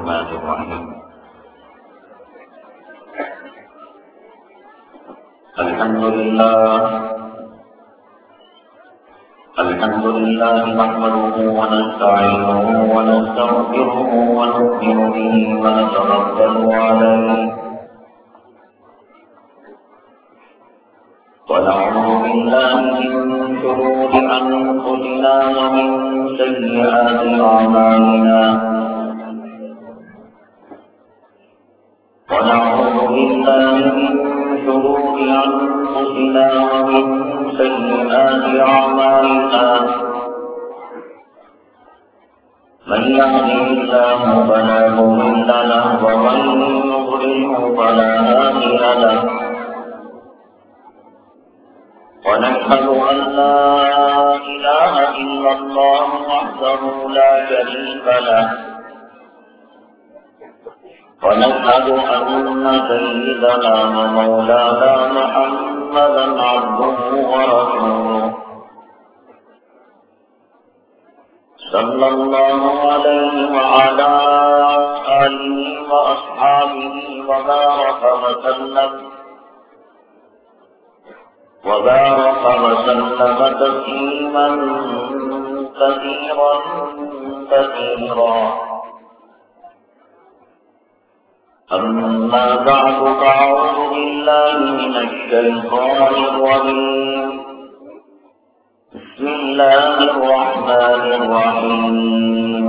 الرحمن الرحيم الحمد لله نحمده ونستعينه ونستغفره ونؤمن به ونتوكل عليه ونعوذ بالله من شرور أنفسنا ومن سيئات أعمالنا ونعوذ بالله من شرور أنفسنا ومن سيئات أعمالنا من يهده الله فلا مضل له ومن يضلله فلا هادي له ونشهد أن لا إله إلا الله وحده لا شريك له ونشهد أن سيدنا ومولانا محمدا عبده ورسوله صلى الله عليه وعلى آله وأصحابه وبارك وسلم تسليما كثيرا أما بعد فأعوذ بالله من الشيطان الرجيم بسم الله الرحمن الرحيم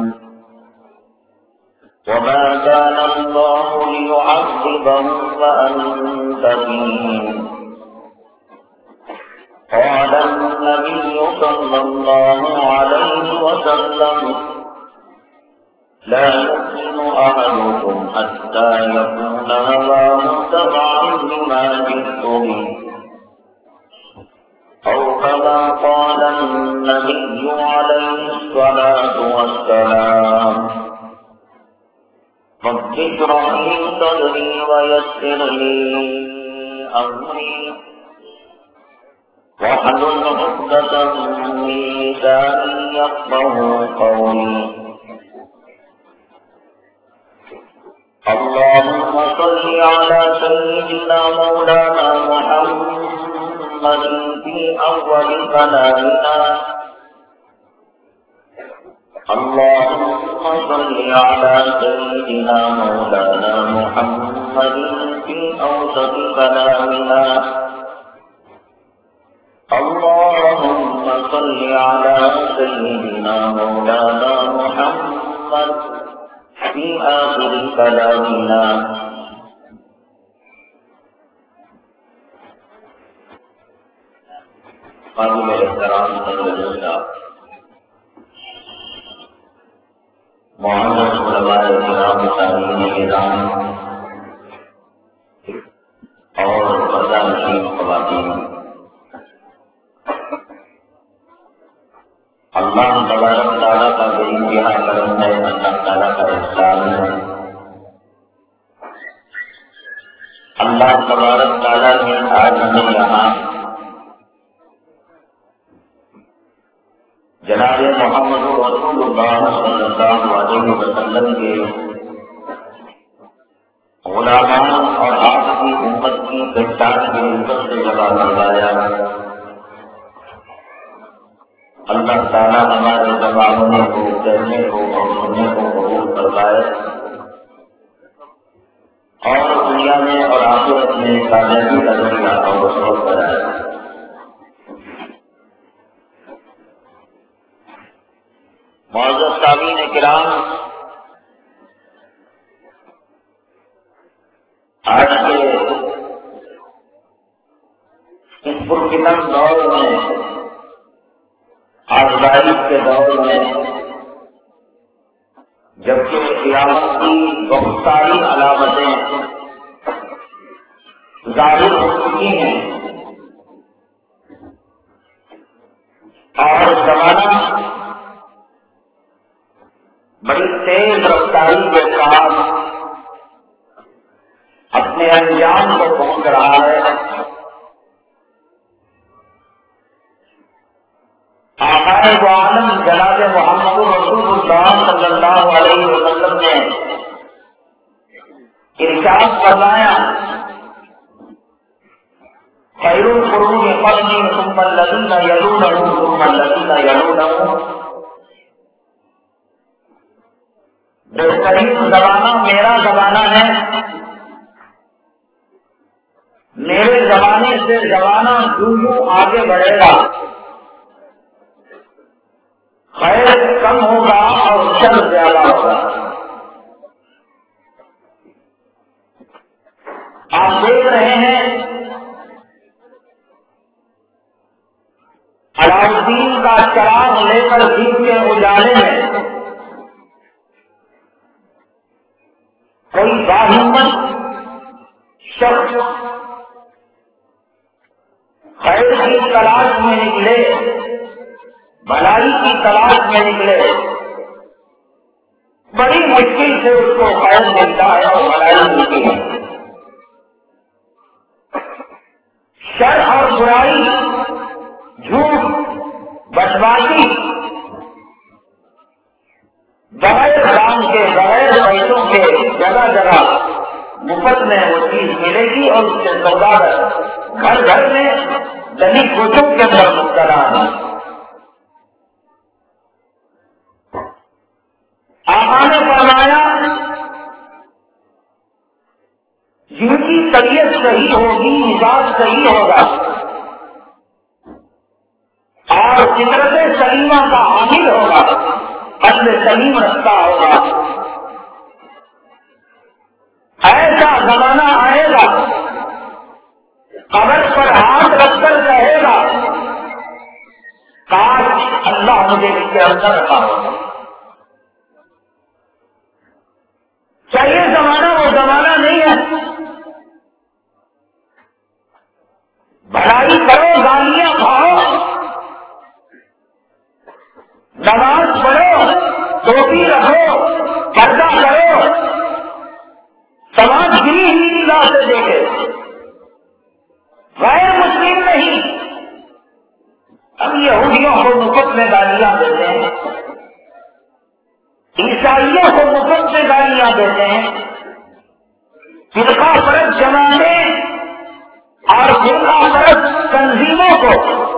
وما كان الله ليعذبهم وأنت فيهم قال النبي صلى الله عليه وسلم لا يؤمن أحدكم حتى يكون هواه تبعا لما جئت به أو كما قال النبي عليه الصلاة والسلام رب اشرح لي صدري ويسر لي أمري واحلل عقدة من لساني يفقهوا قولي اللهم صل على سيدنا مولانا محمد في أول كلامنا اللهم صل على سيدنا مولانا محمد في أوسط كلامنا اللهم صل على سيدنا مولانا محمد في آخر كلامنا قابل احترام حضرت صاحب معزز علماء کرام سامعین کرام اور پردہ نشین خواتین اللہ تبارک تعالیٰ کا بے انتہا کرم ہے اللہ تعالیٰ کا احسان ہے اللہ تبارک تعالیٰ نے آج ہمیں یہاں جناب محمد رسول اللہ صلی اللہ علیہ وسلم کے غلامان اور آپ کی امت کی پہچان کے اوپر سے جگہ لگایا اللہ تعالیٰ ہمارے زبانوں کو کہنے کو اور سننے کو قبول فرمائے اور دنیا میں اور آخرت میں کامیابی کا ذریعہ اور وصول بنائے. معزز سامعین کرام، آج کے اس پرفتن دور میں، آزمائش کے دور میں، جبکہ قیامت کی بہت ساری علامتیں ظاہر ہو چکی ہیں اور زمانہ بڑی تیز رفتاری کے ساتھ اپنے انجام کو پہنچ رہا ہے. آقائے دو عالم جناب محمد رسول اللہ صلی اللہ علیہ وسلم نے ارشاد فرمایا خیر القرون قرنی ثم الذین یلونہم ثم الذین یلونہم، بہترین زمانہ میرا زمانہ ہے، میرے زمانے سے زمانہ یوں آگے بڑھے گا، خیر کم ہوگا اور شر زیادہ ہوگا۔ آپ دیکھ رہے ہیں علاؤالدین کا چراغ لے کر دین کے اجالے میں کوئی باہمت شخص خیر کی تلاش میں نکلے، بھلائی کی تلاش میں نکلے، بڑی مشکل سے اس کو خیر ملتا ہے اور بھلائی ملتی ہے۔ شر اور برائی، جھوٹ، بدماشی، بغیر کام کے بغیر پیسوں کے جگہ جگہ مفت میں وہ چیز ملے گی اور اس سے سوداگر گھر گھر میں دلی کوچوں کے اندر مبتلا ہے۔ آقا نے فرمایا جن کی طبیعت صحیح ہوگی، مزاج صحیح ہوگا اور فطرت سلیمہ کا حامل ہوگا، عقل سلیم رکھتا ہوگا، ایسا زمانہ آئے گا قبر پر ہاتھ رکھ کر کہے گا کاش اللہ مجھے اس کے اندر رکھا ہوگا۔ کیا یہ زمانہ وہ زمانہ نہیں ہے؟ بھلائی کرو، گالیاں کھاؤ، نماز پڑھو، ٹوپی رکھو، پردہ کرو، سماج گری ہی نگاہ سے دیکھے، غیر مسلم نہیں۔ اب یہودیوں کو مفت میں گالیاں دیتے ہیں، عیسائیوں کو مفت میں گالیاں دیتے ہیں، فرقہ پرست جماعتیں اور فرقہ پرست تنظیموں کو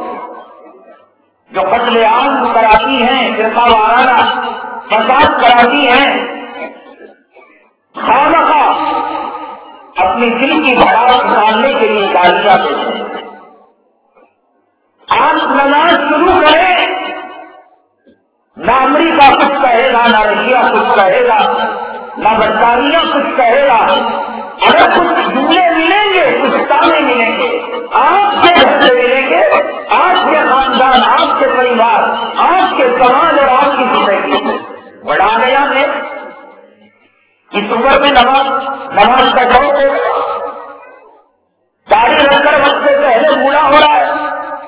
جو قتل عام کراتی ہیں، فرقہ وارانہ فساد کراتی ہیں، خامخواہ اپنی دل کی بھڑاس نکالنے کے لیے گالیاں دیتے ہیں۔ آپ نماز شروع کریں، نہ امریکہ کچھ کہے گا، نہ رشیا کچھ کہے گا، نہ برطانیہ کچھ کہے گا۔ اگر کچھ جملے ملیں گے، کچھ تانے ملیں گے، آپ کے گھر سے ملیں گے، آپ کے خاندان، آپ کے پریوار، آپ کے سماج اور آپ کی زندگی بڑھا گیا ہے۔ اس عمر میں نماز کا شوق ہے، داڑھی رکھ کر وقت سے پہلے بوڑھا ہو رہا ہے۔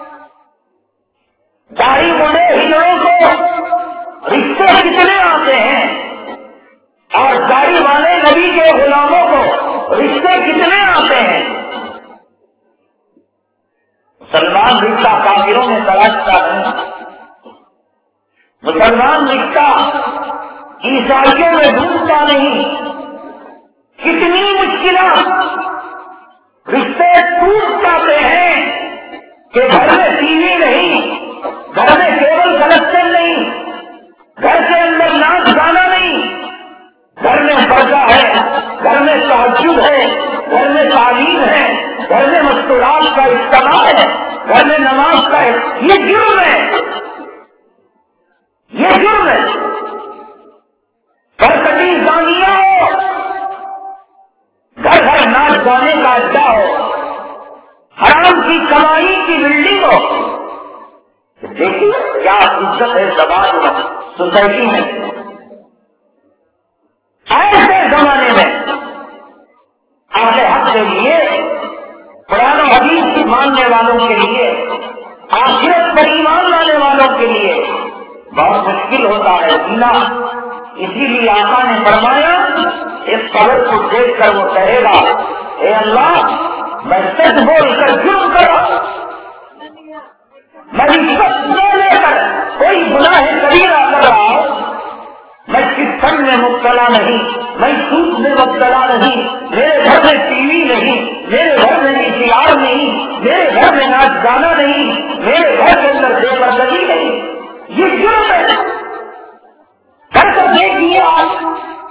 داڑھی مڑے ہجڑوں کو رشتے کتنے آتے ہیں اور داڑھی والے نبی کے غلاموں کو رشتے کتنے آتے ہیں۔ مسلمان رشتہ کافروں میں تلاشتا ہے، مسلمان رشتہ عیسائیوں میں ڈھونڈتا نہیں۔ کتنی مشکلات، رشتے ٹوٹ جاتے ہیں کہ گھر میں ٹی وی نہیں، گھر میں کیبل کنیکشن نہیں، گھر کے اندر ناچ گانا نہیں، گھر میں پردہ ہے، گھر میں تہجد ہے، گھر میں تعلیم ہے، گھر میں مستورات کا اجتماع ہے، گھر میں نماز کا ہے۔ یہ جرم ہے، یہ جرم ہے۔ برکتی زانیہ ہو، گھر گھر ناچ گانے کا اڈا ہو، حرام کی کمائی کی بلڈنگ ہو۔ دیکھیے کیا عزت ہے سماج میں، سوسائٹی میں۔ ایسے زمانے میں اہل حق کے لیے، قرآن و حدیث کی ماننے والوں کے لیے، آخرت پر ایمان لانے والوں کے لیے بہت مشکل ہوتا ہے جینا۔ اسی لیے آقا نے فرمایا اس قبر کو دیکھ کر وہ کہے گا اے اللہ میں سچ بول کر جرم کرا، میں رشوت نہ لے کر کوئی گناہ کبیرہ کر رہا ہوں، میں کس فن میں مبتلا نہیں، میں سود میں مبتلا نہیں، میرے جانا نہیں، میرے گھر کے اندر بے پردگی نہیں، یہ جرم ہے۔ کر دیکھیے آپ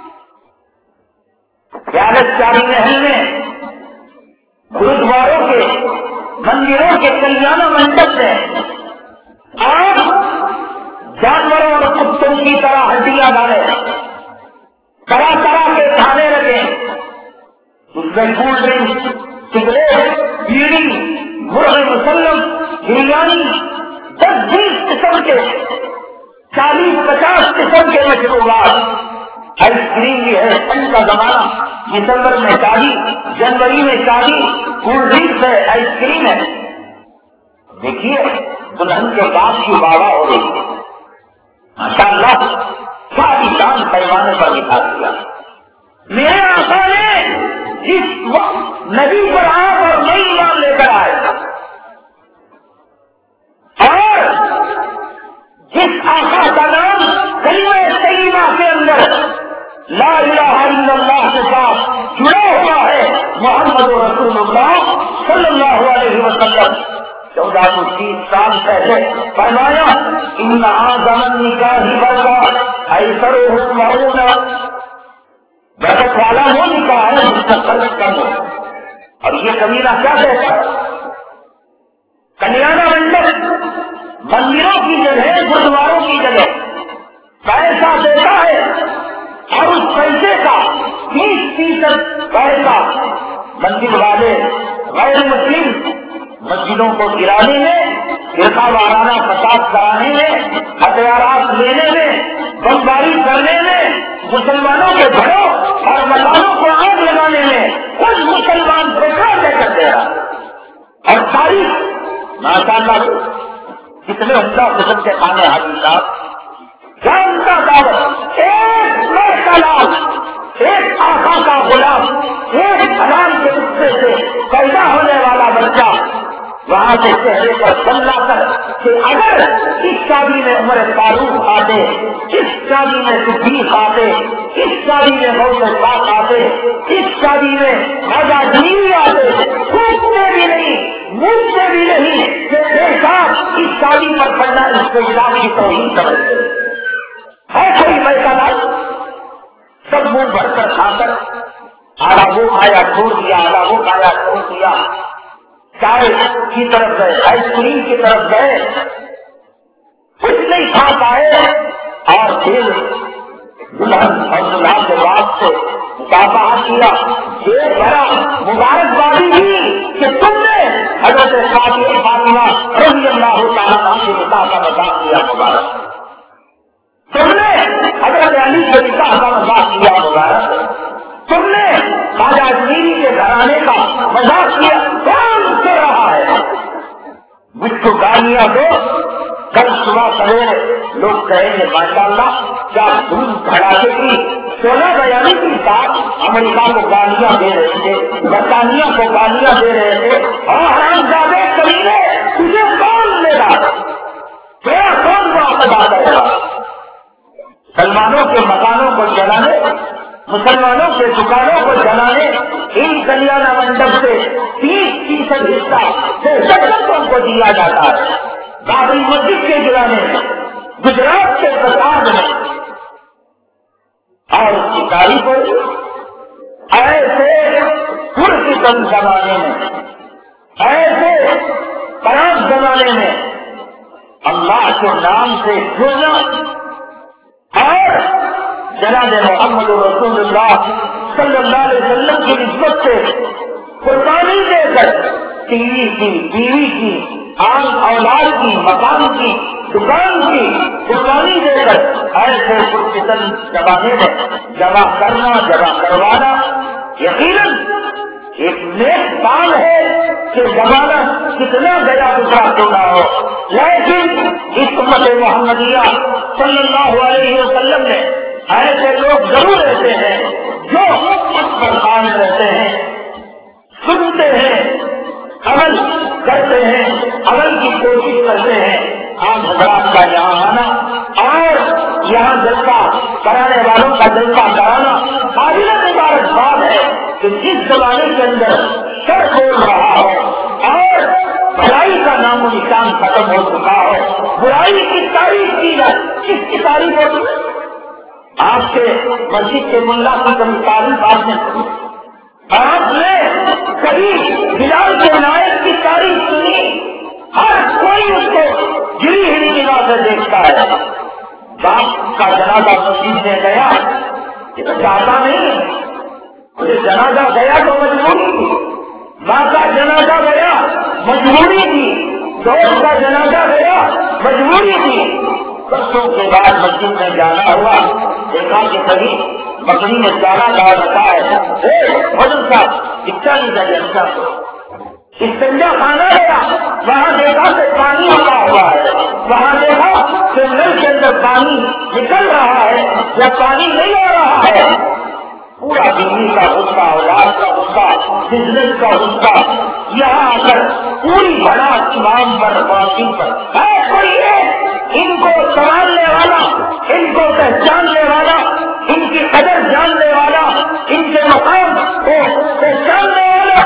40 محل میں گرودواروں کے مندروں کے کلیانہ منڈپ میں آپ جانوروں اور کتوں کی طرح ہڈیاں ڈالے، طرح طرح کے کھانے لگے، اس میں کولڈ ڈرنک، سگریٹ، بیڑی، مرغ مسلم، بریانی، 10-20 قسم کے 40-50 قسم کے مشروبات، آئس کریم بھی ہے، ٹھنڈ کا زمانہ، دسمبر میں شادی، جنوری میں شادی، کولڈ ڈرنک ہے، آئس کریم ہے۔ دیکھیے دلہن کے باپ کی واہ ہو رہی ہے، ماشاء اللہ ساری جان پیمانے پر دکھا دیا۔ میرے آقا نے جس نبی پر آپ اور نئی ایمان لے کر آئے اور جس آقا کا نام کلمہ طیبہ کے اندر لا الہ الا اللہ کے ساتھ جڑا ہوا ہے، محمد رسول اللہ صلی اللہ علیہ وسلم، 1430 سال پہلے فرمایا ان اعظم النکاح برکت ایسرہ معرونا، برکت والا وہ نکاح ہے جس کا خرچ کم ہو۔ اور یہ کمینہ کیا کہتا ہے؟ کلیانہ منڈپ مندروں کی جگہ، گرودواروں کی جگہ پیسہ دیتا ہے اور اس پیسے کا 30% پیسہ مندر والے غیر مسلم مسجدوں کو گرانے میں، فرقہ وارانہ فساد کرانے میں، ہتھیارات لینے میں، بمباری کرنے میں، مسلمانوں کے گھروں اور مکانوں کو آگ لگانے میں خود مسلمان پیسہ لے کر دے رہا۔ اور تاریخ ماشاء اللہ کتنے عمدہ قسم کے کھانے حاجی صاحب، کیا ان کا دعوت، ایک مرد کا لال، ایک آقا کا غلام، ایک حلال کے رشتے سے پیدا ہونے والا بچہ وہاں سے چہرے پر بن لا کر کہ اگر اس شادی میں عمر فاروق آتے، اس شادی میں صدیق آتے، اس شادی میں غوث پاک آتے، اس شادی میں خواجہ جلیل آتے، سوچتے بھی نہیں، مجھتے بھی نہیں کہ بے شک اس شادی پر پڑنا اس کو اسلام کی توہین سمجھتے ہے۔ کوئی پیسہ نہ، سب منہ بھر کر کھا کر آدھا وہ آیا چھوڑ دیا، آدھا وہ آیا چھوڑ دیا، چائے کی طرف گئے، آئس کریم کی طرف گئے، کچھ نہیں کھا پائے، اور پھر دلہن اور دلہا کے بعد سے مصافحہ کیا، یہ بڑا مبارکبادی دی کہ تم نے حضرت فاطمہ رضی اللہ تعالیٰ عنہ کے نکاح کا مذاق کیا، مبارک، تم نے حضرت علی کے نکاح کا مذاق کیا، مبارک، تم نے خواجہ اجمیری کے گھرانے کا مذاق کیا، کون کر رہا ہے؟ مجھ کو گالیاں دو، کل صبح سویرے لوگ کہیں گے ماشاء اللہ کیا دھوم دھڑاکے کی 16 بیانی کی بات، امریکہ کو گالیاں دے رہے تھے، برطانیہ کو گالیاں دے رہے تھے، اور حرامزادے کمینے تجھے کون لے گا، تیرا کون واپس آ کرے گا؟ مسلمانوں کے مکانوں کو جلانے، مسلمانوں کے دکانوں کو جلانے، ان کلیانہ منڈپ سے 30% حصہ دہشتگردوں کو دیا جاتا ہے، بابری مسجد کے گرانے میں، گجرات کے فساد میں، اور اس کی تاریخ ہوئی ایسے پرستم زمانے میں، ایسے خراب زمانے میں اللہ کے نام سے جڑنا اور جناب محمد رسول اللہ صلی اللہ علیہ وسلم کی نسبت سے قربانی دے کر ٹی وی کی، بیوی کی، عام اولاد کی، مکان کی، دکان کی قربانی دے کر ایسے پرفتن زمانے میں جمع کرنا، جمع کروانا یقیناً ایک نیک کام ہے کہ زمانہ کتنا گیا گزرا کیوں نہ ہو، لیکن اس امت محمدیہ صلی اللہ علیہ وسلم نے ایسے لوگ ضرور رہتے ہیں جو اس پر قائم رہتے ہیں، سنتے ہیں، عمل کرتے ہیں، عمل کی کوشش کرتے ہیں۔ آج حضرات کا یہاں آنا اور یہاں جلسہ کرانے والوں کا جلسہ کرانا قابل مبارکباد ہے کہ جس زمانے کے اندر شر بول رہا ہو اور بھلائی کا ختم ہو چکا ہے. برائی کی تعریف کی جائے, کس کی تعریف ہوتی ہے؟ آپ کے مسجد کے ملا کی کبھی تعریف آپ نے سنی؟ آپ نے کبھی بلال کے نائب کی تعریف سنی؟ ہر کوئی اس کو گری ہوئی نگاہ سے دیکھتا ہے. باپ کا جنازہ مسجد میں گیا چاہتا نہیں, مجھے جنازہ گیا تو مجبوری تھی. ماں کا جنازہ گیا مجبوری تھی. دوست کا جنازہ گیا مجبوری تھی. برسوں کے بعد مسجد میں جانا ہوا, دیکھا کہ کبھی بکری نے چارہ ڈال رکھا ہے. حضرت صاحب اچھا نہیں چاہیے, اچھا استنجا خانہ گیا, وہاں دیکھا کہ پانی رکھا ہوا ہے. وہاں دیکھا کہ نل کے اندر پانی نکل رہا ہے یا پانی نہیں آ رہا ہے. پورا بیوی کا غصہ, اولاد کا غصہ, بزنس کا غصہ, یہاں آ کر پوری بڑا امام پر خواتین پر کوئی ہے ان کو سنبھالنے والا, ان کو پہچاننے والا, ان کی قدر جاننے والا, ان کے مقام کو پہچاننے والا.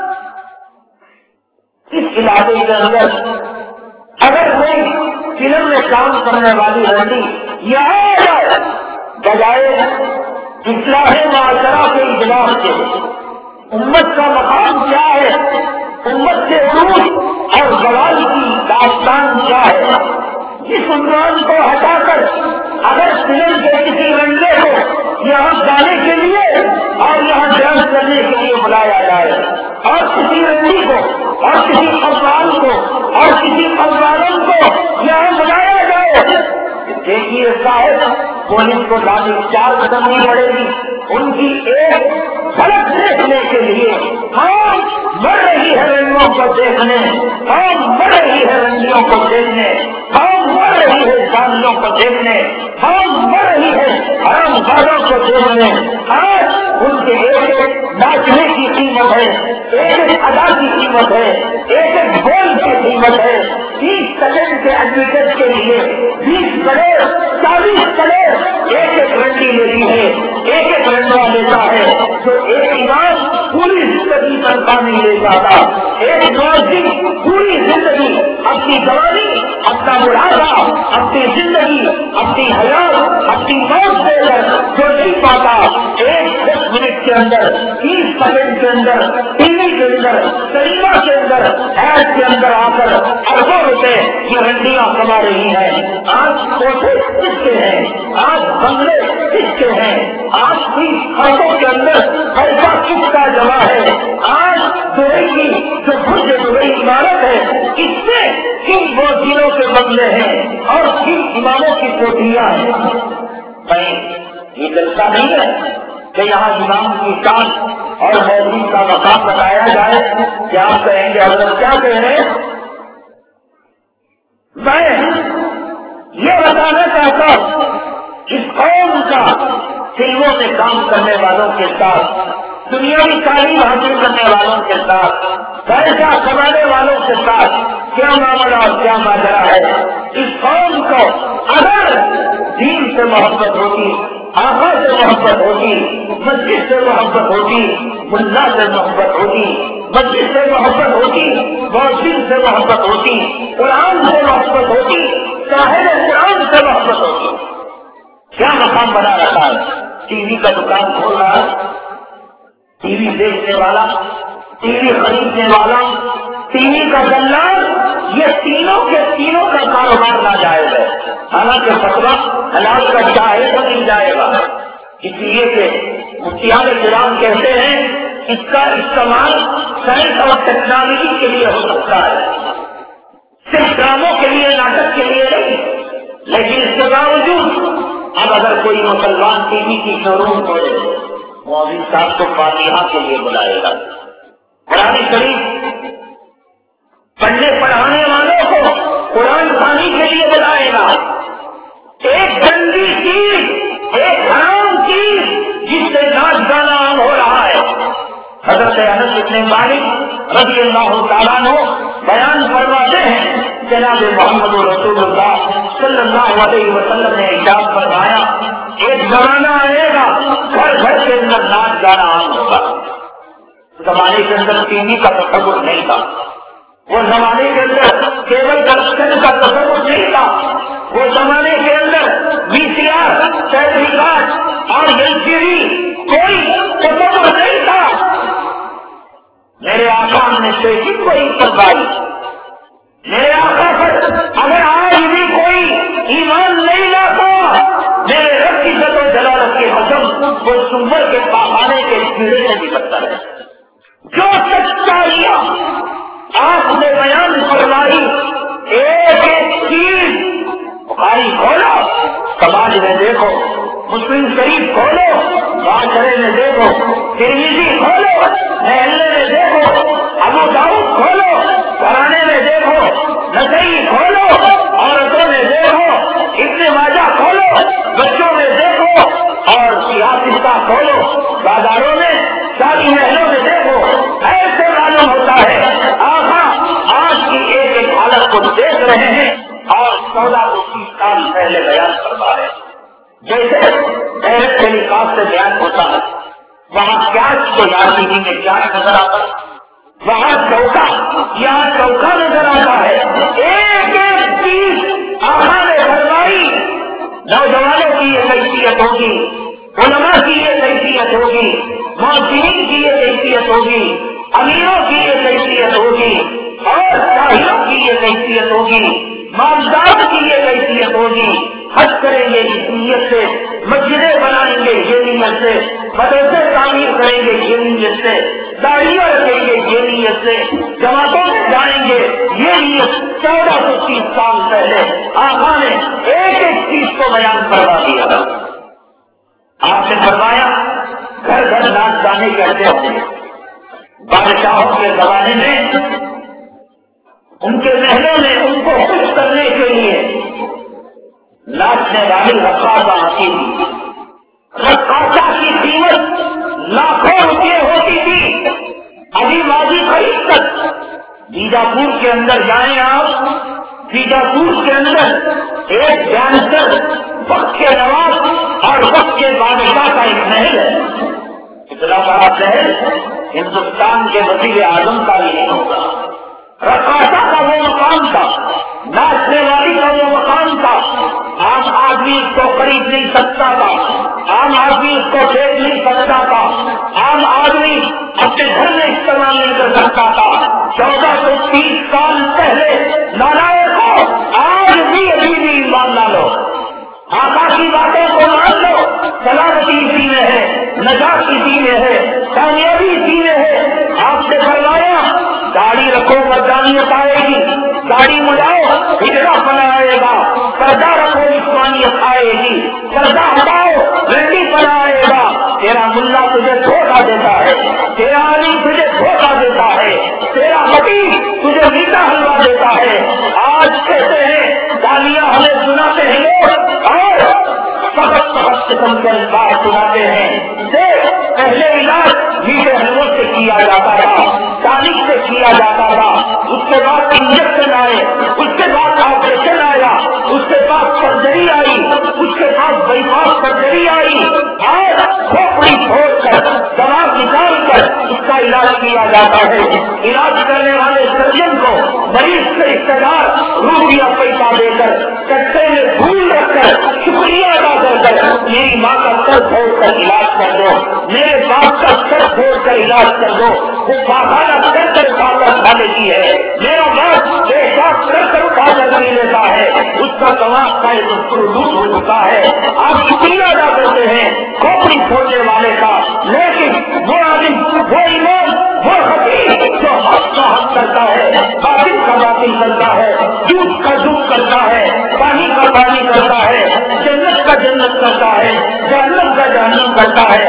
اس علاقے کے اندر اگر کوئی فلم میں کام کرنے والی رہتی یہاں بجائے اصلاح معاشرہ کے اجلاس کے, امت کا مقام کیا ہے, امت کے عروج اور زوال کی داستان کیا ہے, اس عنوان کو ہٹا کر اگر فلم کے کسی رنگے کو یہاں جانے کے لیے اور یہاں ڈانس کرنے کے لیے بلایا جائے, اور کسی رنگی کو اور کسی قوال کو اور کسی قوالوں کو یہاں بلایا جائے, دیکھیے صاحب پولیس کو لاٹھی چارج کرنی پڑے گی. ان کی ایک جھلک دیکھنے کے لیے ہم مر رہی ہے رنگوں کو دیکھنے, ہم مر رہی ہے رنگیوں کو دیکھنے, ہم مر رہی ہے جانیوں کو دیکھنے, ہم مر رہی ہے حرام زادوں کو دیکھنے. آج ان کے ایک ناچنے کی قیمت ہے, ایک ادا کی قیمت ہے, ایک گول کی قیمت ہے. 30 سیکنڈ کے ایڈمیٹر کے لیے 20 کروڑ 40 کروڑ ایک رنڈی لیتی ہے, ایک رنڈا لیتا ہے. جو ایک امام پوری زندگی تنخواہ نہیں لے جاتا, ایک مؤذن پوری زندگی اپنی جوانی, اپنا بڑھاپا, اپنی زندگی, اپنی حیات, اپنی موت دے کر جو نہیں پاتا, ایک 10 منٹ کے اندر 30 سیکنڈ کے اندر ٹی وی کے اندر سنیما کے اندر ایڈ کے اندر آ کر اربوں روپے یہ رنڈیاں کما رہی ہیں. آج کوٹے کس کے ہیں, آج بنگلے کس کے ہیں, آج بھی ہاتھوں کے اندر پیسہ کس کا جمع ہے, آج دبئی کی جو برج دبئی عمارت ہے اس میں کن وزیروں کے بنگلے ہیں اور کن اماموں کی کوٹیاں ہیں. یہ چلتا نہیں ہے کہ یہاں امام کی شان اور موجود کا مقام بتایا جائے. کیا آپ کہیں گے حضرت کیا کہہ رہے ہیں؟ میں یہ بتانا چاہتا ہوں اس قوم کا فلموں میں کام کرنے والوں کے ساتھ, دنیاوی تعلیم حاصل کرنے والوں کے ساتھ, پیسہ کمانے والوں کے ساتھ کیا معاملہ اور کیا ماجرا ہے. اس قوم کو اگر دین سے محبت ہوتی, آقا سے محبت ہوتی, مسجد سے محبت ہوتی, ملا سے محبت ہوتی, مسجد سے محبت ہوتی, مؤذن سے محبت ہوتی, قرآن سے محبت ہوتی, صاحب قرآن سے محبت ہوتی, کیا مقام بنا رکھا ہے. ٹی وی کا دکان کھول رہا ہے, ٹی وی بیچنے والا, ٹی وی خریدنے والا, ٹی وی کا دلال, یہ تینوں کے تینوں کا کاروبار ناجائز ہے. حالانکہ فتویٰ حلال کا چاہے تو نہیں جائے گا, اس لیے کہ مفتیان کرام کہتے ہیں اس کا استعمال سائنس اور ٹیکنالوجی کے لیے ہو سکتا ہے, صرف ڈراموں کے لیے, ناٹک کے لیے نہیں. لیکن اس کے باوجود اب اگر کوئی مسلمان ٹی وی کی شو روم کھولے, مولوی صاحب کو فاتحہ کے لیے بلائے گا, قرآن شریف پڑھنے پڑھانے والوں کو قرآن خوانی کے لیے بلائے گا. ایک گندی چیز, ایک حرام چیز جس سے ناچ گانا عام ہو رہا ہے. حضرت انس بن مالک رضی اللہ تعالیٰ عنہ بیان فرماتے ہیں, جناب محمد رسول اللہ صلی اللہ علیہ وسلم نے ارشاد فرمایا, ایک زمانہ آئے گا گھر گھر کے اندر ناچ گانا عام ہوگا. زمانے کے اندر ٹی وی کا تصور نہیں تھا, وہ زمانے کے اندر کیبل کنیکشن کا تصور نہیں تھا، وہ زمانے کے اندر VCR ٹیپ ریکارڈ اور LCD کوئی تصور نہیں تھا۔ میرے آقا نے پیشن کو ہی فرمائی، میرے آقا پر اگر آج بھی کوئی ایمان نہیں لاتا، میرے رب کی عزت و جلالت کی قسم وہ سنبر کے پاخانے کے کیڑے سے بھی بدتر ہے۔ جو سچائیاں آپ نے بیان فرمائی، ایک ایک چیز بخاری کھولو سماج میں دیکھو، مسلم شریف کھولو معاشرے میں دیکھو، ترمذی کھولو محلے میں دیکھو، ابو داؤد کھولو گھرانے میں دیکھو، نسائی کھولو عورتوں میں دیکھو، ابن ماجہ کھولو بچوں میں دیکھو، اور سیاستہ کھولو بازاروں میں شادی محلوں میں دیکھو، ایسے معلوم ہوتا ہے آقا آج کی ایک ایک حالت کو دیکھ رہے ہیں اور 14-20 سال پہلے بیان کرتا ہے۔ جیسے ڈائریکٹ ٹیلی کاسٹ سے بیان ہوتا ہے، وہاں پیاز کو یاد ٹی وی میں پیاز نظر آتا ہے، وہاں چوکا یہاں چوکا نظر آتا ہے، ایک ایک چیز آقا نے فرمائی۔ نوجوانوں کی یہ حیثیت ہوگی، علماء کی یہ حیثیت ہوگی، معاشرین کی یہ حیثیت ہوگی، امیروں کی یہ حیثیت ہوگی، اور شاہیوں کی یہ حیثیت ہوگی، مالدار کی یہ حیثیت ہوگی۔ حج کریں گے اس نیت سے، مسجدیں بنائیں گے یہ نیت سے، مدرسے تعمیر کریں گے یہ نیت سے، داڑیاں رکھیں گے یہ نیت سے، جماعتوں میں جائیں گے یہ نیت۔ 1430 سال پہلے آقا نے ایک ایک چیز کو بیان کروا دیا۔ آپ نے فرمایا گھر گھر ناچ گانے کہتے ہوتے، بادشاہوں کے زمانے میں ان کے محلوں میں ان کو خوش کرنے کے لیے ناچنے والی رقاصہ آتی تھی۔ رقاصہ کی قیمت لاکھوں روپئے ہوتی تھی۔ ابھی ماضی قریب تک بیجاپور کے اندر جائیں آپ، بیجاپور کے اندر ایک ڈانسر وقت کے نواز اور وقت کے بادشاہ کا ایک محل ہے، اتنا بڑا محل ہندوستان کے وزیر اعظم کا بھی نہیں ہوگا۔ رقاصہ کا وہ مقام تھا، ناچنے والی کا وہ مقام تھا، عام آدمی اس کو خرید نہیں سکتا تھا، عام آدمی اس کو دیکھ نہیں سکتا تھا، عام آدمی اپنے گھر میں استعمال نہیں کر سکتا تھا۔ 1430 سال پہلے نالائق کو آج بھی ابھی بھی ایمان لا لو، آقا کی باتوں کو مان لو، سلامتی اسی میں ہے، نجات اسی میں ہے، کامیابی اسی میں ہے۔ آپ نے فرمایا داڑھی رکھو مردانیت آئے گی، داڑھی مڑاؤ ہجڑا پن آئے گا، پردہ رکھو عثمانیت آئے گی، پردہ ہٹاؤ رنڈی پن آئے گا۔ تیرا ملا تجھے دھوکہ دیتا ہے، تیرا عالم تجھے دھوکہ دیتا ہے، تیرا حکیم تجھے میٹھا حلوہ دیتا ہے۔ آج کہتے ہیں گالیاں ہمیں سناتے ہیں لوگ اور سخت سخت قسم کے الفاظ سناتے ہیں۔ دیکھ پہلے علاج میٹھے حلووں سے کیا جاتا تھا، ٹانک سے کیا جاتا تھا، اس کے بعد انجیکشن آئے، اس کے بعد آپریشن آیا، اس کے بعد سرجری آئی، اس کے بعد بائی پاس سرجری آئی، اور کھوپڑی پھوڑ کر دماغ نکال کر اس کا علاج کیا جاتا ہے۔ علاج کرنے والے سرجن کو مریض کے رشتے دار روپیہ پیسہ دے کر کٹے میں پھول رکھ کر شکریہ ادا کر کر میری ماں کا سر پھوڑ کر علاج کر دو، میرے باپ کا سر پھوڑ کر علاج کر دو، وہ پاخانہ کر کر کھا کر کھا لیتی ہے، میرا باپ پیشاب کر کر کھا کر نہیں لیتا ہے، اس کا دماغ کا ایک لوٹ ہو چکا ہے۔ آپ شکریہ ادا کرتے ہیں کھوپڑی پھوڑنے والے کا، لیکن وہ آدمی وہ ایمان وہ حقیق جو حق کا حق کرتا ہے، باطل کا باطل کرتا ہے، جھوٹ کا جھوٹ کرتا ہے، پانی کا پانی کرتا ہے، جنت کا جنت کرتا ہے، جہنم کا جہنم کرتا ہے۔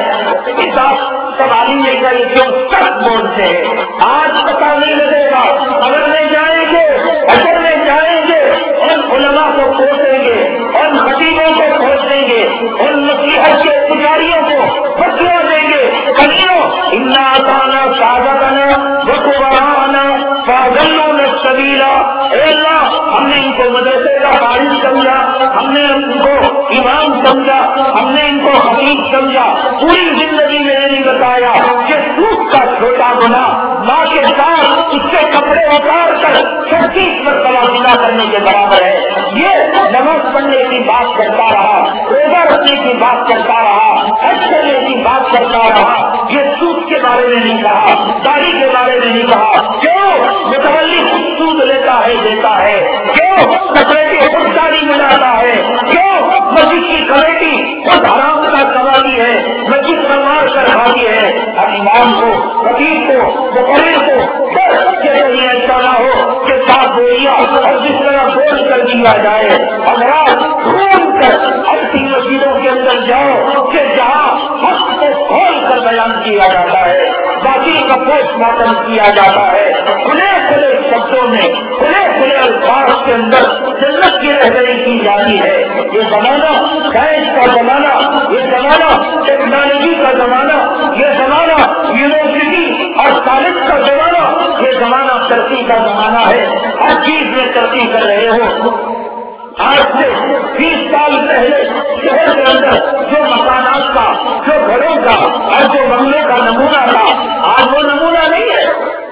سواری نہیں کری کیوں سخت بولتے ہیں، آج پتا نہیں لگے گا، اگر میں جائیں گے اگر میں جائیں گے ان علماء کو پوچھیں گے، ان خطیبوں کو پوچھیں گے، ان نصیحت کے پجاریوں کو فتویٰ دیں گے، کلیوں انا آسانا سازنا وقبرانا فاضلون السبیلا۔ اے اللہ ہم نے ان کو مدرسے کا قائد سمجھا، ہم نے ان کو امام سمجھا، ہم نے ان کو حقیق سمجھا، پوری زندگی میں نہیں بتایا کہ سود کا چھوٹا گناہ ماں کے ساتھ اس کے کپڑے اتار کر 36 مرتبہ زنا کرنے کے برابر ہے. یہ نماز پڑھنے کی بات کرتا رہا, روزہ رکھنے کی بات کرتا رہا, حج کرنے کی بات کرتا رہا. یہ سود کے بارے میں نہیں کہا, داڑھی کے بارے میں نہیں کہا. کیوں متولی سود لیتا ہے دیتا ہے, کیوں سیکرٹری خود داڑھی ملاتا ہے, کیوں مسجد کی کمیٹی خود حرام کا کماتی ہے, مسجد سنوار کر کھاتی ہے. ہر امام کو, خطیب کو, مقرر کو یہ ایسا نہ ہو کہ ساتھ بولیا اور جس طرح بول کر دیا جائے. حضرات گھوم کر ایسی مسجدوں کے اندر جاؤ کہ جہاں حق کو کھول کر بیان کیا جاتا ہے, باقی کا پوسٹ مارٹم کیا جاتا ہے, کھلے کھلے شبدوں میں کھلے کھلے الفاظ کے اندر جنت کی رہبری کی جاتی ہے. یہ زمانہ سائنس کا زمانہ, یہ زمانہ ٹیکنالوجی کا زمانہ, یہ زمانہ یونیورسٹی اور کالج کا زمانہ, یہ زمانہ ترقی کا زمانہ ہے. ہر چیز میں ترقی کر رہے ہو. آج سے 20 سال پہلے شہر کے اندر جو مکانات کا, جو گھروں کا اور جو بنگلے کا نمونہ تھا, آج وہ نمونہ نہیں ہے.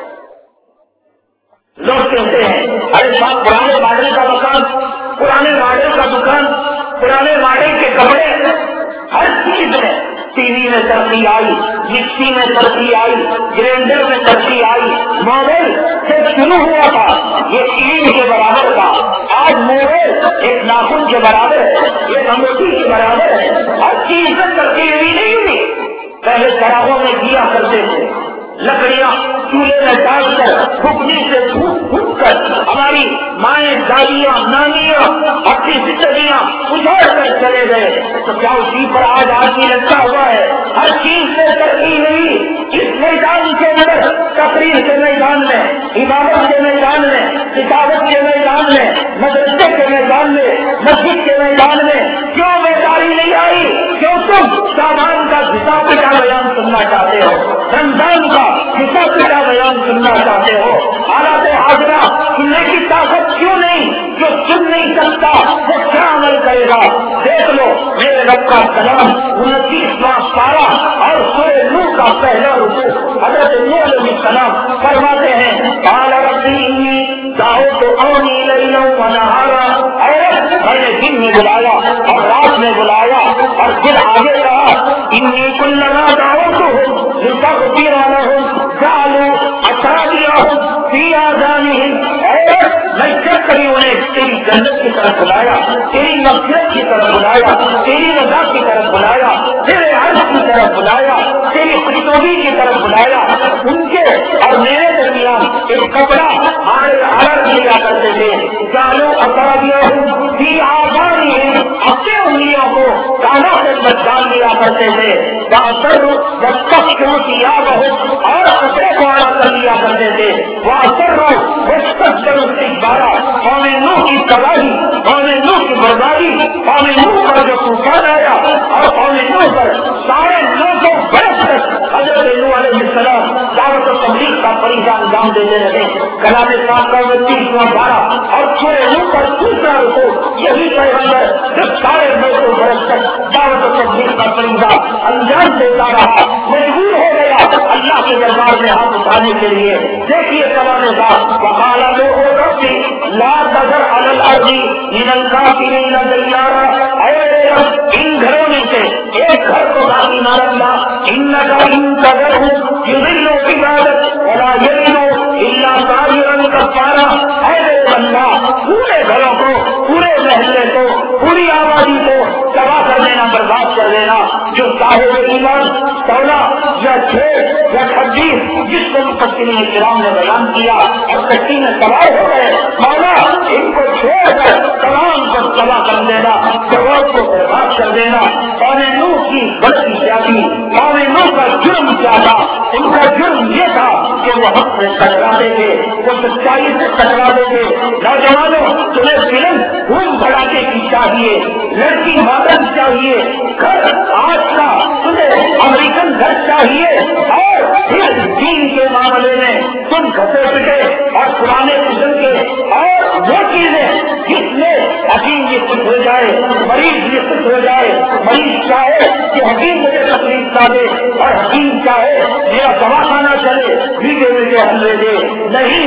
لوگ کہتے ہیں ارے صاحب پرانے ماڈل کا مکان, پرانے ماڈل کا دکان, پرانے ماڈل کے کپڑے, ہر چیز میں ٹی وی میں ترقی آئی, مکسی میں ترقی آئی, گرینڈر میں ترقی آئی. موبائل جب شروع ہوا تھا یہ اینٹ کے برابر تھا, آج موبائل ایک ناخن کے برابر ہے, ایک انگوٹھی کے برابر ہے. ہر چیز میں ترقی ہوئی نہیں ہوئی. پہلے چراغوں میں دیا کرتے تھے, لکڑیاں چولہے میں ڈال کر پھوکنے سے پھوک پھوک کر ہماری مائیں, دادیاں, نانیاں اپنی زندگیاں اجاڑ کر چلے گئے. تو کیا اسی پر آج آدمی لگتا ہوا ہے؟ ہر چیز میں ترقی نہیں. اس میدان کے اندر, تقریر کے میدان میں, عبادت کے میدان میں, کتابت کے میدان میں, مدرسے کے میدان میں, مسجد کے میدان میں کیوں بیداری نہیں آئی؟ کیوں تم شعبان کا حساب کا بیان سننا چاہتے ہو, رمضان کا حساب کا بیان سننا چاہتے ہو؟ حالات حاضرہ سننے کی طاقت کیوں نہیں؟ جو سن نہیں سکتا وہ کیا عمل کرے گا؟ دیکھ لو میرے رب کا کلام 29واں پارہ اور سورہ نوح کا پہلا رکوع. حضرت نوح علیہ السلام فرماتے ہیں قال ربی انی دعوت قومی لیلا ونہارا, میں نے دن میں بلایا اور رات میں بلایا. اور پھر آگے کہا انی کلما دعوتہم لتغفر لهم جعلوا اصابعهم فی آذانہم, میں جب کبھی انہیں تیری جنت کی طرف بلایا, تیری مغفرت کی طرف بلایا, تیری رضا کی طرف بلایا, تیرے عرض کی طرف بلایا, تیری خوشنودی کی طرف بلایا, ان کے اور میرے درمیان ایک کپڑا الگ لیا کرتے تھے. جالو اصابعہم فی آذانہم, اپنے انگلیوں کو کانوں کے اندر ڈال دیا کرتے تھے. اور کپڑے کو آڑا کر لیا کرتے تھے. قوم نوح کی تباہی, قوم نوح کی بربادی, قوم نوح پر جو طوفان آیا اور قوم نوح پر سارے 900 برس تک حضرت نوح علیہ السلام دعوت و تبلیغ کا فریضہ انجام دیتے رہے. کلام پاک کا 29واں پارہ اور سورہ نوح پر دوسرا رکوع, یہی پیغمبر جب سارے 900 برس تک دعوت و تبلیغ کا فریضہ انجام دیتا رہا, مجبور ہو گیا اللہ کے دربار میں ہاتھ اٹھانے کے لیے. دیکھیے کلام پاک وقال لوگوں ربی لا تذر علی الارض من الکافرین دیارا, ان گھروں میں سے ایک گھر کو باقی نہ رکھنا. انک ان تذرهم یضلوا عبادک ولا یلدوا الا فاجرا کفارا. اے میرے بندہ, پورے گھروں کو, پورے محلے کو, پوری آبادی کو تباہ کر دینا, برباد کر دینا. جو صاحب ایمان 16 یا 6 یا 26 جس کو مفسرین کرام نے بیان کیا اور کشتی میں سوار ہو گئے, مولا ان کو چھوڑ کر تمام کو تباہ کر دینا, جواب کو برباد کر دینا. قوم نوح کی غلطی کیا تھی, قوم نوح کا جرم کیا تھا؟ ان کا جرم یہ تھا کہ وہ حق سے ٹکراتے تھے, وہ سچائی سے ٹکراتے تھے. نوجوانوں, تمہیں فلم گھوم بڑھانے کی چاہیے, لڑکی ماڈل چاہیے, گھر آج کا تمہیں امریکن گھر چاہیے, اور پھر دین کے معاملے میں تم گھسے پٹے اور پرانے قسم کے اور وہ چیزیں جس میں حکیم یہ کچھ ہو جائے, مریض یہ کچھ ہو جائے. مریض چاہے کہ حکیم مجھے تکلیف نہ دے اور حکیم چاہے میرا دواخانہ چلے, بھیگے ہوئے حملے دے. نہیں,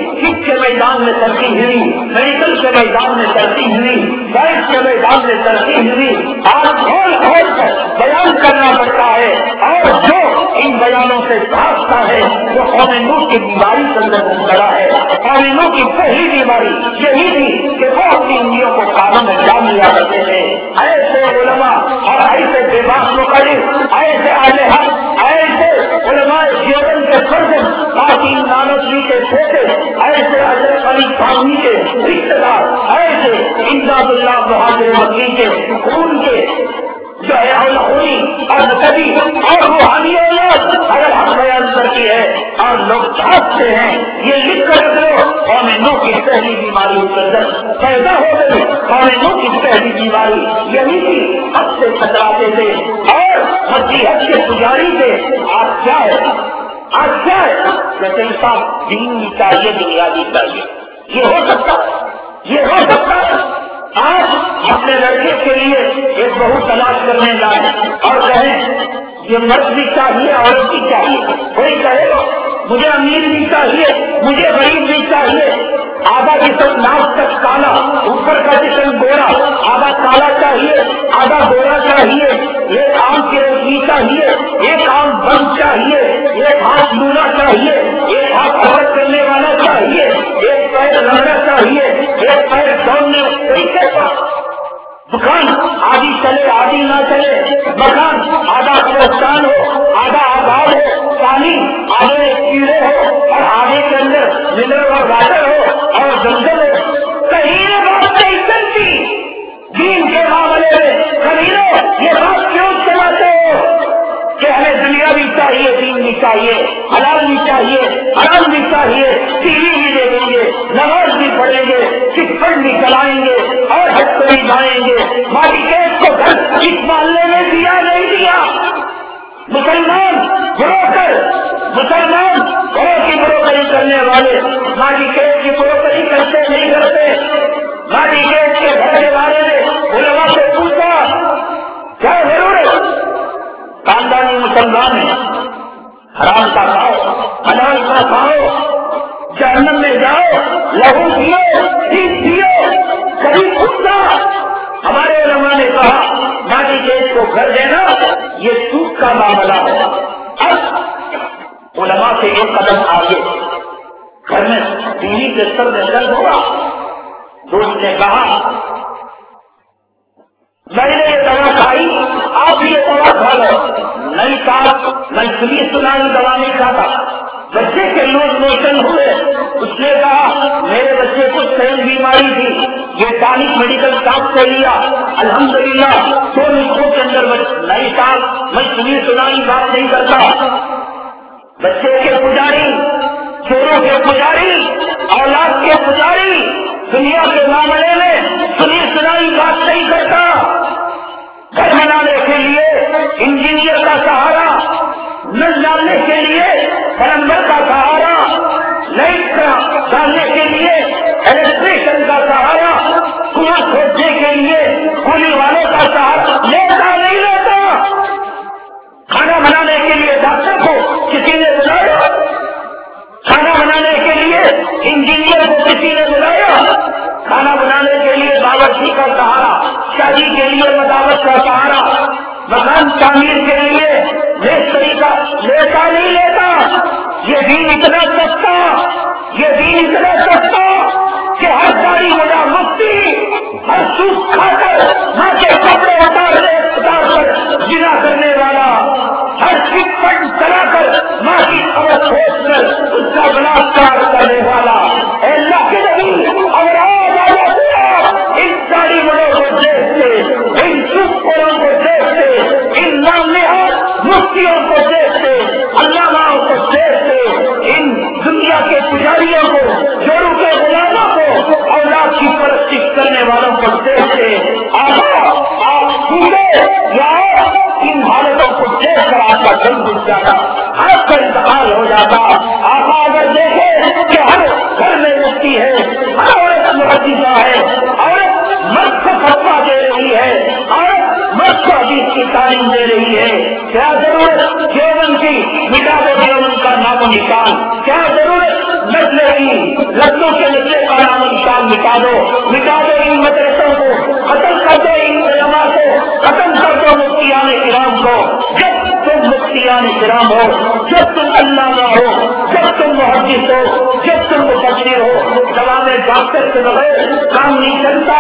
کس کے میدان میں ترقی ہوئی، میڈیکل کے میدان میں ترقی ہوئی، سائنس کے میدان میں ترقی ہوئی، آج کھول کھول کر بیان کرنا پڑتا ہے، اور جو ان بیانوں سے بھاگتا ہے وہ قوم نوح کی بیماری کے اندر مبتلا ہے۔ قوم نوح کی پہلی بیماری یہی تھی کہ وہ اپنی انگلیوں کو کانوں میں ڈال لیا کرتے تھے۔ ایسے علماء اور ایسے بے باک مقرر، ایسے اہل حق، ایسے علماء جیون کے فرزند، قاسم نانوتوی کے بیٹے، ایسے حضرت علی تھانوی کے رشتے دار، ایسے امداد اللہ مہاجر مکی کے خون کے جو ہے خونی اور نسبی اور روحانی اولاد اگر ہم بیان کرتی ہے اور لوگ چاہتے ہیں یہ لکھ کر دو قوم نوح کی پہلی بیماری پیدا ہو گئی۔ قوم نوح کی پہلی بیماری یہی تھی، حد سے کتراتے تھے اور مسیحت کے پجاری تھے۔ آج کیا ہے؟ آج کیا ہے؟ جیسے انسان دین بھی چاہیے، دنیا بھی چاہیے، یہ ہو سکتا ہے، یہ ہو سکتا ہے۔ آج اپنے لڑکے کے لیے ایک بہو تلاش کرنے جائیں اور کہیں یہ مرد بھی چاہیے، عورت بھی چاہیے، کوئی کہے گا مجھے امیر بھی چاہیے، مجھے غریب بھی چاہیے، آدھا جسم ناک تک کالا، اوپر کا جسم گورا، آدھا کالا چاہیے، آدھا گورا چاہیے، ایک آنکھ کی روشنی چاہیے، ایک آنکھ بند چاہیے، ایک ہاتھ لونا چاہیے، ایک ہاتھ حرکت کرنے والا چاہیے، ایک پیر لڑنا چاہیے، ایک پیر دوڑنے طریقے کا مکان آدھی چلے آدھی نہ چلے، مکان آدھا قبرستان ہو آدھا آباد ہو، پانی آدھے کیڑے ہو اور آدھے کے اندر منرل اور واٹر ہو اور جنگل ہو، کہیں بات نہیں چلتی دین کے معاملے میں۔ کہیں یہ بات کیوں چلاتے ہو کہ ہمیں دنیا بھی چاہیے، دین بھی چاہیے، حلال بھی چاہیے، حرام بھی چاہیے، ٹی وی بھی دے دیں گے، نماز بھی پڑھیں گے، چٹ فنڈ بھی چلائیں گے اور حج کو بھی جائیں گے، مالی کیس کو گھر اس محلے میں دیا نہیں دیا۔ مسلمان بروکر، مسلمان گھروں کی بروکری کرنے والے مالی کیس کی بروکری کرتے نہیں کرتے۔ مالی کیس کے گھر کے بارے میں علماء سے پوچھا کیا ضرورت؟ خاندانی مسلمان ہے، حرام کا کھاؤ، حلال کا کھاؤ، جہنم میں جاؤ، لہو پیو، پیس پیو، کبھی پوچھنا؟ ہمارے علماء نے کہا مالی کیس کو گھر دینا یہ سود کا معاملہ ہے۔ اب علماء سے ایک قدم آگے، گھر میں بیوی کے سر میں درد ہوا، دوست نے کہا میں نے یہ دوا کھائی، آپ بھی یہ دوا کھا لو۔ نہیں کہا میں سنی سنائی دوا نہیں کھاتا۔ بچے کے لوز موشن ہوئے، اس نے کہا میرے بچے کو سیل بیماری تھی، یہ ٹانک میڈیکل شاپ سے لیا، الحمدللہ 2 منٹوں کے اندر نہیں کہا میں سنی سنائی بات نہیں کرتا۔ بچے کے پجاری، چوروں کے پجاری، اولاد کے پجاری دنیا کے معاملے میں سنی سنائی بات نہیں کرتا۔ گھر بنانے کے لیے انجینئر کا سہارا، نل ڈالنے کے لیے پلمبر کا سہارا، لائٹ ڈالنے کے لیے الیکٹریشین کا سہارا، کنواں کھودنے کے لیے کولی والوں کا سہارا لیتا نہیں لیتا۔ کھانا بنانے کے لیے ڈاکٹر کو کسی نے بلایا، کھانا بنانے کے لیے انجینئر کو کسی نے بلایا، کھانا بنانے کے لیے باورچی کا سہارا، شادی کے لیے مداوت کا سہارا، مکان تعمیر کے لیے میستری کا لیتا نہیں لیتا۔ یہ دین اتنا سستا، یہ دین اتنا سستا کہ ہر گاڑی والا مفتی ہر سوکھ کھا کر ماں کے کپڑے اتار کر جنا کرنے والا، ہر چٹ فنڈ چلا کر ماں کی خبر چھوڑ کر اس کا بلاکار کرنے والا، اللہ کے نبی اور ان گاڑی والوں کو دیکھتے، ان سوکھوں کو دیکھتے، ان نام نہاد مفتیوں کو دیکھتے، علاماؤں کو دیکھتے، ان دنیا کے پجاریوں کو، چوروں کے غلاموں کو، اولاد کی پرستی کرنے والوں کو دیکھتے۔ آپ سنتے یا ان حالتوں کو دیکھ کر آپ کا دل گھس جاتا، آپ کا انتقال ہو جاتا۔ آپ اگر دیکھیں کہ ہر گھر میں مفتی ہے، ہر عورت محدثہ ہے، عورت مرد کو فتویٰ دے رہی ہے، عورت مرد کو حدیث کی تعلیم دے رہی ہے، کیا ضرورت دیوبند کی مٹا دو دیوبند کا نام نام و نشان. کیا ضرورت نسلے کی لفظوں کے نسلے کا نام و نشان مٹا دو ان مدرسوں کو, ختم کر دو ان علماء کو, ختم کر دو مفتیان کرام کو. جب تم مفتیان کرام ہو, جب تم علامہ ہو, جب تم محدث ہو, جب تم مفسر ہو, جواب ڈاکٹر کے بغیر کام نہیں چلتا.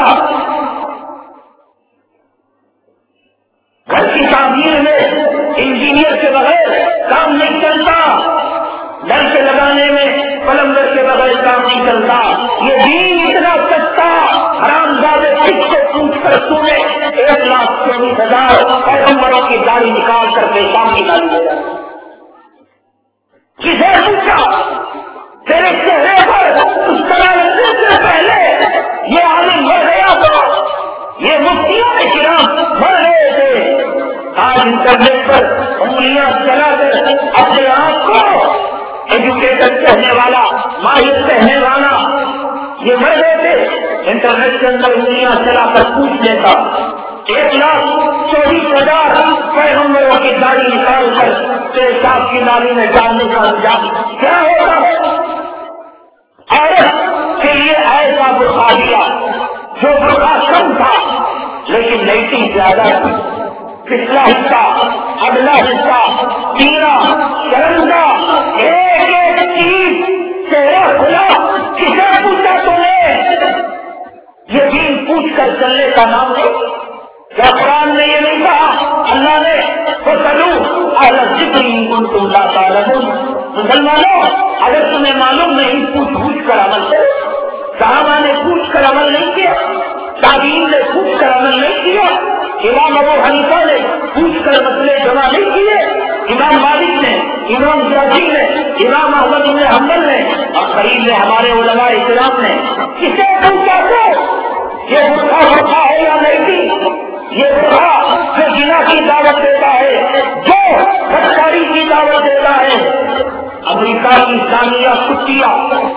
گھر کی تعمیر میں انجینئر کے بغیر کام نہیں چلتا. نل کے لگانے میں پلمبر کے بغیر کام نہیں چلتا. یہ دین اتنا سستا, حرامزادے کس کو پوچھ کر سنے 1,24,000 پیغمبروں کی داڑھی نکال کر پیشاب نکال دیا. کسے پوچھا تیرے چہرے پر اس طرح لگنے سے پہلے یہ عالم مر گیا تھا, یہ مفتیان کرام مر گئے تھے. آج انٹرنیٹ پر انگلیاں چلا کر اپنے آپ کو ایجوکیٹر کہنے والا, ماہر کہنے والا, یہ مر گئے تھے. انٹرنیٹ کے اندر انگلیاں چلا کر پوچھ لیتا 1,24,000 پیغمبروں کی داڑھی نکال کر پیشاب کی نالی میں ڈالنے کا انجام کیا ہوگا. عورت کے لیے ایسا برقع دیا جو برقع کم تھا لیکن لائٹنگ زیادہ تھی. پچھلا حصہ, اگلا حصہ, تیرا شرمگا, ایک چیز چہرہ کھلا. کسے پوچھا تم نے؟ یہ دین پوچھ کر چلنے کا نام نہیں. کیا قرآن نے یہ نہیں کہا؟ اللہ نے فَاسْأَلُوا أَهْلَ الذِّكْرِ إِن كُنتُمْ لَا تَعْلَمُونَ. مسلمانوں, اگر تمہیں معلوم نہیں پوچھ کر عمل کرو. صحابہ نے پوچھ کر عمل نہیں کیا, تابعین نے پوچھ کر عمل نہیں کیا, امام ابو حنیفہ نے پوچھ کر مسئلے جمع نہیں کیے, امام مالک نے, امام شافعی نے, امام احمد بن حنبل نے, اور قریب نے ہمارے علماء کرام نے. کسے پوچھا تو یہ برقع ہے یا نہیں تھی؟ یہ برقع جو زنا کی دعوت دیتا ہے, جو بدکاری کی دعوت دیتا ہے. امریکہ کی ثانیہ کتیا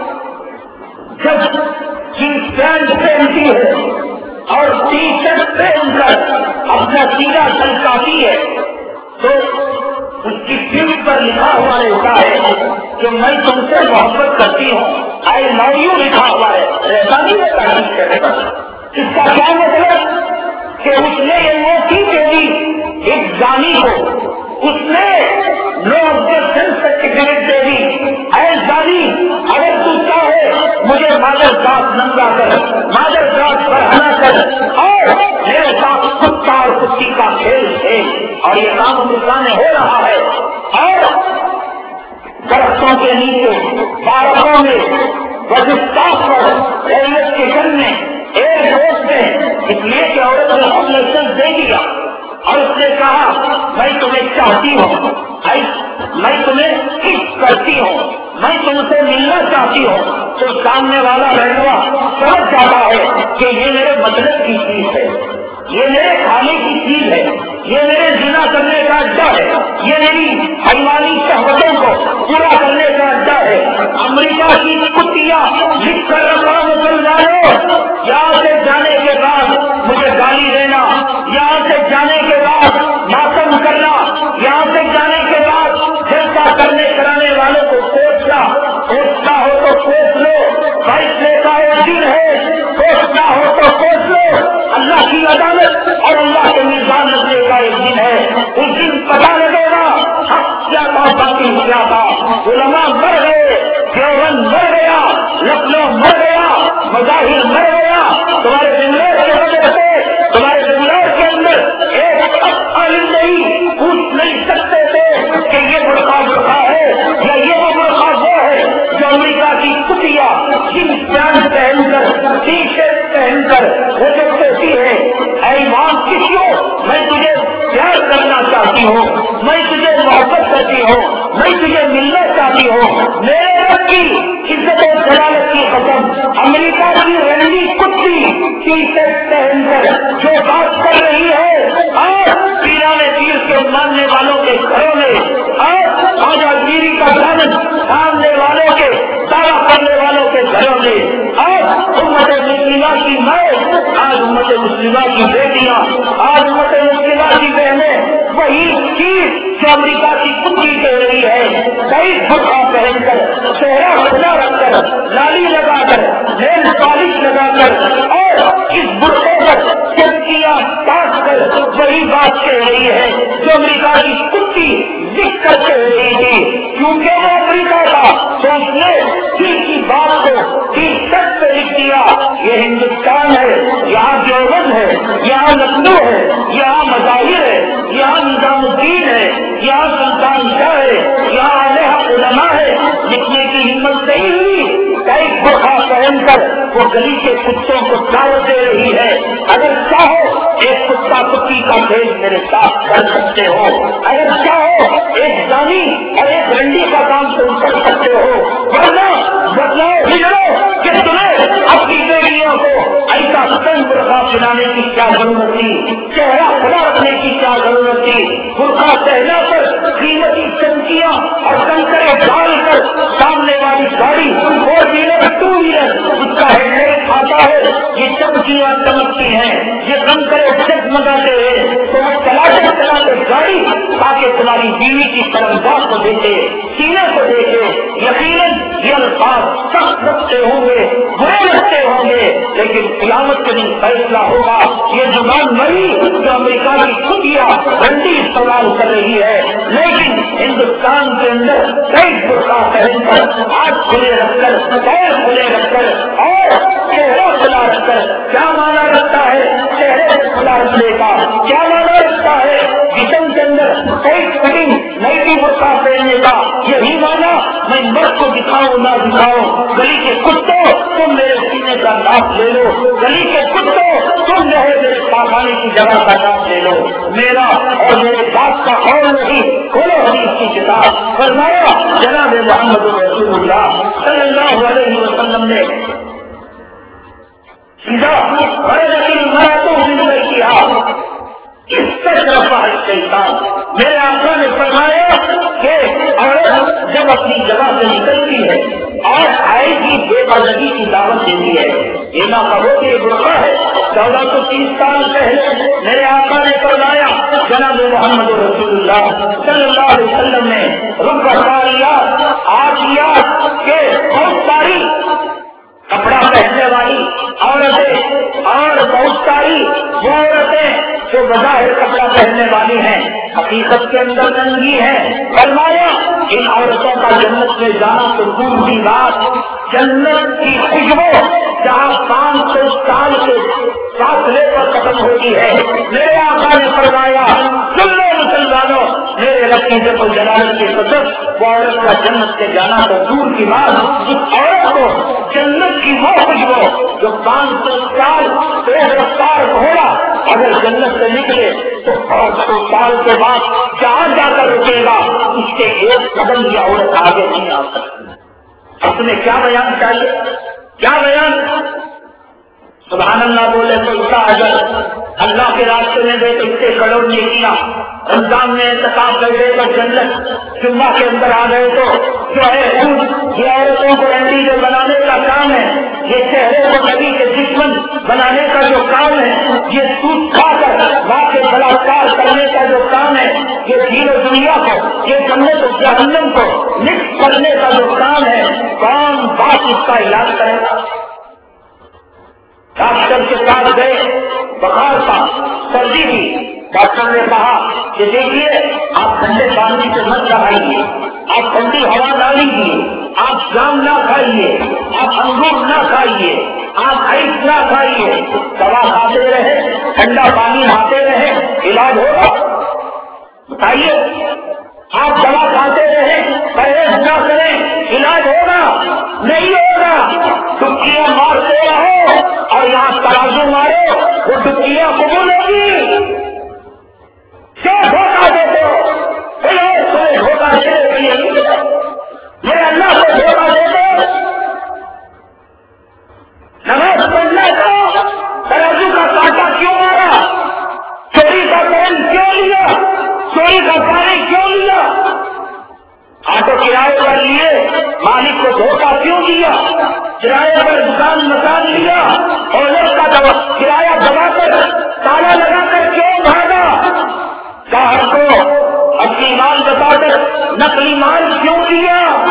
جب جینس پینٹ پہنتی ہے اور ٹی شرٹ پہن کر اپنا سیدھا چمکاتی ہے تو اس کی پیٹھ پر لکھا ہوا رہتا ہے کہ میں تم سے محبت کرتی ہوں, آئی لو یو لکھا ہوا ہے. ایسا نہیں ہوتا. اس کا کیا مطلب کہ اس نے یہ موقع دے دی ایک زانی کو, اس نے نو آبجیکشن سرٹیفکیٹ دے دی. اے زانی, اگر تو چاہے مجھے مادر ذات ننگا کر, مادر ذات برہنا کر, اور میرے ساتھ کتا اور کتی کا کھیل ہے. اور یہ کام امریکہ میں ہو رہا ہے. اور درختوں کے نیچے, پارکوں میں, بس اسٹاف پر, ریلوے اسٹیشن میں, ایک روڈ میں, اس لیے کہ عورت نے ہم لائسنس دے دیا اور اس نے کہا میں تمہیں چاہتی ہوں, میں تمہیں کس کرتی ہوں, میں تم سے ملنا چاہتی ہوں. تو سامنے والا رہنما سمجھ جاتا ہے کہ یہ میرے مطلب کی چیز ہے, یہ میرے کھانے کی چیز ہے, یہ میرے زنا کرنے کا اڈا ہے, یہ میری حیوانی شہوتوں کو پورا کرنے کا اڈا ہے. امریکہ کی کتیا لکھ کر رکھا مسلمانوں, یہاں سے جانے کے بعد مجھے گالی دینا, یہاں سے جانے کے بعد ماتم کرنا, یہاں سے جانے کے بعد جلسہ کرانے والوں کو کوسنا ہو تو کوس لو, فیصلے کا ایک دن ہے, کوسنا ہو تو کوس لو. اللہ کی عدالت اور اللہ کے میزان رکھنے کا ایک دن ہے. اس دن پتا لگے گا حق کیا تھا, باطل کیا تھا. علماء مر گئے, دیوبند مر گیا, لکھنؤ مر گیا, مظاہر مر گیا. تمہارے بنگلور کی وجہ سے تمہارے بنگلور کے اندر ایک عالم نہیں پوچھ نہیں سکتے تھے کہ یہ برقع ہے یا یہ وہ برقع وہ ہے جو امریکہ کی کتیا جن پینٹ پہن کر, ٹی شرٹ پہن کر وہ جو کہتی ہے اے ایمان کسیوں, میں تجھے پیار کرنا چاہتی ہوں, میں تجھے محبت کرتی ہوں, میں تجھے ملنا چاہتی ہوں. میرے رب کی عزت و جلالت کی قسم, امریکہ کی رنگی کتی ٹی شرٹ پہن کر جو بات کر رہی ہے اور پیرانے پیر کے ماننے والوں کے گھروں میں, اور خواجہ پیری کا دامن تھامنے والوں کے, دعویٰ کرنے والوں کے گھروں میں, اور امت مسلمہ کی مائیں, آج امت مسلمہ کی بیٹیاں, آج امت مسلمہ کی بہنیں وہی چیز جو امریکہ کی کتی کہہ رہی ہے, 23 برقع پہن کر چہرہ کھلا رکھ کر لالی لگا کر نیل پالش لگا کر اور اس برقعے پر چمکیاں کاٹ کر وہی بات کہہ رہی ہے جو امریکہ کی کتی لکھ کر کہہ رہی تھی، کیونکہ وہ امریکہ کا تو اس نے دل کی بات کو دل تک پہ لکھ دیا۔ یہ ہندوستان ہے، یہاں دیوبند ہے، یہاں لکھنؤ ہے، یہاں مظاہر ہے، یہاں نظام الدین ہے، یہاں سلطان شاہ ہے، یہاں علیہ علماء ہے۔ لکھنے کی ہمت نہیں ہوئی، کئی برقع پہن کر وہ گلی کے کتوں کو دعوت دے رہی ہے۔ اگر چاہو ایک کتا کتی کا کھیل میرے ساتھ کر سکتے ہو، اگر چاہو ایک جانی اور ایک رنڈی کا کام تم کر سکتے ہو، ورنہ بدلاؤ بگڑو کہ تمہیں اپنی بیٹیوں کو ایسا تنگ برقع پہنانے کی کیا ضرورت تھی، چہرہ کھلا رکھنے کی کیا ضرورت تھی۔ برقع پہنا کر قیمتی چمکیاں اور کنکرے ڈال کر سامنے والی گاڑی فور ویلر ٹو ویلر اس کا ہیڈ لائٹ آتا ہے، یہ چمکیاں چمکتی ہیں، یہ کنکرے جگمگاتے ہیں، تو وہ چلاتے چلاتے گاڑی تاکہ تمہاری بیوی کی طرفدار کو دیکھے، سینے کو دیکھے۔ یقیناً یہ الفاظ سخت لگتے ہوں گے، برے لگتے ہوں گے، لیکن قیامت کے دن فیصلہ ہوگا۔ یہ زبان مری جو امریکہ کی خودیا رنڈی استعمال کر رہی ہے، لیکن ہندوستان کے اندر کئی برقع پہن کر ہاتھ کھلے رکھ کر پیر کھلے رکھ کر اور چہرہ کھلا رکھ کر کیا مانا رکھتا ہے؟ چہرے کو کھلا رکھنے کا کیا مانا رکھتا ہے؟ جسم کے اندر کئی فٹنگ نئی برقع پہننے کا یہی مانا میں مرد کو دکھاؤں نہ دکھاؤں۔ گلی کے کتوں تم میرے سینے کا ناپ لے لو، گلی کے کتوں تم جو ہے میرے پاخانے کی جگہ کا ناپ لے لو، میرا اور میرے باپ کا اور نہیں۔ کھولو حدیث کی کتاب، فرمایا جناب محمد رسول اللہ صلی اللہ علیہ وسلم نے سیدھا کیا اس سے رفع الشیطان، میرے آقا نے فرمایا کہ عورت جب اپنی جگہ سے نکلتی ہے اور آئے گی بے پردگی کی دعوت دیتی ہے، یہ نہ کہو کہ یہ برقع ہے۔ 1430 سال پہلے میرے آقا نے فرمایا، جناب محمد رسول اللہ صلی اللہ علیہ وسلم نے رب ساریات آتیات کے بہت ساری کپڑا پہننے والی عورتیں اور بہت ساری وہ عورتیں جو بظاہر کپڑا پہننے والی ہیں حقیقت کے اندر ننگی ہیں۔ فرمایا ان عورتوں کا جنت میں جانا تو دور کی بات، جنت کی خوشبو جہاں 500 سال کے فاصلے پر ختم ہوتی ہے۔ میرے آقا نے فرمایا سن لو مسلمانوں، میرے نتیجے کو جلالت کی قدر وہ عورت کا جنت سے جانا تو دور کی بات، اس عورت کو جنت کی وہ خوشبو جو 500 سال تیز رفتار گھوڑا اگر جنت سے نکلے تو 500 سال کے بعد جہاں جا کر رکے گا اس کے ایک قدم یہ عورت آگے نہیں آ سکتی۔ اپنے کیا بیان چاہیے، کیا بیان؟ سبحان اللہ بولے تو اس کا اجر، اللہ کے راستے میں دے تو اس سے کروڑ نیکیاں، رمضان میں اعتکاف کر گئے تو جنت، جمعہ کے اندر آ گئے تو جو ہے یہ عورتوں کو رنڈی جو بنانے کا کام ہے، یہ چہرے کو نبی کے دشمن بنانے کا جو کام ہے، یہ سود کھا کر ماں کے بلاکار کرنے کا جو کام ہے، یہ دین و دنیا کو، یہ جنت و جہنم کو مکس کرنے کا جو کام ہے، کون بات اس کا علاج کرے گا؟ ڈاکٹر کے پاس گئے، بخار تھا، سردی تھی، ڈاکٹر نے کہا کہ دیکھیے آپ ٹھنڈے پانی سے مت نہائیے، آپ ٹھنڈی ہوا نہ لیجیے، آپ جام نہ کھائیے، آپ انگور نہ کھائیے، آپ آئس نہ کھائیے، دوا کھاتے رہے، ٹھنڈا پانی نہاتے رہے، علاج ہوگا؟ بتائیے، آپ دوا کھاتے رہے، پرہیز نہ کریں، علاج ہوگا؟ نہیں ہوگا۔ ڈبکیاں مارتے رہو اور یہاں ترازو مارو، وہ ڈبکیاں قبول ہوگی۔ کیوں دھوکہ دیتے ہو؟ دھوکہ دینے کے لیے میرے اللہ کو دھوکہ دیتے ہو؟ نماز پڑھنے کا ترازو کا کانٹا کیوں مارا؟ چوری کا پین کیوں لیا؟ چوری کا پانی کیوں لیا؟ آٹو کرائے پر لیے، مالک کو دھوکہ کیوں دیا؟ کرایہ پر دکان مکان لیا اور اس کا کرایہ دبا کر تالا لگا کر کیوں بھاگا؟ گاہک کو اپنی مال بتا کر نقلی مال کیوں دیا؟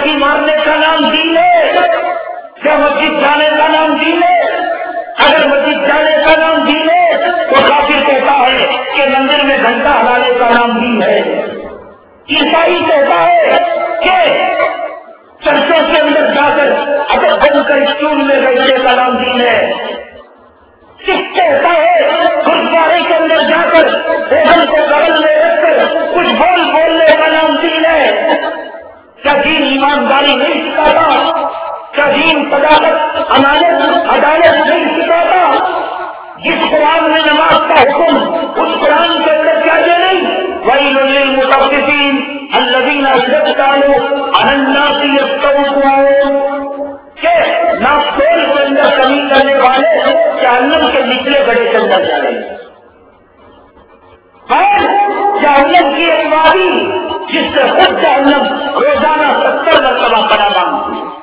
لاٹھی مارنے کا نام دین ہے؟ کیا مسجد جانے کا نام دین ہے؟ اگر مسجد جانے کا نام دین ہے تو کافر کہتا ہے کہ مندر میں گھنٹہ ہلانے کا نام دین ہے. عیسائی کہتا ہے کہ چرچوں کے اندر جا کر اگر بن کر اسکول میں بیٹھنے کا نام دین ہے. سکھ کہتا ہے گرودوارے کے اندر جا کر ٹیبل کو بغل میں رکھ کر کچھ بولنے کا نام دین ہے. کیا دین ایمانداری نہیں سکھاتا؟ کیا دین صداقت امانت عدالت نہیں سکھاتا؟ جس قرآن میں نماز کا حکم اس قرآن کے اندر کیا یہ نہیں وَيْلٌ لِّلْمُطَفِّفِينَ الَّذِينَ إِذَا اكْتَالُوا عَلَى النَّاسِ يَسْتَوْفُونَ کہ ناپتول کے اندر کمی کرنے والے جہنم کے نچلے بڑے کے اندر جائیں گے. جہنم کی ایک وادی جس سے خود جہنم روزانہ 70 مرتبہ پناہ مانگتی ہے.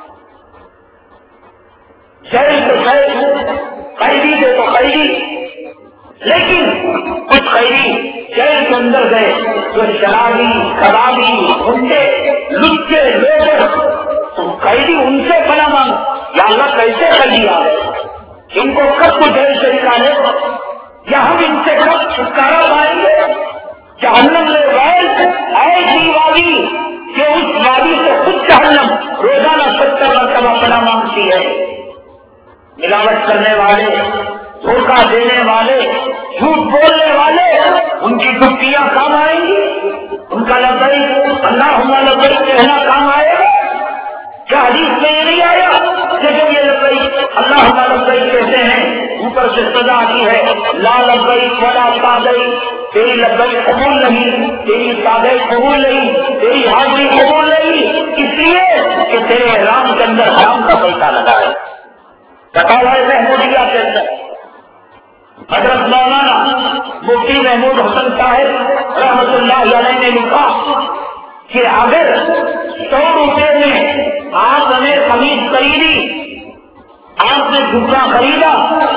شہر تو شہر قیدی دے تو قیدی، لیکن کچھ قیدی جیل کے اندر گئے جو شرابی کبابی گنڈے لچے لوگ تو قیدی ان سے پناہ مانگو. یا اللہ کیسے قیدی آ گئے؟ ان کو کب کو جیل سے نکالے یا ہم ان سے کب چھٹکارا پائیں گے؟ جہنم میں ویل ایسی وادی کہ اس وادی سے خود جہنم روزانہ 70 مرتبہ پناہ مانگتی ہے. ملاوٹ کرنے والے، دھوکہ دینے والے، جھوٹ بولنے والے، ان کی ڈبکیاں کام آئیں گی؟ ان کا لبیک اللہم لبیک کہنا کام آئے گا؟ کیا حدیث میں یہ نہیں آیا کہ جب یہ لبیک اللہم لبیک کہتے ہیں اوپر سے سزا آتی ہے لا لبیک ولا سعدیک، تیری لبیک قبول نہیں، تیری سعدیک قبول نہیں، تیری حاضری قبول نہیں، اس لیے کہ تیرے احرام کے اندر حرام کا پیسہ لگا ہے. محمودیہ کے اندر حضرت مولانا مفتی محمود حسن صاحب رحمت اللہ علیہ نے لکھا کہ اگر 100 روپے میں آپ نے قمیض خریدی، آپ نے جھگا خریدا،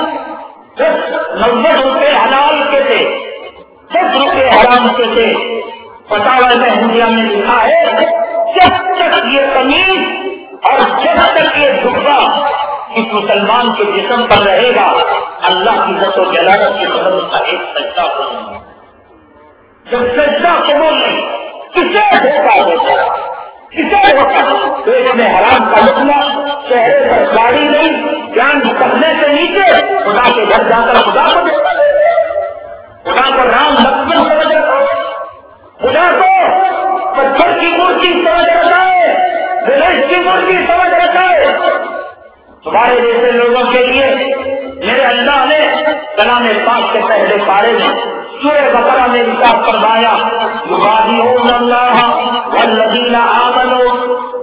90 روپے حلال کے تھے، 10 روپے حرام کے تھے. فتاوی محمودیہ میں لکھا ہے جب تک یہ قمیض اور جب تک یہ جھگا اس مسلمان کے جسم پر رہے گا اللہ کی عزت و جلالت کے قدم کا ایک سجدہ قبول نہیں. جب سجدہ قبول نہیں کسے دھوکہ دیتا ہے، کسے دھوکہ پیٹ میں حرام کا لقمہ، چہرے پر داڑھی نہیں، جان کرنے سے نیچے خدا کے گھر جا کر خدا کو دیتا ہے، خدا کو رام لکشمن سمجھ رہا ہے، خدا کو پتھر کی مورتی سمجھ رکھا ہے، گنیش کی مورتی سمجھ رکھا ہے. تمہارے جیسے لوگوں کے لیے میرے اللہ نے کلام پاک کے پہلے پارے میں سورہ بقرہ میں ارشاد فرمایا یخادعون اللہ والذین آمنوا،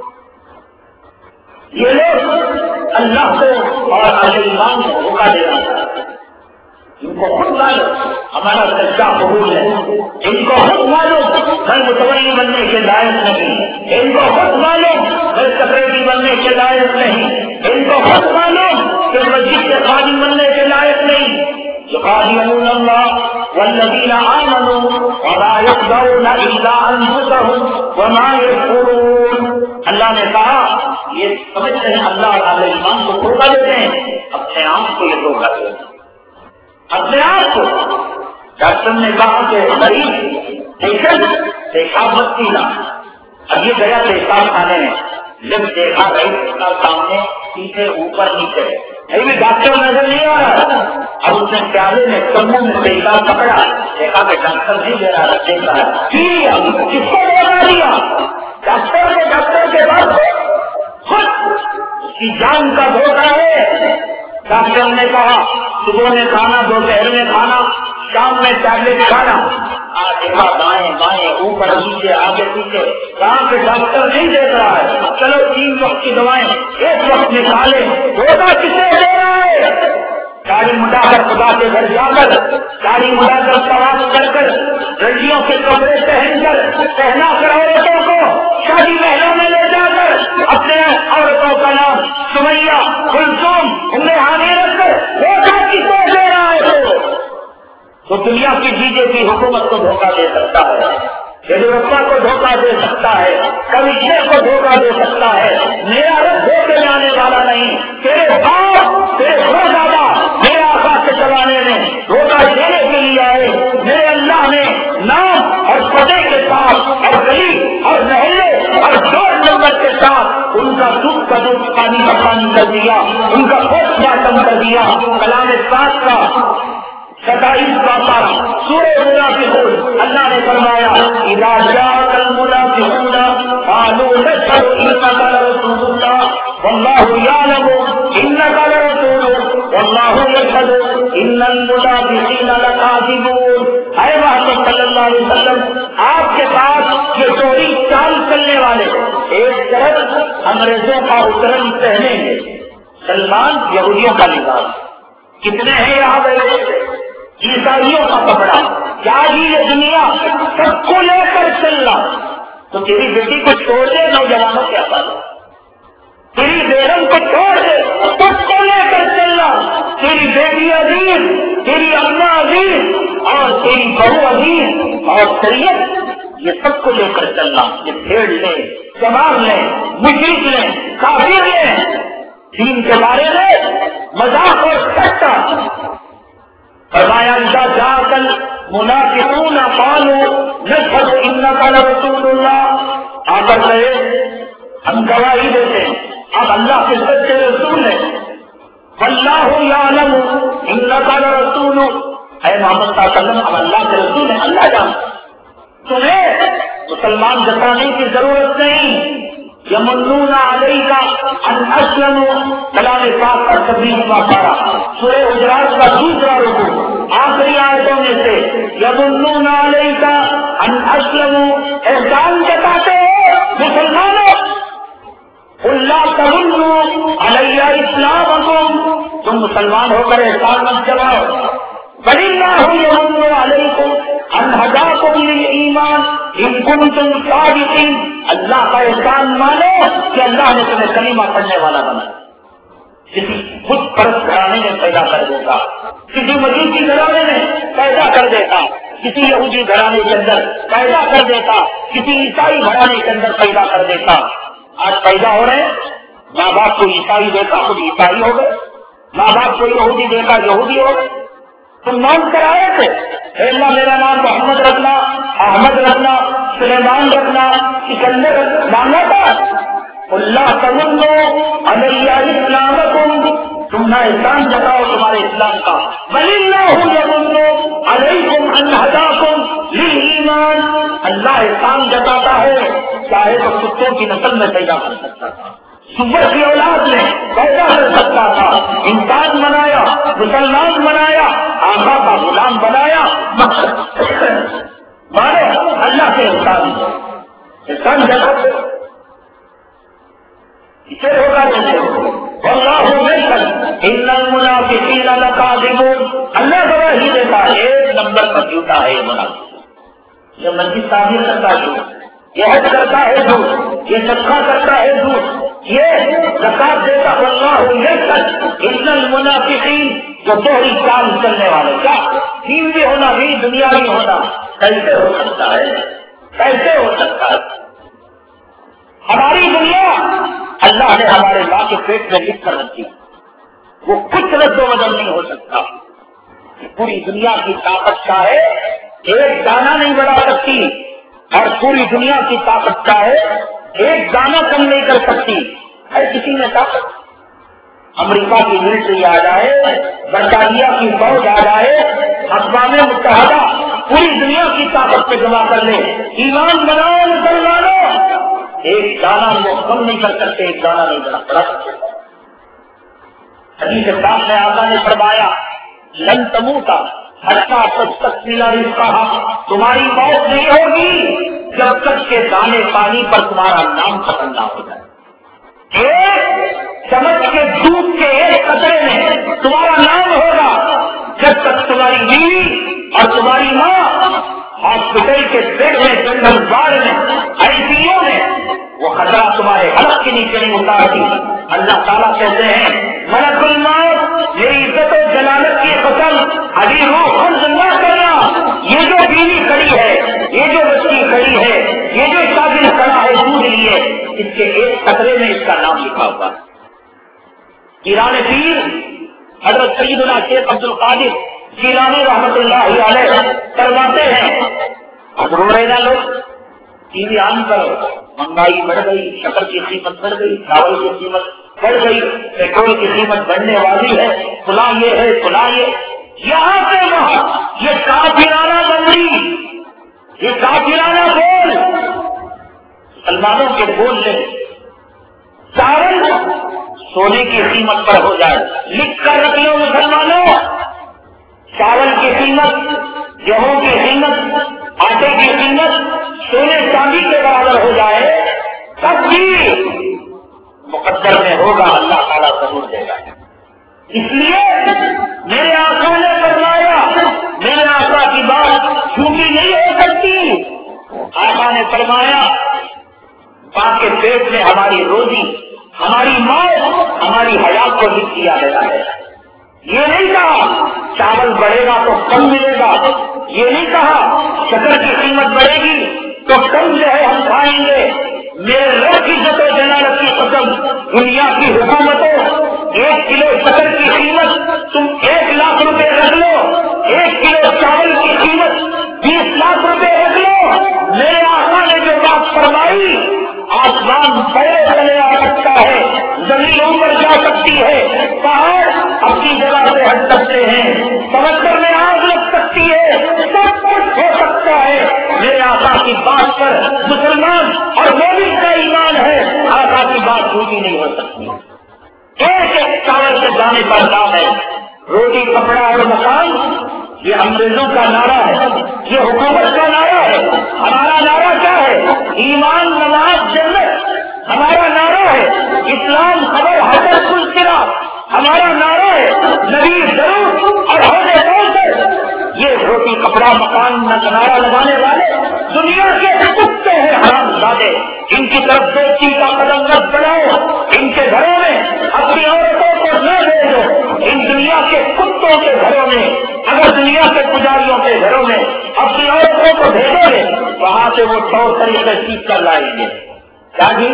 یہ لوگ اللہ کو اور اہل ایمان کو دھوکہ دے رہے ہیں. ان کو خود معلوم ہمارا سچا قبول ہے، ان کو خود معلوم میں متولی بننے کے لائق نہیں، ان کو خود معلوم میں سپریٹی بننے کے لائق نہیں، ان کو خود معلوم کہ مسجد کے خادم بننے کے لائق نہیں. یخادعون اللہ والذین آمنوا وما یخدعون الا انفسهم وما یشعرون. اللہ نے کہا یہ سمجھتے ہیں اللہ اور اہل ایمان کو دھوکہ دیتے ہیں، اپنے آپ کو یہ دھوکہ دیتے ہیں، اپنے آپ کو. ڈاکٹر نے کہا کہ مریض پیشاب مت پینا، اب یہ گیا پیشاب کھانے میں، جب دیکھا رہی سامنے پیچھے اوپر نیچے ابھی ڈاکٹر نظر نہیں آ رہا. اب اس نے پیالے میں کمبو میں پیشاب پکڑا، دیکھا کہ ڈاکٹر نہیں دے رہا، دیکھا کس کو دے دیا؟ ڈاکٹر کے بعد خود اس کی جان کا دھوکہ ہے. ڈاکٹر نے کہا صبح میں کھانا، دوپہر میں کھانا، شام میں ٹیبلٹ کھانا، دیکھا دائیں بائیں اوپر نیچے آگے پیچھے، کہاں پہ ڈاکٹر نہیں دیکھ رہا ہے. چلو 3 وقت کی دوائیں ایک وقت نکالے، دھوکہ کسے دے رہا ہے؟ گاڑی مٹا کر خدا کے گھر جا کر، گاڑی مٹا کر طواف کر کر، رنڈیوں کے کپڑے پہن کر، پہنا کر عورتوں کو شادی محلوں میں لے جا کر اپنے عورتوں کا نام سمیہ، کلثوم، ام ہانی رکھ کر دھوکہ کسے دے رہا ہے؟ تو دنیا کی بی جے پی حکومت کو دھوکہ دے سکتا ہے، یہ ربا کو دھوکہ دے سکتا ہے، کمشنر کو دھوکہ دے سکتا ہے، میرا رب دھوکے جانے والا نہیں. تیرے باپ تیرے دادا میرے آقا سے چلانے میں دھوکہ دینے کے لیے آئے. میرے اللہ نے نام اور پتے کے ساتھ اور گلی اور محلے اور ڈور نمبر کے ساتھ ان کا دودھ کا دودھ پانی کا پانی کر دیا، ان کا پوسٹ مارٹم کر دیا. کلام پاک کا 27 پارہ سورہ منافقون اللہ نے فرمایا اذا جاء المنافقون قالوا نشهد انك لرسول الله والله يعلم انك لرسوله والله يشهد ان المنافقين لكاذبون. اے محمد صلی اللہ علیہ وسلم آپ کے پاس یہ چوری چال چلنے والے ایک طرف انگریزوں کا اترن پہنیں گے، سلمان یہودیوں کا لباس، کتنے ہیں یہاں بیٹھے عیسائیوں کا کپڑا، کیا یہ دنیا سب کو لے کر چلنا. تو تیری بیٹی کو چھوڑ دے نوجوانوں کے پاس، تیری بیگم کو چھوڑ دے سب کو لے کر چلنا. تیری بیٹی عزیز، تیری اماں عزیز اور تیری بہو عزیز اور شریعت، یہ سب کو لے کر چلنا. یہ پھیڑ لیں، جمال لیں، مشرک لیں، کافر لیں، دین کے بارے میں مذاق اور سٹا. فرمایا اذا جاء المنافقون قالوا نشهد انك لرسول الله. آپ کہے ہم گواہی دیتے ہیں اب اللہ کے سچے رسول ہیں. واللہ یعلم انک لرسول. اے محمد صلی اللہ علیہ وسلم اب اللہ کے رسول ہیں، اللہ جانتا. تمہیں مسلمان جتانے کی ضرورت نہیں. یمنون علیک ان اسلموا، کلام پاک کا 26واں پارہ سورہ حجرات کا دوسرا رکوع آخری آیتوں میں سے. یمنون علیک ان اسلموا، احسان جتاتے ہو مسلمانوں. قل لا تمنوا علی اسلامکم، تم مسلمان ہو کر احسان مت جتاؤ. بل اللہ یمن علیکم ان ہداکم للایمان ان کنتم صادقین. اللہ کا احسان مانو کہ اللہ نے تمہیں کلمہ پڑھنے والا بنا. کسی خود پرست گھرانے میں پیدا کر دیتا، کسی مجوسی گھرانے میں پیدا کر دیتا، کسی یہودی گھرانے کے اندر پیدا کر دیتا، کسی عیسائی گھرانے کے اندر پیدا کر دیتا. آج پیدا ہو رہے ماں باپ کو عیسائی دیکھا خود عیسائی ہو گئے، ماں باپ کو یہودی دیکھا یہودی ہو گئے. تم نام کرائے تھے اے اللہ میرا نام محمد رکھنا، احمد رکھنا، سلیمان رکھنا، سکندر ماننا تھا. اللہ تمنوا علی اسلامکم، تم نہ احسان جتاؤ تمہارے اسلام کا. بل اللہ یمن علیکم ان ہداکم للایمان، اللہ احسان جتاتا ہے چاہے تو کتوں کی نسل میں پیدا کر سکتا تھا، سور کی اولاد میں پیدا کر سکتا تھا، انسان بنایا، مسلمان بنایا، آقا کا غلام بنایا. مانو اللہ کے احسان جتاتے اسے ہوگا جیسے واللہ یشہد ان المنافقین لکاذبون. اللہ گواہی دیتا ہے 1 نمبر پر جھوٹا ہے یہ منافق. یہ مسجد تعمیر کرتا ہے جھوٹ، یہ حج کرتا ہے جھوٹ، یہ صدقہ کرتا ہے جھوٹ، یہ زکات دیتا. واللہ یشہد ان المنافقین، جو دوہری چال چلنے والے، کیا دین بھی ہونا بھی دنیا بھی ہونا. کیسے ہو سکتا ہے؟ کیسے ہو سکتا ہے؟ ہماری دنیا اللہ نے ہمارے ماں کے پیٹ میں لکھ کر رکھی، وہ کچھ رد و بدل نہیں ہو سکتا. پوری دنیا کی طاقت چاہے ایک دانہ نہیں بڑھا سکتی، اور پوری دنیا کی طاقت چاہے ایک دانہ کم نہیں کر سکتی. ہے کسی میں طاقت؟ امریکہ کی ملٹری آ جائے، برطانیہ کی فوج آ جائے، اقوام متحدہ پوری دنیا کی طاقت پہ جمع کر لے، ایمان بناؤ مسلمانوں، ایک دانہ وہ کم نہیں کر سکتے، ایک دانہ نہیں بڑھا سکتے. حدیث پاک میں آقا نے فرمایا لن تموتا حتی تستکمل رزقھا، تمہاری موت نہیں ہوگی جب تک کہ دانے پانی پر تمہارا نام ختم نہ ہو جائے. ایک چمچ کے دودھ کے ایک قطرے میں تمہارا نام ہوگا جب تک تمہاری بیوی اور تمہاری ماں ہاسپٹل کے بیڈ میں، جنرل وارڈ میں، آئی سی یو میں، وہ خطرہ تمہارے حلق کے نیچے نہیں اتارتی. اللہ تعالیٰ کہتے ہیں ملک الموت میری عزت و جلالت کی قسم ابھی روح خرج نہ کرنا، یہ جو بیوی کھڑی ہے یہ جو بچی کھڑی ہے، یہ جو شاگرد کھڑا ہے دودھ لیے، اس کے ایک قطرے میں اس کا نام لکھا ہوا ہے۔ پیران پیر حضرت سیدنا شیخ عبد القادر جیلانی رحمۃ اللہ علیہ فرماتے ہیں، اب رو رہے نا لوگ، ٹی وی آن کرو، مہنگائی بڑھ گئی، شکر کی قیمت بڑھ گئی، چاول کی قیمت بڑھ گئی، پیٹرول کی قیمت بڑھنے والی ہے، فلاں یہ ہے فلاں یہاں سے وہاں یہ کافرانہ بندی، یہ کافرانہ بول مسلمانوں کے بول لیں، چاول سونے کی قیمت پر ہو جائے، لکھ کر رکھ لو مسلمانوں، چاول کی قیمت، گیہوں کی قیمت، آٹے کی قیمت سونے چاندی کے برابر ہو جائے، تب بھی مقدر میں ہوگا، اللہ تعالیٰ ضرور دے گا۔ اس لیے میرے آقا نے فرمایا، میرے آقا کی بات جھوٹی نہیں ہو سکتی۔ آقا نے فرمایا ماں کے پیٹ میں ہماری روزی، ہماری موت، ہماری حیات کو لکھ دیا گیا ہے۔ یہ نہیں کہا چاول بڑھے گا تو کم ملے گا، یہ نہیں کہا شکر کی قیمت بڑھے گی تو کم جو ہے ہم کھائیں گے۔ میرے رب کی عزت و جلالت کی قسم، دنیا کی حکومتوں 1 کلو شکر کی قیمت تم 1 لاکھ روپے رکھ لو، 1 کلو چاول کی قیمت 20 لاکھ روپے رکھ لو، میرے آقا نے جو بات فرمائی، آسمان پیر چلے آ سکتا ہے، زمین اوپر جا سکتی ہے، پہاڑ اپنی جگہ سے ہٹ سکتے ہیں، سمندر میں آگ لگ سکتی ہے، سب کچھ ہو سکتا ہے، میرے آقا کی بات پر مسلمان اور مومن کا ایمان ہے، آقا کی بات جھوٹی نہیں ہو سکتی۔ ایک ایک چاول کے دانے پر دام ہے، روٹی کپڑا اور مکان یہ انگریزوں کا نعرہ ہے، یہ حکومت کا نعرہ ہے، ہمارا نعرہ کیا ہے؟ ایمان نماز جنت ہمارا نعرہ ہے، اسلام خبر حضرت السرا ہمارا نعرہ ہے، نبی ضرور اور ہونے سے یہ روٹی کپڑا مکان نعرہ لگانے والے دنیا کے کتے ہیں حرام زادے، ان کی طرف دوستی کا قدم مت بڑھاؤ، ان کے گھروں میں اپنی عورتوں کو نہ بھیجو، ان دنیا کے کتوں کے گھروں میں، اگر دنیا کے پجاریوں کے گھروں میں اپنی عورتوں کو بھیجو گے وہاں سے وہ طور طریقے سیکھ کر لائیں گے۔ کیا جی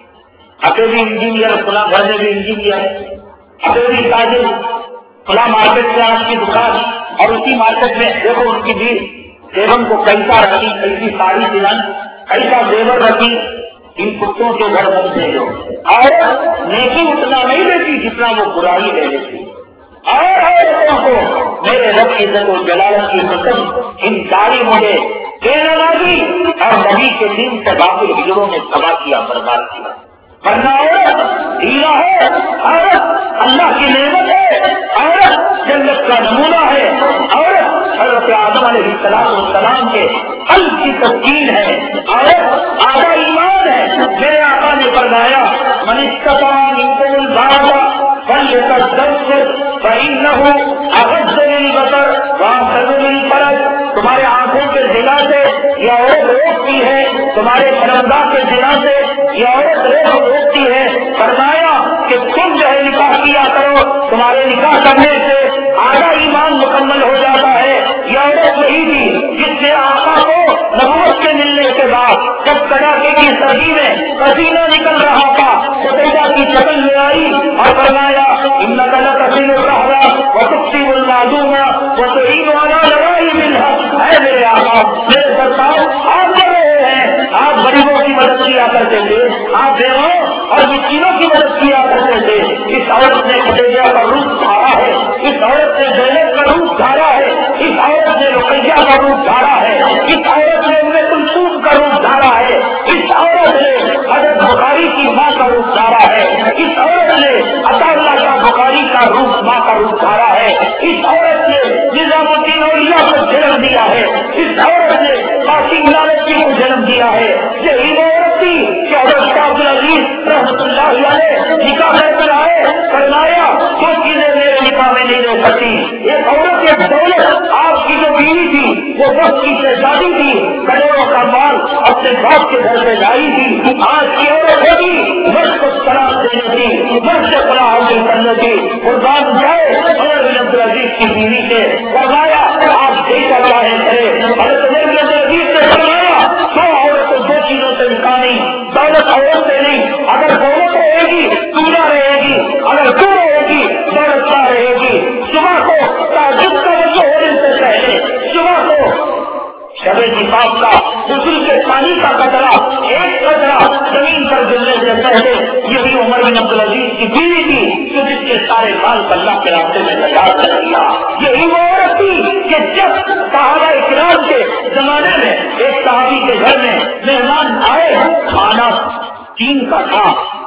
اکیلی انجینئر فلاں گھر میں بھی انجینئر، اکیلی تاجر فلاں مارکیٹ سے آپ کی دکان، اور اسی مارکیٹ میں دیکھو ان کی بھی بیگم کو کیسا رکھی، کیسی ساڑی دلان، کیسا زیور رکھی، ان کتوں کے گھر بن گئے اور نیکی اتنا نہیں دیتی جتنا وہ برائی لے لیتی، اور عورتوں کو میرے رب کی عزت و جلالت کی قسم ان داڑھی مجھے بے نمازی اور نبی کے دین سے باقی ہجروں نے تباہ کیا، برباد کیا۔ ورنہ عورت ہیرا ہے، عورت اللہ کی نعمت ہے، عورت جنت کا نمونہ ہے، عورت حضرت آدم علیہ السلام کے قلب کی تسکین ہے، عورت آدھا ایمان ہے۔ میرے آقا نے فرمایا من استطاع منکم الباء فلیتزوج فإنہ اغض للبصر واحسن للفرج۔ تمہارے آنکھوں کے زنا سے یہ عورت روکتی ہے، تمہارے شرمگاہ کے زنا سے یہ عورت روکتی ہے، فرمایا کہ تم جو ہے نکاح کیا کرو، تمہارے نکاح کرنے سے آدھا ایمان مکمل ہو جاتا ہے۔ یہ عورت وہی تھی جس نے آقا کو نبوت کے ملنے کے بعد جب کڑاکے کی سردی میں پسینہ نکل رہا تھا، خدیجہ کی شکل میں آئی اور فرمایا انک لتصل الرحم وتقسم المعدوم وتعين على نوائب الحق۔ اے میرے آقا، میرے سرکار، آپ کر رہے ہیں، آپ غریبوں کی مدد کیا کرتے تھے، آپ بیووں اور مسکینوں کی مدد کیا کرتے تھے۔ اس عورت نے خدیجہ کا روپ دھارا ہے، اس عورت نے زینب کا روپ دھارا ہے، اس عورت نے رقیہ کا روپ دھارا ہے، اس عورت نے ام کلثوم کا روپ دھارا ہے، اس عورت نے حضرت بخاری کی ماں کا روپ دھارا ہے، اس عورت نے عطا اللہ کا بخاری کا روپ ماں کا روپ دھارا ہے، اس عورت نے نظام الدین اولیاء کو جنم دیا ہے، اس عورت نے قاسم نانوتوی کو جنم دیا ہے۔ یہی وہ عورت تھی کہ حضرت عبدالعزیز رحمۃ اللہ علیہ نکاح کر کر آئے، فرمایا جو چیزیں میرے نکاح میں نہیں رہ سکتی۔ ایک عورت ایک دولت آپ کی جو بیوی تھی وہ وقت کی شہزادی تھی، کروڑوں کا مال اپنے باپ کے گھر میں لائی تھی، آج کی عورت ہوگی مرد کو طلاق دینے کی، مرد سے طلاق حاصل کرنے کی، قربان جائے عمر بن عبدالعزیز کی بیوی سے، فرمایا آپ جیسا چاہیں کرے، حضرت عمر بن عبدالعزیز سے ان کا نہیں, دولت عورت سے نہیں. اگر دولت رہے گی دنیا رہے گی, اگر تو رہے گی دولت کا رہے گی. صبح کو تہجد کا وضو ہونے سے پہلے, صبح کو شب نفاس کا غسل کے پانی کا قطرہ, ایک قطرہ زمین پر گرنے سے پہلے یہی عمر بن عبدالعزیز کی بیوی تھی جو جس کے سارے مال کو اللہ کے راستے میں تیار کر دیا. یہی وہ عورت تھی کہ جب صحابہ اکرام کے زمانے میں ایک صحابی کے گھر میں مہمان آئے, کھانا 3 کا تھا,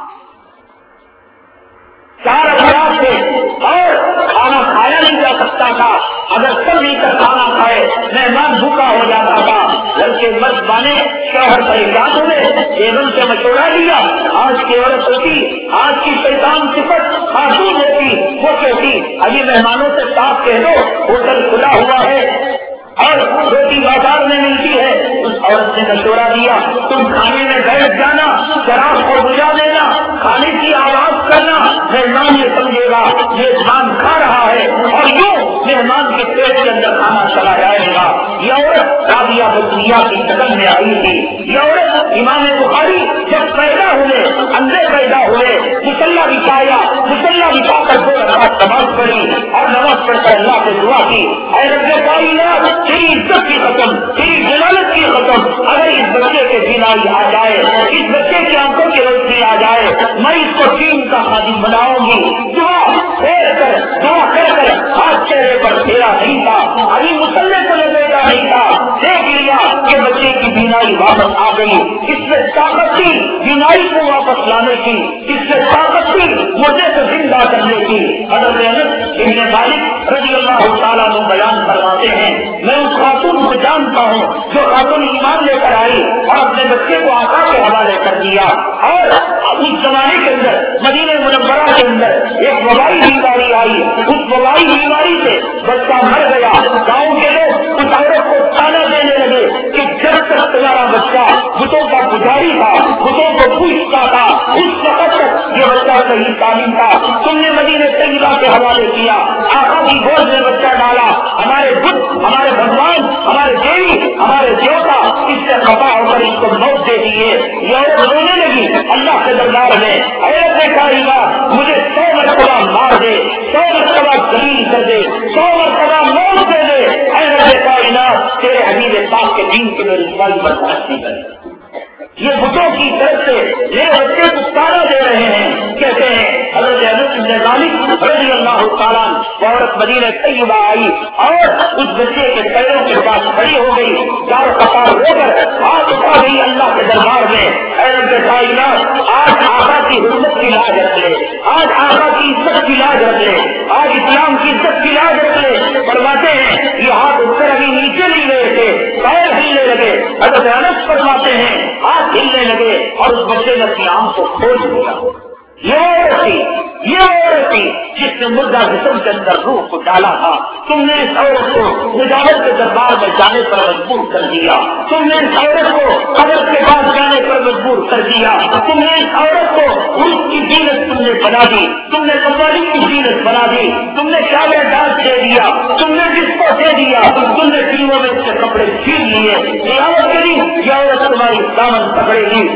4 افراد تھے اور کھانا کھایا نہیں جا سکتا تھا. اگر سب مل کر کھانا کھائے مہمان بھوکا ہو جاتا تھا. گھر کے مرد بانے شوہر پریشان ہوئے, بیگم سے مشورہ لیا. آج کی عورت ہوتی, آج کی شیطان صفت خاتون ہوتی, وہ کہتی ابھی مہمانوں سے صاف کہہ دو ہوٹل کھلا ہوا ہے اور روٹی بازار میں ملتی ہے. اس عورت نے مشورہ دیا تم کھانے میں بیٹھ جانا, شراب کو بجا دینا, کھانے کی آواز کرنا, مہمان یہ سمجھے گا میزبان کھا رہا ہے اور یوں مہمان کے پیٹ کے اندر کھانا چلا جائے گا. یہ عورت رابعہ بصریہ کی شکل میں آئی تھی. یہ عورت امام بخاری جب پیدا ہوئے, اندھے پیدا ہوئے, مصلی بچھایا, مصلی بچھا کر 2 رکعت نماز پڑھی اور نماز پڑھ کر اللہ سے دعا کی, اے رب کائنات تیری عزت کی قسم, تیری جلالت کی قسم, اگر اس بچے کے بینائی آ جائے, اس بچے کی آنکھوں کی روشنی آ جائے, میں اس کو دین کا خادم بناؤں گی. دعا کر کر ہاتھ چہرے پر پھیرا نہیں تھا, ابھی مسلح کو لگے گا نہیں تھا, دیکھ لیا کہ بچے کی بینائی واپس آ گئی. اس میں طاقت تھی بینائی کو واپس لانے کی, اس میں طاقت تھی مجھے کو زندہ کرنے کی. حضرت انس ابن مالک رضی اللہ تعالیٰ عنہ بیان فرماتے ہیں میں اس خاتون کو جانتا ہوں جو خاتون ایمان لے کر آئی اور اپنے بچے کو آقا کے حوالے کر دیا. اور اس زمانے کے اندر مدینہ منورہ کے اندر ایک وبائی بیماری آئی, اس وبائی بیماری سے بچہ مر گیا. گاؤں کے لوگ اس عورت کو تانا دینے لگے کہ جب تک تمہارا بچہ بتوں کا پجاری تھا, بتوں کو پوچھتا تھا, اس وقت تک یہ بچہ صحیح تعلیم تھا. تم نے مدینہ طیبہ کے حوالے کیا, آقا کی گود میں بچہ ڈالا, ہمارے بت, ہمارے بھگوان, ہمارے دیوی, ہمارے دیوتا اس سے خفا ہو کر اس کو موت دے دیے. یہ عورت رونے لگی اللہ کے دربار میں, عورت نے کہا مجھے 100 مرتبہ مار دے, 100 مرتبہ ذلیل کر دے, 100 مرتبہ موت دے دے, اے رب کائنات تیرے حبیب پاک کے دین کے میں رسوائی برداشت نہیں کرے. یہ بتوں کی طرف سے میرے بچے کو تانا دے رہے ہیں. کہتے ہیں حضرت انس بن مالک رضی اللہ تعالیٰ وہ عورت مدینہ طیبہ آئی اور اس بچے کے پیروں کے پاس کھڑی ہو گئی, چار قطار ہو کر ہاتھ اٹھا گئی اللہ کے دربار میں. اے رب کائنات آج آقا کی حرمت کی لاج رکھ لے, آج آقا کی عزت کی لاج رکھ لے, آج اسلام کی عزت کی لاج رکھ لے. فرماتے ہیں یہ ہاتھ اٹھ کر ابھی نیچے نہیں گئے تھے, پیر ہلنے لگے. حضرت انس فرماتے ہیں ہاتھ ہلنے لگے اور اس بچے نے اپنی آنکھ کو کھول دیا. یہ عورت تھی جس نے مردہ جسم کے اندر روح کو ڈالا تھا. تم نے اس عورت کو مجاہد کے دربار میں جانے پر مجبور کر دیا, تم نے اس عورت کو قبر کے پاس جانے پر مجبور کر دیا, تم نے اس عورت کو عرس کی زینت تم نے بنا دی, تم نے قوالی کی زینت بنا دی, تم نے شاعر ڈانس دے دیا, تم نے جس کو دے دیا, تم نے فلموں میں اس کے کپڑے چھین لیے. قیامت کے دن یہ عورت تمہاری دامن پکڑے گی.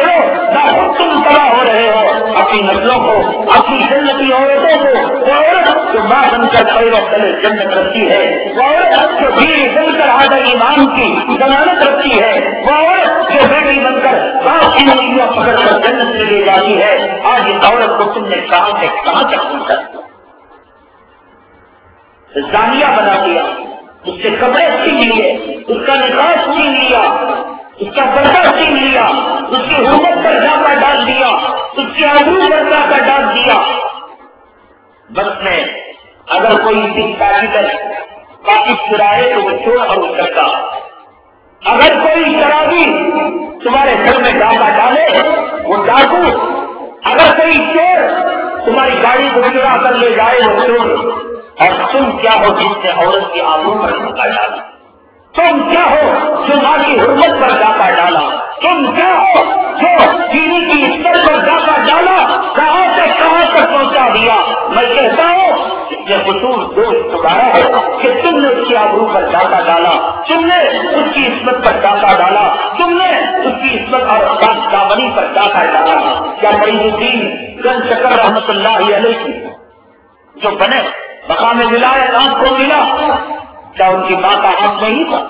تم تباہ ہو رہے ہو اپنی نسلوں کو, اپنی جنتی عورتوں کو. وہ عورت جو ماں بن کر پیروں تلے جنت رکھتی ہے, وہ عورت جو بیوی بن کر آدھر ایمان کی ضمانت رکھتی ہے, وہ عورت جو بیٹی بن کر باپ کی انگلیاں پکڑ کر جنت میں لے جاتی ہے. آج اس عورت کو تم نے کہاں سے کہاں تک پہنچا زانیہ بنا دیا, اس کے کپڑے چھین لیے, اس کا نکاح چھین لیا, اس کا پردہ چھین لیا, اس کی حرمت پر ڈاکہ ڈال دیا, اس کی آبرو پر ڈاکہ ڈال دیا. بس میں اگر کوئی پاکٹ چرائے تو وہ چور اور اس کا, اگر کوئی شرابی تمہارے گھر میں ڈاکہ ڈالے وہ ڈاکو, اگر کوئی چور تمہاری گاڑی کو چرا کر لے جائے وہ چور. اور تم کیا ہو جس نے عورت کی آبرو پر ڈاکہ ڈالا؟ تم کیا ہو جو ماں کی حرمت پر ڈاکہ ڈالا؟ تم کیا ہو جو چینی کی عزت پر ڈاکہ ڈالا؟ کہاں سے کہاں تک پہنچا دیا؟ میں کہتا ہوں یہ قصور دوست تمہارا ہے کہ تم نے اس کی آبرو پر ڈاکہ ڈالا، تم نے اس کی عصمت پر ڈاکہ ڈالا، تم نے اس کی عصمت اور دامنی پر ڈاکہ ڈالا۔ کیا فرید الدین گنج شکر رحمت اللہ علیہ کی جو بنے مقام ولایت آپ کو ملا، کیا ان کی ماں کا حق نہیں تھا؟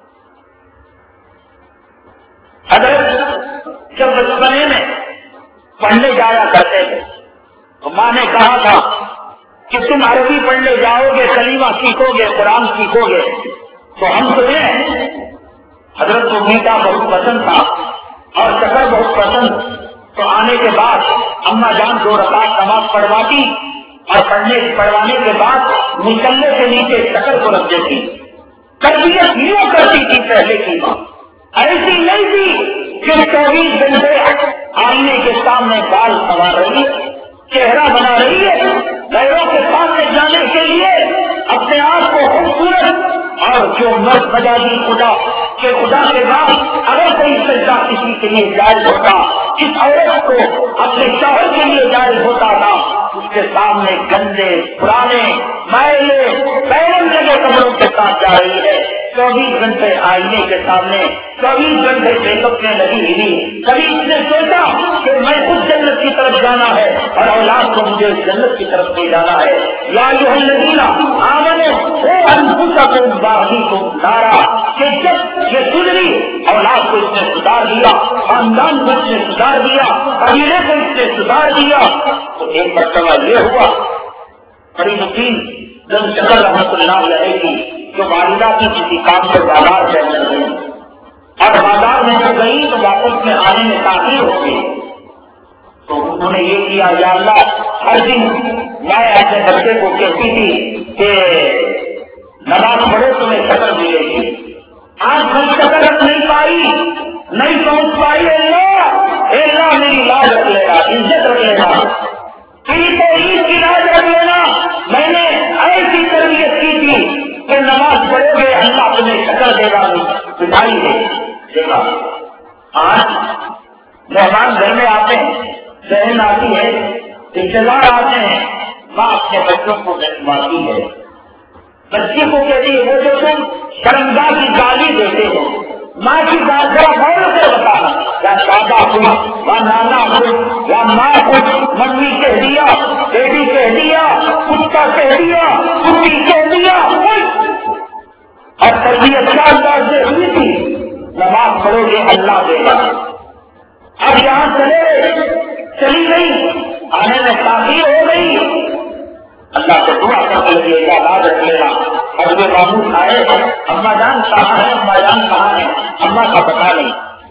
حضرت جب بچپنے میں پڑھنے جایا کرتے تھے تو ماں نے کہا تھا کہ تم عربی پڑھنے جاؤ گے، کلمہ سیکھو گے، قرآن سیکھو گے تو ہم تمہیں، حضرت کو میٹھا بہت پسند تھا اور شکر بہت پسند، تو آنے کے بعد اماں جان 2 رکعت نماز پڑھواتی اور پڑھوانے کے بعد مصلے کے نیچے شکر کو رکھ دیتی۔ تربیت یوں کرتی تھی پہلے کی ماں، ایسی نہیں تھی کہ 24 گھنٹے آئینے کے سامنے بال سنوار رہی ہے، چہرہ بنا رہی ہے، غیروں کے سامنے جانے کے لیے اپنے آپ کو خوبصورت، اور جو مرد بجا دی خدا کہ خدا کے بعد اگر کوئی سجدہ کسی کے لیے جائز ہوتا، اس عورت کو اپنے شوہر کے لیے جائز ہوتا تھا، اس کے سامنے گندے پرانے میلے بیرن لگے کپڑوں کے ساتھ جا رہی ہے، 24 گھنٹے آئینے کے سامنے، 24 گھنٹے میک اپ میں لگی ہوئی۔ کبھی اس نے سوچا کہ میں خود جنت کی طرف جانا ہے اور اولاد کو مجھے جنت کی طرف لے جانا ہے۔ یا ایھا الذین آمنوا قوا انفسکم واہلیکم نارا، کہ جب یہ سدھری اولاد کو اس نے سدھار دیا، خاندان کو اس نے سدھار دیا، قبیلے کو اس نے سدھار دیا، تو ایک مرتبہ یہ ہوا فرید الدین گنج شکر رحمت اللہ علیہ کی جو والدہ کی کسی کام سے بازار سے گئی اور بازار میں جب گئی تو واپس میں آنے میں تاخیر ہو گئی، تو انہوں نے یہ کیا، یا اللہ ہر دن میں اپنے بچے کو کہتی تھی کہ نماز پڑھو تمہیں شکر ملے گی، آج میں شکر رکھ نہیں پائی، نہیں پہنچ پائی، اللہ میری لاج رکھ لینا، عزت رکھ لینا، عید کی لاج رکھ لینا۔ میں نے ایسی تربیت کی تھی کہ نماز پڑھو گے اللہ تمہیں شکر دے گا، مٹھائی دے گا۔ آج مہمان گھر میں آتے ہیں، بہن آتی ہے، رشتے دار آتے ہیں، ماں اپنے بچوں کو مارتی ہے، بچے کو کہتی ہے وہ جو تم شرمگاہ کی گالی دیتے ہو، ماں کی بات ذرا غور سے بتانا، یا دادا کچھ یا نانا کچھ یا ماں کچھ، ممی کہہ دیا، بیٹی کہہ دیا، کتا کہہ دیا، کتی کہہ دیا، اور تربیت کیا انداز سے ہوئی تھی، نماز پڑھو گے اللہ دے گا۔ اب یہاں چلی گئی، آنے میں تاخیر ہو گئی، اللہ سے دعا کرنے لگے، یا یاد رکھ لینا، اب یہ معمول آئے، اماں جان کہاں ہے، اماں جان کہاں ہے، اماں کا پتا نہیں۔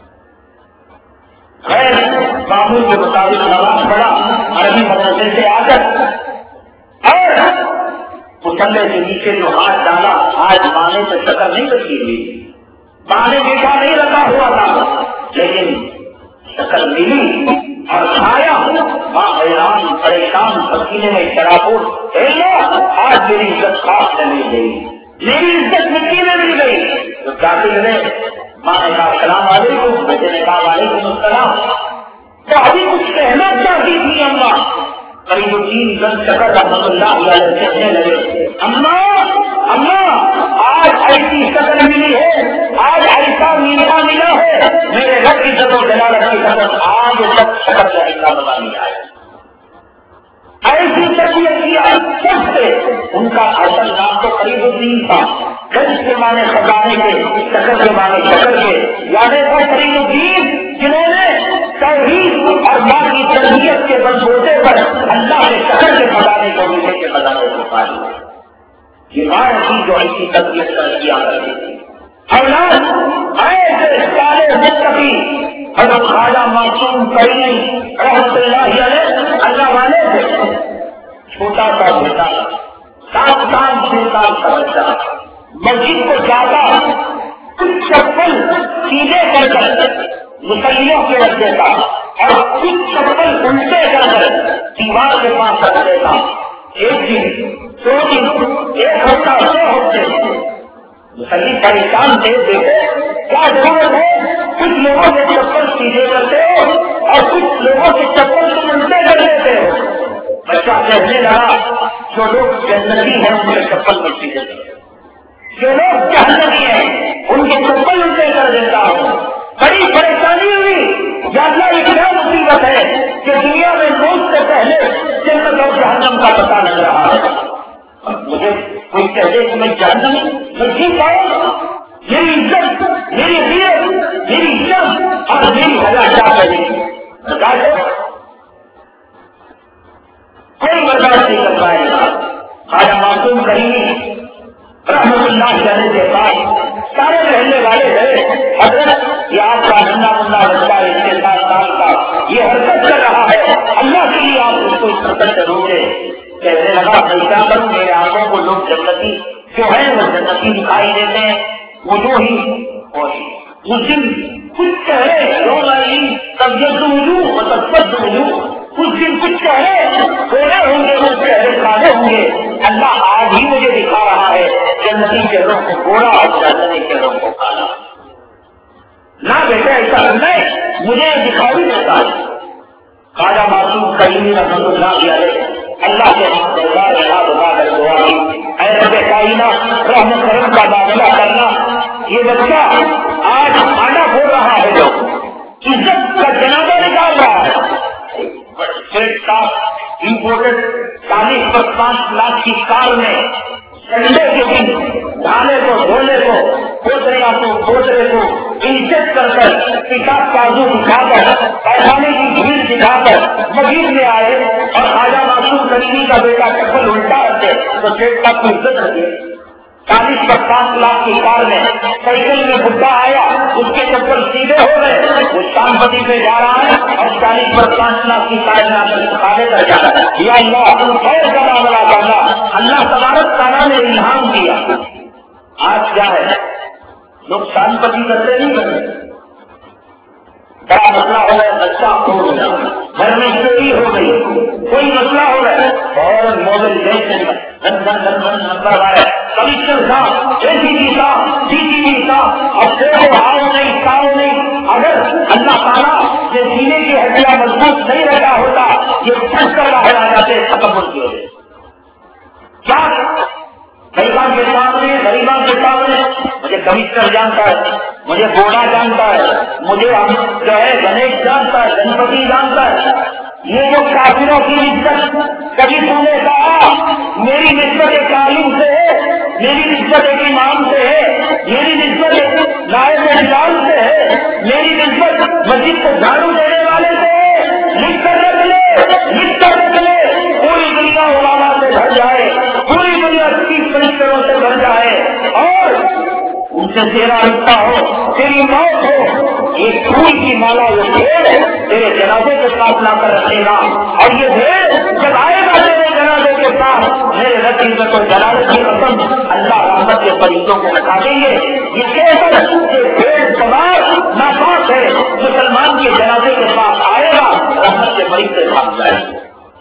خیر معمول کے مطابق نماز پڑھا، عربی مدرسے سے آ کر اور مصلے کے نیچے جو ہاتھ ڈالا، آج ماں نے تو شکر نہیں رکھی ہوئی، ماں نے میٹھا نہیں رکھا ہوا تھا، لیکن شکر ملی اور کھایا، ماں حیران پریشان پسینے میں شرابور، آج میری عزت خاص سے مل گئی، میری عزت مٹی میں مل گئی۔ تو داخل میں ماں نے کہا السلام علیکم، بیٹے نے کہا وعلیکم السلام، تو ابھی کچھ کہنا چاہتی تھی اماں، فرید الدین گنج شکر رحمت اللہ علیہ کہنے لگے، اماں آج ایسی شکل ملی ہے، آج ایسا میٹھا ملا ہے، میرے رب کی عزت و جلالت کی قسم آج تک شکر کا حصہ بتا نہیں آیا۔ ایسی تربیت کیا سب سے، ان کا اصل نام تو فرید الدین تھا، گنج کے معنی خزانے کے، شکر کے معنی شکر کے، یعنی وہ فرید الدین جنہوں نے توحید اور ماں کی تربیت کے بلبوتے پر اللہ کے شکر کے خزانے کو میٹھے کے خزانے کو پا لیا۔ یہ ماں تھی جو ایسی تربیت کر کیا کرتی تھی، اولاد ایسے سارے متقی حضرت خواجہ معصوم کریم رحمت اللہ علیہ اللہ والے تھے، چھوٹا سا بیٹا 7 سال 6 سال کا بچہ مسجد کو جاتا، کچھ چپل سیدھے کر کر مسلیوں کے رکھ دیتا اور کچھ چپل الٹے کر کر دیوار کے پاس رکھ دیتا۔ ایک دن 2 دن 1 ہفتہ 2 ہفتے مسلم پریشان تھے، دیکھو کیا ضرورت ہے، کچھ لوگوں کے چپل سیدھے کرتے ہو اور کچھ لوگوں کے چپل تم الٹے کر دیتے ہو۔ بچہ کہنے لگا جو لوگ جنتی ہیں ان کے چپل مٹی دیتے ہیں، جو لوگ جہنمی ہیں ان کے چپل الٹے کر دیتا ہوں۔ بڑی پریشانی ہوئی، یا اللہ یہ کیا مصیبت ہے کہ دنیا میں موت سے پہلے جنت اور جہنم کا پتہ لگ رہا ہے۔ اب مجھے کوئی کہے کہ میں جہنمی میں جی پاؤں گا؟ میری عزت، میری عزت، میری عزت اور میری حیا کیا کرے گی؟ کوئی برداشت نہیں کر پائے گا۔ خواجہ معصوم کریمی رحمت اللہ علیہ کے پاس سارے رہنے والے گئے، حضرت یہ آپ کا ننا منا بچہ 7 سال کا یہ حرکت کر رہا ہے، اللہ کے لیے آپ اس کو اس حرکت سے روکے۔ کہنے لگا میں کیا کروں، میرے آنکھوں کو لوگ جنتی جو ہے وہ جنتی دکھائی دیتے ہیں، وہ جو ہی اس دن کچھ چہرے طبیعت وجوہ وجوہ اس دن کچھ چہرے تھوڑے ہوں گے، کچھ چہرے کالے ہوں گے۔ اللہ آج ہی مجھے دکھا رہا ہے جنتی چہروں کو گوڑا اور جنتی چہروں کو کالا۔ نہ بیٹا ایسا نہیں، مجھے دکھائی دیتا ہے۔ خواجہ معصوم کریمی رحمۃ اللہ علیہ اللہ کے دعا کی، اے رب کائنات رحمت کرم کا معاملہ کرنا، یہ بچہ آج کھانا کھول رہا ہے، جو عزت کا جنازہ نکال رہا ہے، امپورٹڈ 40-5 لاکھ کی کار میں سنڈے کے دن ڈھانے کو دھونے کو کھوترے کو عزت کر کر کتاب کاغذ دکھا کر پیخانے کی بھیڑ دکھا کر مسجد میں آئے اور خواجہ معصوم کریمی کا بیٹا چپل الٹا رکھے تو سیٹ صاحب کو عزت رکھے۔ 40-5 لاکھ کی کار میں سائیکل میں بڈھا آیا، اس کے چپل سیدھے ہو گئے، وہ شام پتی پہ جا رہا ہے اور 40-5 لاکھ کی کار میں آ کر سکھانے کر جا رہا ہے۔ یا اللہ خیر کا معاملہ کرنا، اللہ تبارک تعالیٰ نے الہام دیا۔ آج کیا ہے، لوگ شام پتی کرتے نہیں کرتے، بڑا مسئلہ ہو گیا، بچہ ہو گیا، گھر میں چوری ہو گئی، کوئی مسئلہ ہو گیا اور موبائل نمبر آئے، کمشنر صاحب ACP صاحب DCP صاحب اب دیکھو آؤ نہیں، اگر اللہ تعالیٰ یہ سینے کی ہڈیاں مضبوط نہیں رکھا ہوتا یہ پھنس کر باہر آ جاتے ختم ہوتی ہوتے۔ کیا غریبان کے سامنے مجھے کمشنر جانتا ہے، مجھے گوڑا جانتا ہے، مجھے جو ہے گنیش جانتا ہے، گنپتی جانتا ہے، یہ جو کافروں کی عزت کبھی تم نے کہا میری نسبت ایک عالم سے ہے، میری نسبت ایک امام سے ہے، میری نسبت ایک نائب بلال سے ہے، میری نسبت مسجد کو جھاڑو دینے والے سے ہے، لکھ کر رکھ لے، پوری دنیا علماء سے بھر جائے، پوری دنیا 30 فرشتوں سے بھر جائے اور ان سے تیرا رشتہ ہو، تیری موت ہو، یہ پھول کی مالا یہ بھیڑ تیرے جنازے کے ساتھ لا کر رکھے گا، اور یہ بھیڑ جب آئے گا تیرے جنازے کے ساتھ میرے رب عزت و جلالت کی قسم اللہ رحمت کے فرشتوں کو بتا دیں گے، یہ کیسر یہ بھیڑ سوار ناپاک ہے، مسلمان کے جنازے کے ساتھ آئے گا رحمت کے فرشتے بھاگ جائے گا۔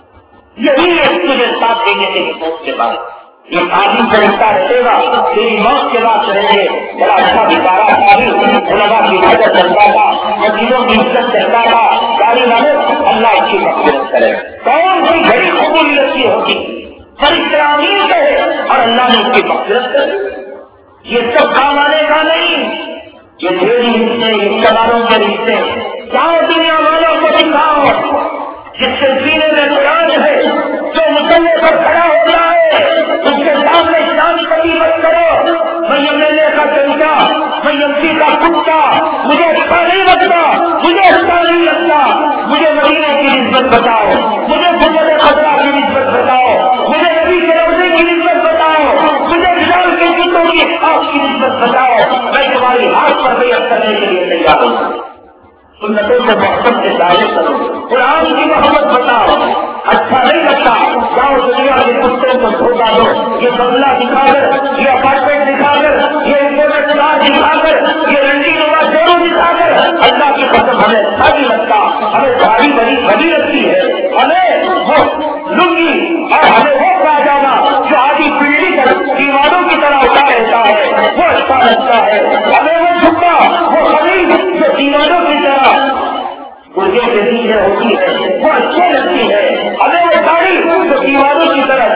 یہی ہے تجھے ساتھ دینے کے موت کے بعد، یہ آدمی فرشتہ رہے گا تیری موت کے بعد رہیں گے۔ بڑا اچھا بیچارہ علماء کی عزت کرتا تھا، مسجدوں کی عزت کرتا تھا، گاڑی والے اللہ اس کی مغفرت کرے، کون سی بڑی قبولیت کی ہوتی فرشتہ آمین کہے اور اللہ نے اس کی مغفرت کرے۔ یہ سب کام آنے کا نہیں، یہ میری رشتے رشتہ داروں کے رشتے جاؤ دنیا والوں کو دکھاؤ جس کے سینے میں قرآن ہے، جو مسلح پر کھڑا ہو جائے اس کے سامنے شان کبھی مت کرو، میں MLA کا چمچا، میں MP کا کتا، مجھے اچھا نہیں لگتا، مجھے اچھا نہیں لگتا، مجھے مدینے کی نسبت بتاؤ، مجھے سنت خطرہ کی نسبت بتاؤ، مجھے نبی کے روزے کی نسبت بتاؤ، مجھے بلال کے جوتوں کی آپ کی نسبت بتاؤ، میں تمہاری ہاتھ پر بیعت کرنے کے لیے تیار ہوں۔ سنتوں سے محبت سے ظاہر کرو، قرآن کی محبت بتاؤ، اچھا نہیں لگتا جاؤ دنیا کے کتوں کو دھوکا دو، یہ بنگلہ دکھا کر، یہ اپارٹمنٹ دکھا کر، یہ امپورٹڈ کار دکھا کر، یہ رنڈی نما شیرو دکھا کر، اللہ کی قسم ہمیں اچھا نہیں لگتا، ہمیں داڑھی بڑی لگتی ہے، ہمیں وہ لنگی اور ہمیں وہ پاجامہ جو آدھی پنڈلی کر دیواروں کی طرح اٹھا رہتا ہے وہ اچھا لگتا ہے، ہمیں وہ جھکا وہ قمیض جو دیواروں کی طرح گردے کے نیچے ہوتی ہے وہ اچھی لگتی ہے، ہمیں وہ داڑھی جو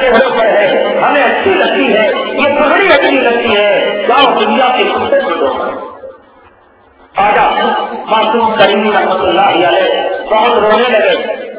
چہروں پر ہے، ہمیں اچھی لگتی ہے، یہ پگڑی اچھی لگتی ہے، جاؤ دنیا کے کتے چھوڑو۔ آجا معصوم کریمی رحمۃ اللہ علیہ بہت رونے لگے،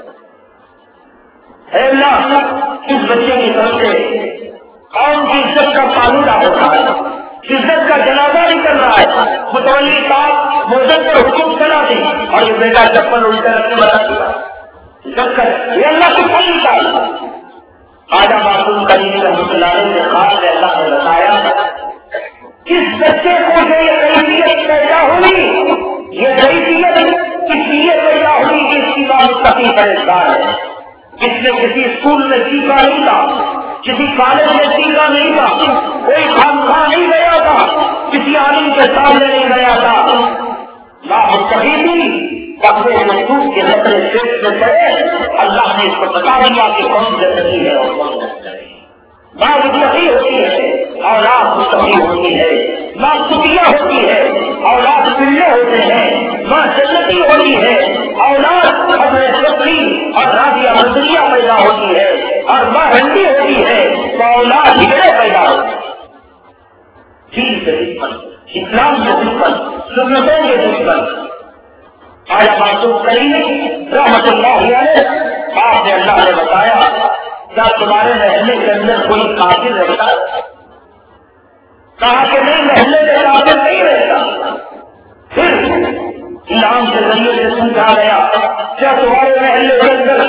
اے اللہ اس بچے کی طرف سے قوم کی عزت کا پالوڑا ہوتا ہے، عزت کا جنازہ نہیں کر رہا ہے، متولی صاحب موزن پر حکم چلا دی اور یہ بیٹا چپل الٹا رکھنے بتا دیا، یہ اللہ کو نہیں چاہیے۔ آجا معصوم کریمی رحمۃ اللہ علیہ سے خاص اللہ نے بتایا کس بچے کو یہ کیفیت پیدا ہوئی، یہ کیفیت اس لیے پیدا ہوئی کہ اس کی بات کافی پریشان ہے، اس نے کسی اسکول میں سیکھا نہیں تھا، کسی کالج میں سیکھا نہیں تھا، کوئی خانقاہ نہیں گیا تھا، کسی عالم کے سامنے نہیں گیا تھا، مستقیمی اپنے مخلوق کے نظر پیٹ میں پڑے، اللہ نے اس کو بتا دیا کہ کون زندگی ہے اور کون زندگی ہے۔ ماں مستقی ہوتی ہے، اولاد مستقی ہوتی ہے، ماں کتیا ہوتی ہے، اولاد پلے ہوتے ہیں، ماں جنتی ہوتی ہے، اولاد اپنے سبھی اور راضیہ مزریہ پیدا ہوتی ہے، اور ماں ہنڈی ہوتی ہے تو اولاد ہجڑے پیدا ہوتی ہے۔ دین کے دشمن، اسلام کے دشمن، سنتوں کے دشمن۔ آیا معصوم کریم رحمۃ اللہ علیہ آپ نے اللہ نے بتایا کیا تمہارے محلے کے اندر کوئی قاتل رہتا ہے؟ کہا کہ نہیں، محلے میں قاتل نہیں رہتا۔ پھر اسلام کے ذریعے سے سمجھا گیا کیا تمہارے محلے کے اندر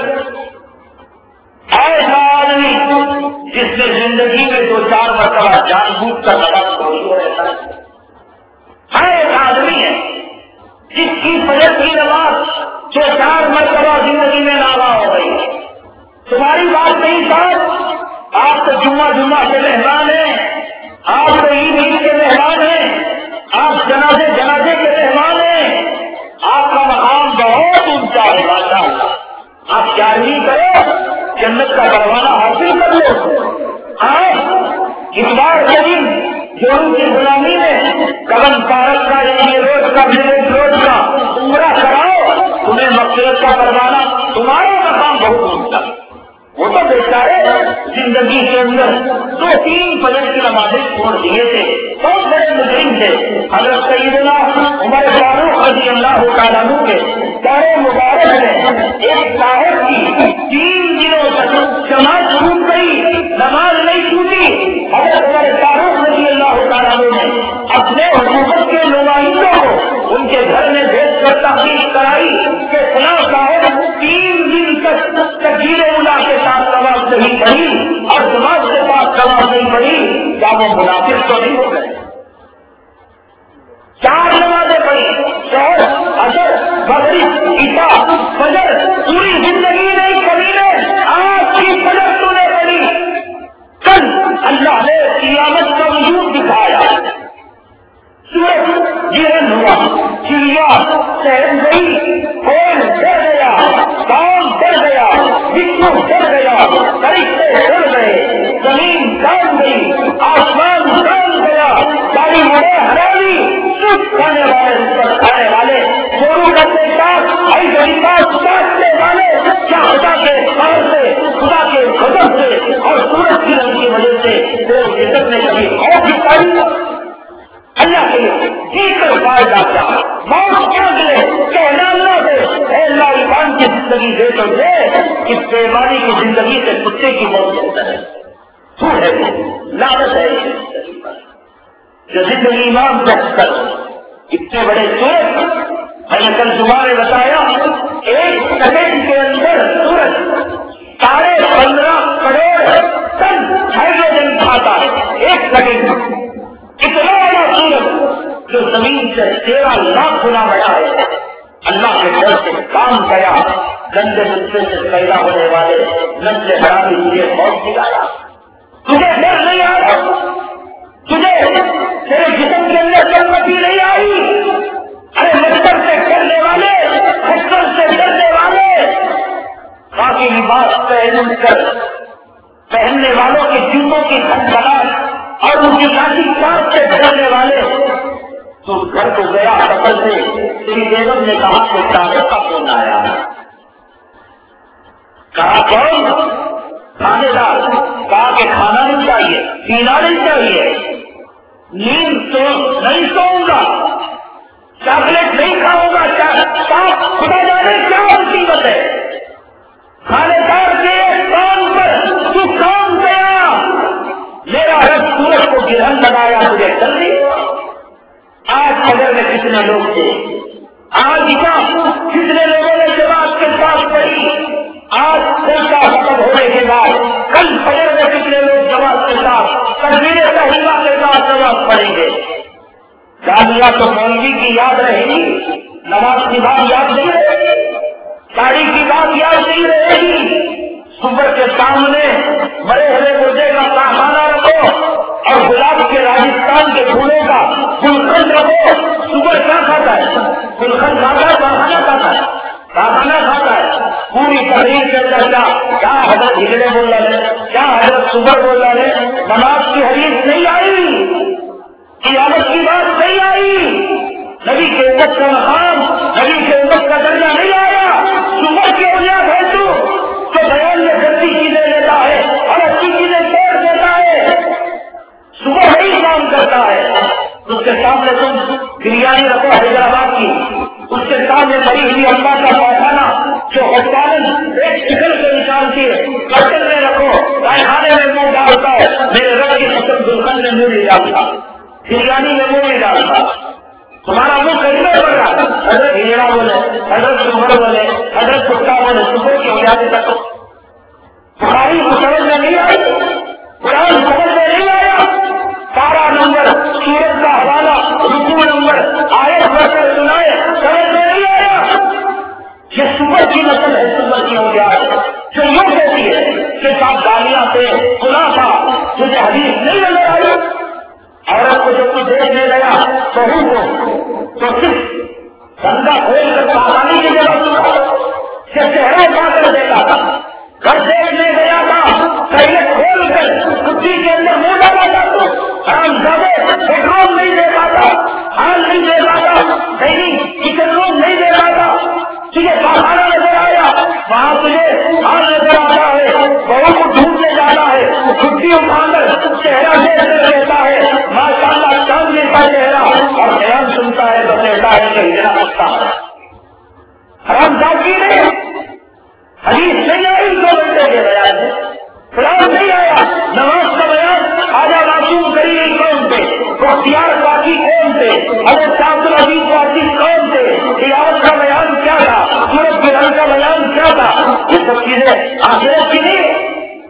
ایسا آدمی جس نے زندگی میں 2-4 مرتبہ جان بوجھ کر نماز پڑھی ہو رہتا ہے؟ ایک آدمی ہے جس کی فجر کی نماز 2-4 مرتبہ زندگی میں نالا ہو گئی۔ تمہاری بات نہیں صاحب، آپ تو جمعہ کے مہمان ہیں، آپ تو عید کے مہمان ہیں، آپ جنازے کے مہمان ہیں، آپ کا مقام بہت اونچا ہے ماشاء اللہ، آپ کیاروی کرو، جنت کا پروانہ حاصل کر لو۔ آپ اس بار کے دن جورو کی غلامی میں کبن پارک کا روز کا روز کا عمرہ کراؤ، تمہیں مغفرت کا پروانہ، تمہارا مقام بہت اونچا۔ وہ تو بیچارے زندگی کے اندر 2-3 فجر کی نمازیں چھوڑ دیے تھے، بہت بڑے مجرم تھے۔ حضرت سیدنا عمر فاروق رضی اللہ تعالیٰ عنہ کے دار مبارک میں ایک صاحب کی 3 دنوں تک جماعت چھوٹ گئی، نماز نہیں چھوٹی۔ حضرت عمر فاروق رضی اللہ تعالیٰ عنہ نے اپنے حکومت کے نمائندوں کو ان کے گھر میں بھیج کر تحقیق کرائی کہ فلاں صاحب 3 دن تک تکبیر اولیٰ کے ساتھ نماز نہیں پڑھی اور جماعت کے ساتھ نماز نہیں پڑھی، کیا وہ منافق تو نہیں ہو گئے؟ 4 نمازیں پڑھی، ظہر، عصر، مغرب، عشاء، فجر، پوری زندگی نہیں کبھی نے آج کی فجر تو نے پڑھی۔ کل اللہ نے قیامت کا وجود دکھایا، سورج گرہن ہوا، چڑیا چہن گئی، کون ڈر گیا، کام ڈر گیا، بچھو ڈر گیا، فرشتے ڈر گئے، زمین کام گئی، آسمان کام گیا، ساری مڑے ہرانی، سب کھانے والے کھانے والے، چورو کرنے کا ایسا کاٹنے والے، کیا خدا کے پار سے، خدا کے غضب سے اور سورج گرہن کی وجہ سے لوگ عزت نے کبھی خوف دکھائی؟ اللہ کے جی کر فائدہ کیا، موت کیا ملے، کہنا اللہ سے اے اللہ ایمان کی زندگی دے تو دے، اس بیماری کی زندگی سے کتے کی موت ہوتا ہے، تو ہے لعنت ہے جو زندگی ایمان رکھ کر اتنے بڑے سورج، میں نے کل صبح میں بتایا 1 سیکنڈ کے اندر سورج 15.5 کروڑ ٹن ہائیڈروجن کھاتا ہے 1 سیکنڈ میں۔ اتنا بڑا سورج جو زمین سے 13 لاکھ گنا بڑا ہے، اللہ کے ڈر سے کام کیا، گندے نسخے سے پیدا ہونے والے نسل حرامی تجھے موت دلایا، تجھے ڈر نہیں آ رہا، تجھے تیرے جسم کے اندر سمتی نہیں آئی، ارے مچھر سے ڈرنے والے، مچھر سے ڈرنے والے، باقی لباس پہننے والوں کے جوتوں کی کھٹکھٹاہٹ اور ان کی لاٹھی چارج سے ڈرنے والے، تو گھر کو گیا سفر سے، تیری بیگم نے کہا کہ تانے کا فون آیا، کہا کون؟ تھانے دار، چاہیے، پینا نہیں چاہیے، نیند تو نہیں سوؤں گا، چاکلیٹ نہیں کھاؤں گا، خدا جانے کیا مصیبت ہے، کھانے دار کے کام پر تو کام گیا، میرا رب سورج کو گرہن لگایا مجھے جلدی۔ آج قدر میں کتنے لوگ تھے، آج کتنے لوگوں نے جماعت کے ساتھ پڑھی، آج پیسہ ختم ہونے کے بعد کل فجر میں کتنے لوگ جماعت کے ساتھ تکبیر تحریمہ کے ساتھ جماعت پڑھیں گے۔ جامعہ تو مولوی کی یاد رہے گی، نماز کی بات یاد نہیں رہے گی، ساڑی کی بات یاد نہیں رہے گی۔ صبح کے سامنے مرے ہوئے مردے کا پاخانہ رکھو اور گلاب کے راجستھان کے پھولوں کا گلخند رکھو۔ صبح کیا کھاتا ہے؟ گلخند کھاتا ہے، پاخانہ کھاتا ہے، پاخانہ کھاتا ہے۔ پوری تقریر کے اندر کیا حضرت ہجڑے بول رہے ہیں، کیا حضرت صبح بول رہے ہیں، نماز کی حدیث نہیں آئی، قیامت کی بات نہیں آئی، نبی کے امت کا مقام، نبی کے امت کا درجہ نہیں آیا۔ صبح کی بنیاد ہے تو بیان میں گندی چیزیں لیتا ہے اور اچھی چیزیں چھوڑ دیتا ہے، صبح نہیں کام کرتا ہے۔ اس کے سامنے تم بریانی رکھو حیدرآباد کی، اس کے سامنے مری ہوئی امبا کا پاخانہ جو ہسپتال ایک شکل سے نکالتی ہے برتن میں رکھو، کارخانے میں منہ ڈالتا ہے، میرے رب کی قسم گلخند میں منہ نہیں ڈالتا، بریانی میں منہ نہیں ڈالتا، تمہارا منہ کہیں نہیں پڑ رہا۔ حضرت ہیرا بولے، حضرت عمر بولے، حضرت کتا بولے، صبح کی بنیادی تک بخاری کو سمجھ میں نہیں آئی، قرآن سمجھ میں نہیں آیا، سارا نمبر سورت کا حوالہ رکوع نمبر آیت پڑھ کر سنائے، سمجھ میں نہیں آیا۔ یہ صبح کی نسل ہے، صبح کی بنیاد جو یوں کہتی ہے کہ صاحب گالیاں سے گناہ تھا، تجھے حدیث نہیں نظر آئی۔ عورت کو جب تو دیکھنے گیا بہو کو تو صرف دھندا کھول کر پاخانے کی جگہ سنا کہ چہرہ اٹھا کر دیکھا تھا، گھر دیکھنے گیا تھا پہلے کھول کر کٹی کے اندر منہ ڈالا تھا، تو حرام زادے بیڈروم نہیں دے پاتا، ہال نہیں دے پاتا، کہیں کچن روم نہیں دے پاتا، تجھے پاخانہ نظر آیا، وہاں تجھے ہال نظر آتا ہے، بہو کو ڈھونڈنے جانا ہے، چھٹی اٹھا کر چہرہ دیکھنے رہتا ہے، ماشاء اللہ چاند جیسا چہرہ، اور بیان سنتا ہے تو کہتا ہے کہ ہجڑا سکتا ہے۔ حرام زادی نے حدیث نہیں آئی 2 گھنٹے کے بیان میں، قرآن نہیں آیا، نماز کا بیان خواجہ معصوم کریم کون تھے، بختیار باقی کون تھے، حضرت عبد العزیز واقعی کون تھے، قیامت کا بیان کیا تھا، سورج گرہن کا بیان کیا تھا، یہ سب چیزیں آخرت کی نہیں۔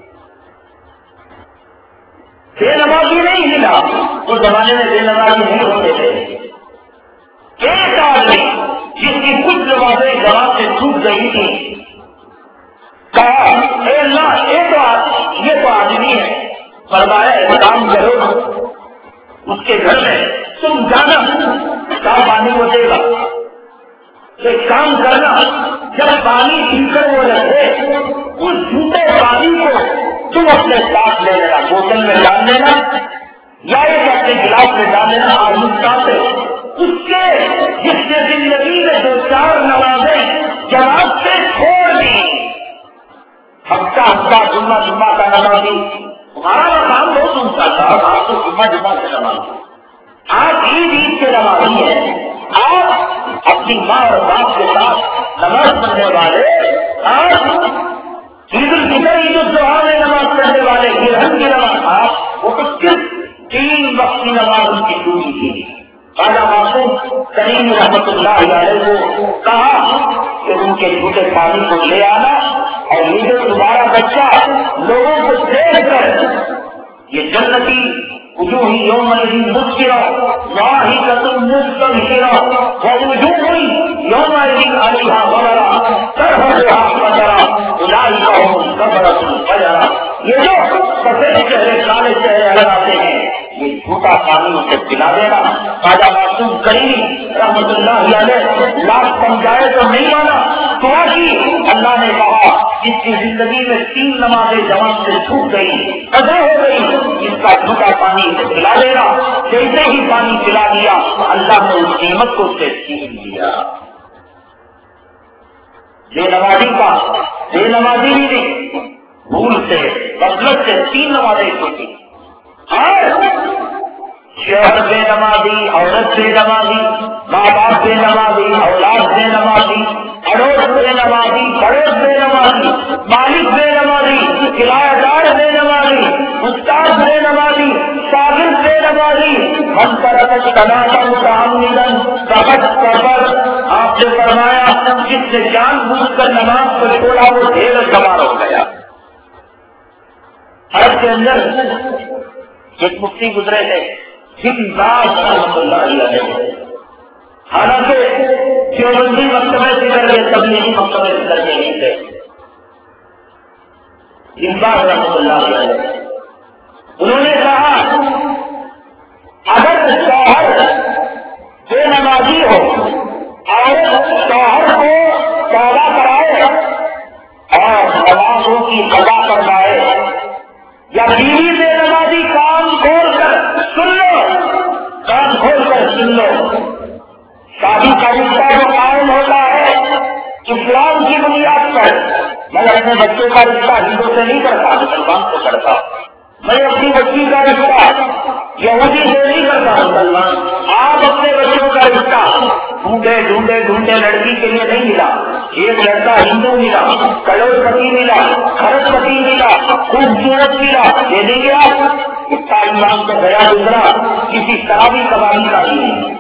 بے نمازی نہیں ملا، اس زمانے میں بے نمازی نہیں ہوتے تھے۔ ایک آدمی جس کی کچھ نمازیں جماعت سے چھوٹ گئی تھی، کہا اے اللہ یہ تو آدمی ہے، فرمایا ایک کام کرو، اس کے گھر میں تم جانا، کیا پانی وہ دے گا، ایک کام کرنا، جب پانی پی کر وہ رکھے اس جھوٹے پانی کو تم اپنے ساتھ لے لینا، بوتل میں ڈال لینا یا ایک اپنے گلاس میں ڈال لینا، آلودہ سے اس کے جس نے زندگی میں 2-4 نمازیں جماعت سے چھوڑ دی، ہفتہ جمعہ کا نمازی، تمہارا مقام بہت اونچا تھا، آپ تو جمعہ سے نمازی، آپ عید کے نمازی ہیں، آپ اپنی ماں اور باپ کے ساتھ نماز پڑھنے والے، آپ عید الفطر عید الضحیٰ میں نماز پڑھنے والے، گرہن کی نماز، آپ وہ تو صرف 3 وقت کی نماز ان کی ڈیوٹی تھی۔ خواجہ معصوم کریم رحمۃ اللہ علیہ کو کہا کہ ان کے جھوٹے پانی کو لے آنا، اور یہ جو تمہارا بچہ لوگوں کو دیکھ کر یہ جنتی وجوہ یومئذ مسفرہ ضاحکۃ مستبشرہ ووجوہ یومئذ علیہا غبرہ ترہقها قترہ اولئک هم الکفرۃ الفجرہ، یہ جو سفید چہرے کالے چہرے لگاتے ہیں یہ جھوٹا پانی اسے پلا دینا۔ خواجہ معصوم کریم رحمۃ اللہ علیہ لاکھ سمجھائے تو نہیں مانا، دعا کی، اللہ نے کہا جس کی زندگی میں 3 نمازیں جماعت سے چھوٹ گئی، قضا ہو گئی، اس کا جھوٹا پانی اسے پلا دینا۔ جیسے ہی پانی پلا دیا اللہ نے اس نعمت کو اسے چھین لیا۔ بے نمازی بھی نہیں، بھول سے غفلت سے 3 نمازیں چھوٹی، اور شوہر بے نمازی، عورت بے نمازی، ماں باپ بے نمازی، اولاد بے نمازی، اڑوس بے نمازی، پڑوس بے نمازی، مالک بے نمازی، کرایہ دار بے نمازی، استاد بے نمازی، شاگرد بے نمازی، من ترک صلاۃ متعمدا فقد کفر۔ آپ نے فرمایا جس نے جان بوجھ کر نماز کو چھوڑا وہ ڈھیر سوار ہو گیا۔ عرب کے اندر ایک مفتی گزرے تھے بن باز رحمۃ اللہ علیہ، حالانکہ دیوبندی مکتبے سے کر کے تبلیغی مکتبے سے کر کے نہیں تھے، بن باز رحمۃ اللہ علیہ انہوں نے کہا اگر شوہر بے نمازی ہو اور شوہر کو توبہ کرائے اور نمازوں کی قضا کروائے، یا بیوی بے نمازی کام کھول کر سن لو، کام کھول کر سن لو، شادی کا رشتہ جو قائم ہوتا ہے اسلام کی بنیاد پر، میں اپنے بچوں کا رشتہ ہندو سے نہیں کرتا، مسلمان سے کرتا، میں اپنی بچی کا رشتہ یہودی سے نہیں کرتا مسلمان۔ آپ اپنے بچوں کا رشتہ ڈھونڈے ڈھونڈے ڈھونڈے لڑکی کے لیے نہیں ملا، ایک لڑکا ہندو ملا، کروڑ پتی ملا، خرچ پتی ملا، خوبصورت ملا، دے دیں گے آپ؟ اس کا ایمان تو گیا گزرا کسی شرابی کبابی کا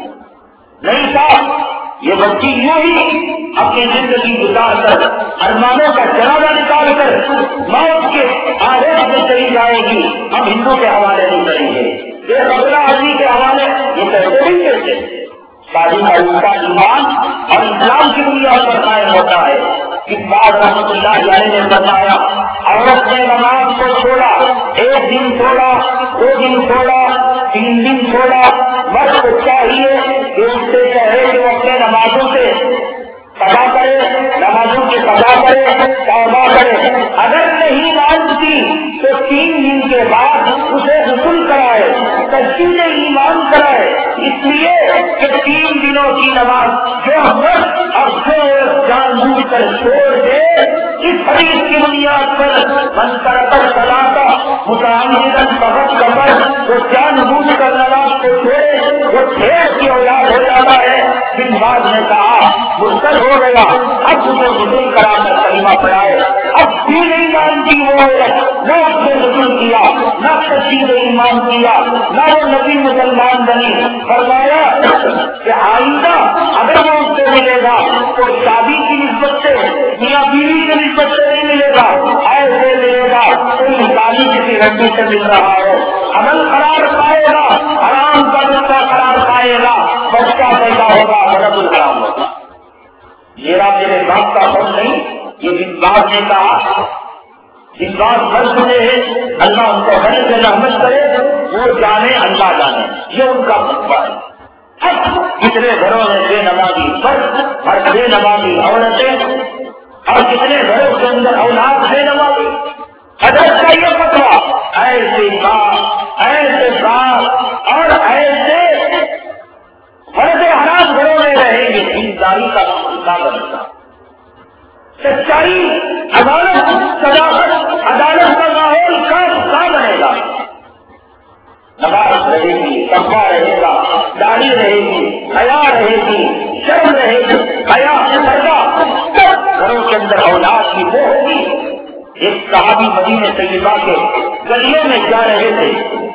نہیں تھا۔ یہ بچی یوں ہی اپنی زندگی گزار کر ارمانوں کا جنازہ نکال کر موت کے آہوت میں چلی جائے گی۔ ہم ہندو کے حوالے نہیں کریں گے، یہ ربلا آدمی کے حوالے یہ کہتے نہیں کہتے۔ شادی کا رشتہ ایمان اور اسلام کی بنیاد پر قائم ہوتا ہے۔ اس بات رحمۃ اللہ علیہ نے بتایا عورت نے نماز کو چھوڑا، ایک دن چھوڑا، 2 دن چھوڑا، 3 دن چھوڑا، مرد کو چاہیے کہ اس سے کہے کہ وہ اپنے نمازوں سے قضا کرے، نمازوں کی قضا کرے، توبہ کرے۔ اگر نہیں مانتی تو 3 دن کے بعد اسے غسل کرائے، تجدید ایمان کرائے، اس لیے کہ 3 دنوں کی نماز جو مرد اور جو جان بوجھ کر چھوڑ دے، اس حدیث کی بنیاد پر من ترک صلاۃ متعمدا فقد کفر، وہ جان بوجھ کر نماز کو چھوڑے وہ ڈھیر کی اولاد ہو جاتا ہے۔ پھر بعد نے کہا مرتد ہو گیا، اب اسے غسل کرا کر کلمہ پڑھائے، اب بھی نہیں مانتی وہ نہ اس نے غسل کیا، نہ تجدید ایمان کیا، نہ وہ نبی مسلمان بنی۔ فرمایا کہ آئندہ اگر وہ اس سے ملے گا تو شادی کی نسبت سے میاں بیوی کی نسبت سے نہیں ملے گا، ایسے ملے گا کوئی شادی کسی لڑکی سے مل رہا ہو، عمل قرار پائے گا، حرام کا رشتہ قرار پائے گا، بچہ پیدا ہوگا، غلط الحرام ہوگا۔ میرا میرے باپ کا حکم نہیں، یہ جن بات نے کہا جن بات فرض میں ہے اللہ ان کو غیر سے رحمت کرے، وہ جانے اللہ جانے، یہ ان کا فتویٰ ہے۔ اب کتنے گھروں میں بے نمازی فرد اور بے نمازی عورتیں، اور کتنے گھروں کے اندر اولاد بے نمازی، حضرت کا یہ فتویٰ، ایسے باپ، ایسے باپ اور ایسے فرد حرام گھروں میں رہیں گے، دینداری کا بنتا، سچائی، عدالت، صداقت، عدالت کا ماحول کا بنے گا، نماز رہے گی، تقویٰ رہے گا، داڑھی رہے گی، حیا رہے گی، شرم رہے گی، حیا پردہ، سب گھروں کے اندر اولاد کی وہ ہوگی۔ ایک صحابی مدینہ طیبہ کے گلیوں میں جا رہے تھے،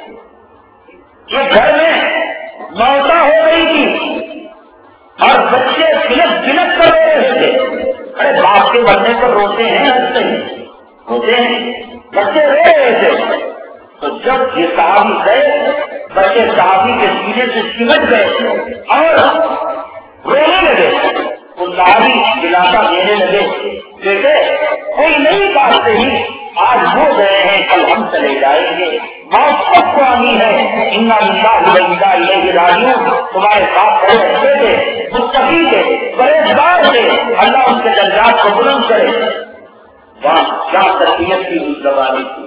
ایک گھر میں موتا ہو گئی تھی اور بچے بلک بلک کر رہے تھے۔ ارے باپ کے مرنے پر روتے ہیں، ہنستے ہیں، ہوتے ہیں، بچے رو رہے تھے۔ تو جب یہ صحابی گئے، بچے صحابی کے سینے سے سمٹ گئے اور رونے لگے، وہ صحابی علاقہ دینے لگے، بیٹے کوئی نئی بات نہیں، آج وہ گئے ہیں کل ہم چلے جائیں گے، موت سب کو آنی ہے، انا للہ و انا الیہ راجعون۔ تمہارے باپ بڑے اچھے تھے، متقی تھے، پرہیزگار تھے، اللہ ان کے درجات کو بلند کرے۔ وہاں کیا تربیت کی اس زبانی کی،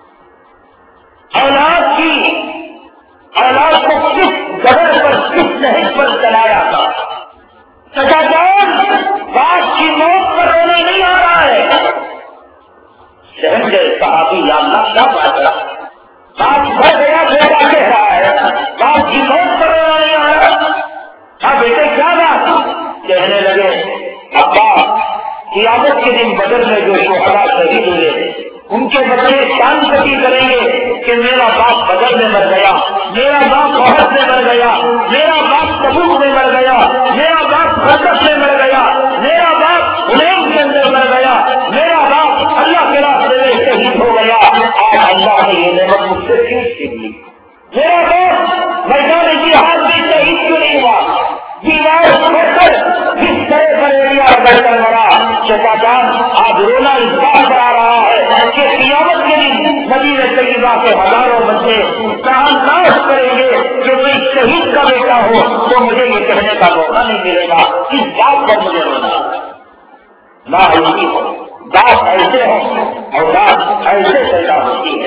اولاد کو کس جگہ پر کس نہج پر چلایا تھا۔ سچا جان باپ کی موت پر رونے نہیں آ رہا ہے، شہر کے صحابی یا اللہ کیا بات رہا، باپ کھو گیا بیٹا کہہ رہا ہے باپ کی موت پر نہیں آ رہا. اب بیٹے کیا بات؟ کہنے لگے ابا قیامت کے دن بدر میں جو شہداء شہید ہوئے ان کے بچے شان کشی کریں گے کہ میرا باپ بدر میں مر گیا, میرا باپ احد میں مر گیا, میرا باپ تبوک میں مر گیا, میرا باپ خندق میں مر گیا, میرا باپ حنین کے اندر مر گیا, میرا باپ اللہ کے راستے میں شہید ہو گیا. آج اللہ نے یہ نعمت مجھ سے کیوں چھین لی؟ میرا باپ میدان جہاد میں شہید کیوں نہیں ہوا؟ دیوار پڑھ کر جس طرح پر ایریا بڑھ کر مرا. چچا جان آج رونا اس بات پر آ رہا ہے کہ قیامت کے دن مدینہ طیبہ کے ہزاروں بچے کہاں ناش کریں گے کہ کوئی شہید کا بیٹا ہو تو مجھے یہ کہنے کا موقع نہیں ملے گا. اس بات پر مجھے رونا نہ ہوتی ہو. بات ایسے ہو اور بات ایسے پیدا ہوتی ہے.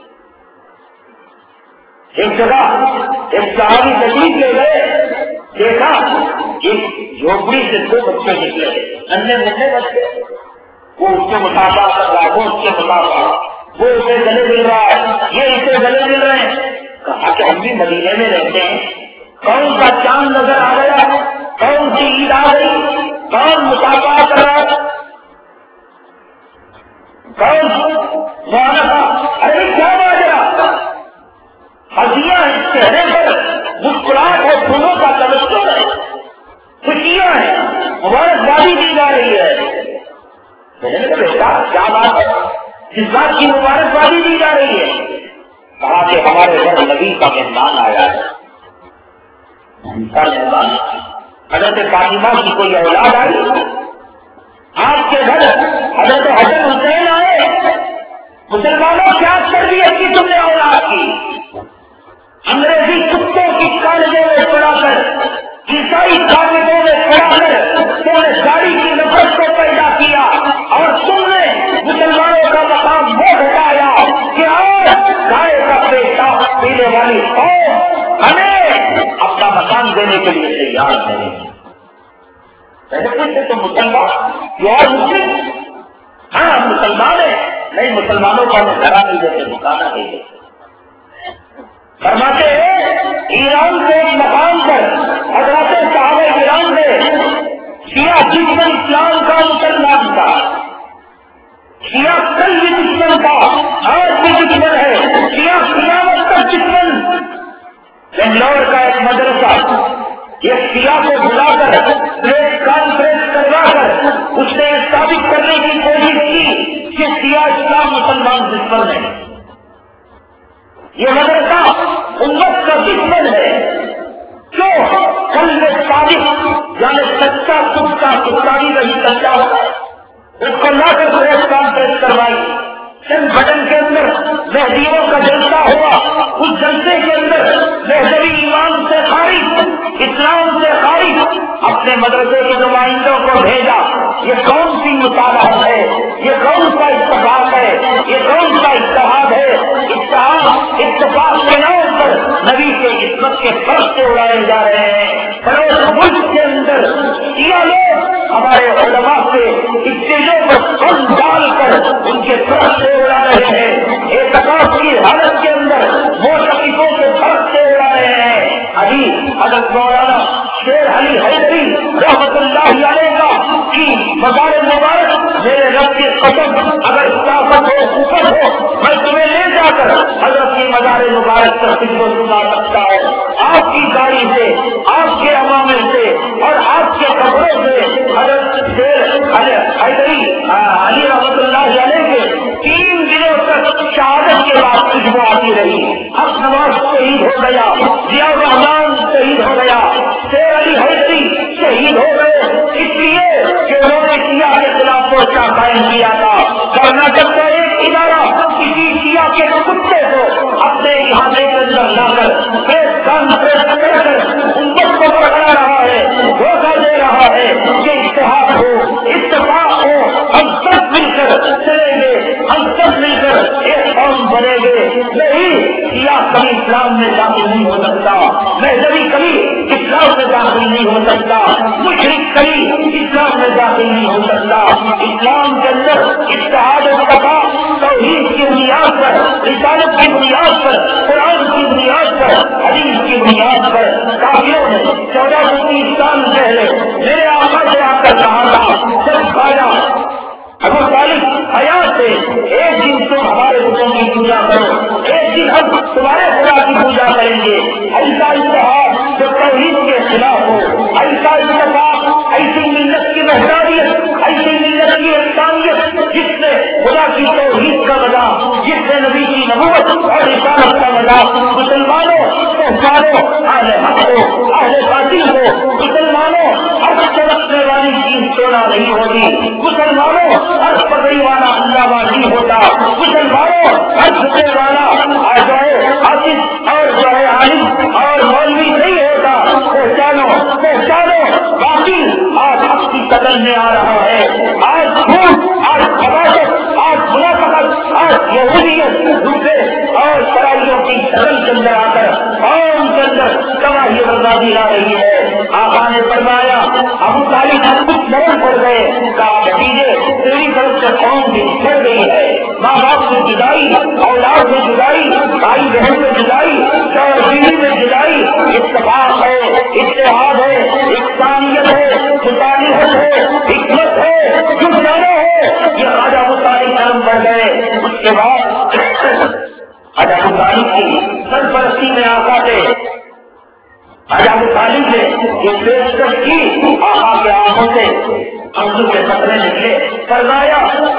ایک جگہ ایک صحابی تشریف لے گئے, دیکھا ایک جھوپڑی سے دو بچے نکلے اندر ملنے بچے. وہ اس کے مطابق کر رہا ہے, وہ اس کے مطابق, وہ اسے گلے مل رہا ہے, یہ اسے گلے مل رہے ہیں. کہا کہ ہم بھی مدینے میں رہتے ہیں, کون سا چاند نظر آ گیا, کون سی عید آ گئی, کون مطابق کر رہا ہے, کون معانفہ. ارے کیا ماجرا؟ ہنسیاں اس چہرے پر مسکراہٹ ہے, پھولوں کا تبصرہ ہے, خوشیاں ہیں, مبارکبادی دی جا رہی ہے. بیٹا کیا بات ہے, جس بات کی مبارکبادی دی جا رہی ہے؟ کہا کہ ہمارے گھر نبی کا مہمان آیا ہے. حضرت فاطمہ کی کوئی اولاد آئی, آپ کے گھر حضرت حسن حسین آئے. مسلمانوں کیا تربیت کی تم نے اولاد کی؟ انگریزی کتوں کی کالجوں میں پڑا کر, عیسائی کالجوں میں پڑا کر تم نے گاڑی کی نفرت کو پیدا کیا اور تم نے مسلمانوں کا مقام وہ ہٹایا کہ آج گائے کا پیشاب پینے والی قوم ہمیں اپنا مکان دینے کے لیے تیار کرے. پہلے تو مسلمان اور مسلم, ہاں مسلمان ہے, نہیں مسلمانوں کو ہمیں گھر نہیں دیتے, مکانا نہیں دیتے. فرماتے ہیں ایران کے ایک مقام پر حضرات صحابہ ایران میں شیعہ دشمن اسلام کا مسلمان تھا. شیعہ کل بھی دشمن تھا, آج بھی دشمن ہے, شیعہ قیامت کا دشمن. بنگلور کا ایک مدرسہ ایک شیعہ کو بلا کر پریس کانفرنس کروا کر اس نے ثابت کرنے کی کوشش کی کہ شیعہ اسلام مسلمان دشمن ہے. یہ مدرسہ امت کا دشمن ہے. کیوں؟ کل میں ثابت یعنی سچا کتا بھی نہیں سچا ہوتا ہے. اس کو لا کر پریس کانفرنس کروائی. چند بٹن کے اندر مہدیوں کا جلسہ ہوا. اس جلسے کے اندر مہذبی ایمان سے خارج, اسلام سے خارج اپنے مدرسے کے نمائندوں کو بھیجا. یہ کون سی مطالعہ ہے, یہ کون سا اتفاق ہے, یہ کون سا اتحاد ہے؟ اتفاق کے نام پر نبی کے عزت کے فرش سے اڑائے جا رہے ہیں. پڑوس ملک کے اندر شیعہ لوگ ہمارے علماء سے اسٹیجوں پر فن ڈال کر ان کے فرش سے اڑا رہے ہیں. اعتکاف کی حالت کے اندر وہ شکیفوں کے فرش سے اڑا رہے ہیں. ابھی حضرت مولانا شیر علی حیدری رحمت اللہ علیہ کا کی مزار مبارک میرے رب کی قسم اگر طاقت ہو اوپر ہو میں تمہیں لے جا کر حضرت کی مزار مبارک تفصیل کو سنا سکتا ہوں. آپ کی گاڑی سے, آپ کے عوامل سے اور آپ کے کپڑوں سے حضرت شیر حیدری علی رحمت اللہ علیہ کے 3 دنوں تک شہادت کے بعد خوشبو آتی رہی. حق نواز شہید ہو گیا, ضیاء الرحمان شہید ہو گیا, شیر علی حیدری شہید ہو گئے اس لیے کہ انہوں نے شیعہ کے خلاف مورچہ قائم کیا تھا. کرناٹک کا ایک ادارہ کسی شیعہ کے کتے کو اپنے احاطے کے اندر لا کر پریس کانفرنس کر کر امت کو بڑھا رہا ہے, دھوکہ دے رہا ہے کہ اتحاد ہو, اتفاق ہو, ہم سب مل کر چلیں گے, ہم سب مل کر ایک قوم بنے گے. نہیں, شیعہ کبھی اسلام میں داخل نہیں ہو سکتا, مہذبی کبھی اسلام میں داخل نہیں ہو سکتا, مشرک کبھی اسلام میں داخل نہیں ہو سکتا. اسلام کے اندر اتحاد اتفاق توحید کی بنیاد پر, رسالت کی بنیاد پر پر، قرآن کی بنیاد پر، حدیث کی بنیاد پر کافروں نے 1430 سال پہلے میرے آقا سے آ کر کہا تھا جب کھایا ابو طالب حیات سے ایک دن تم ہمارے بتوں کی پوجا کرو، ایک دن ہم تمہارے خدا کی پوجا کریں گے. ایسا اتحاد جو توحید کے خلاف ہو، ایسا اتفاق، ایسی ملت کی محتاجیت، ایسی ملت کی انسانیت جس نے خدا کی توحید کا مذاق، جس نے نبی کی نبوت اور رسالت کا مذاق مسلمانوں پہچانو، اہل حق ہو اہل باطل ہو، مسلمانوں ہر چمکنے والی چیز سونا نہیں ہوتی، مسلمانوں ہر پگڑی والا اللہ نہیں ہوتا، مسلمانوں ہر جھکے والا جو ہے حافظ اور جو ہے عالم اور مولوی نہیں ہوتا. پہچانو پہچانو، باقی آج حق کی قدر میں آ رہا ہے، آج جھوٹ، آج خباثت، آج منافقت، آج یہودیت دوسرے اور سرائیوں کی شکل کے اندر آ کر قوم کے اندر تباہی بربادی لا رہی ہے. آقا نے فرمایا ابو طالب کچھ نرم پڑ گئے، کہا بھتیجے تیری طرف سے قوم بھی بچھڑ گئی ہے، ماں باپ سے جدائی، اولاد سے جدائی، بھائی بہن سے جدائی، شوہر بیوی میں جدائی، اتفاق ہے، اتحاد ہے، انسانیت ہے، مصالحت ہے، حکمت ہے، جھٹلانا ہے. یہ خواجہ ابو طالب نرم پڑ گئے. اس کے بعد خواجہ ابو طالب کی سرپرستی میں آقا تھے. خواجہ ابو طالب نے یہ پیشکش کی، آقا کے آنکھوں سے آنسو کے قطرے نکلے. فرمایا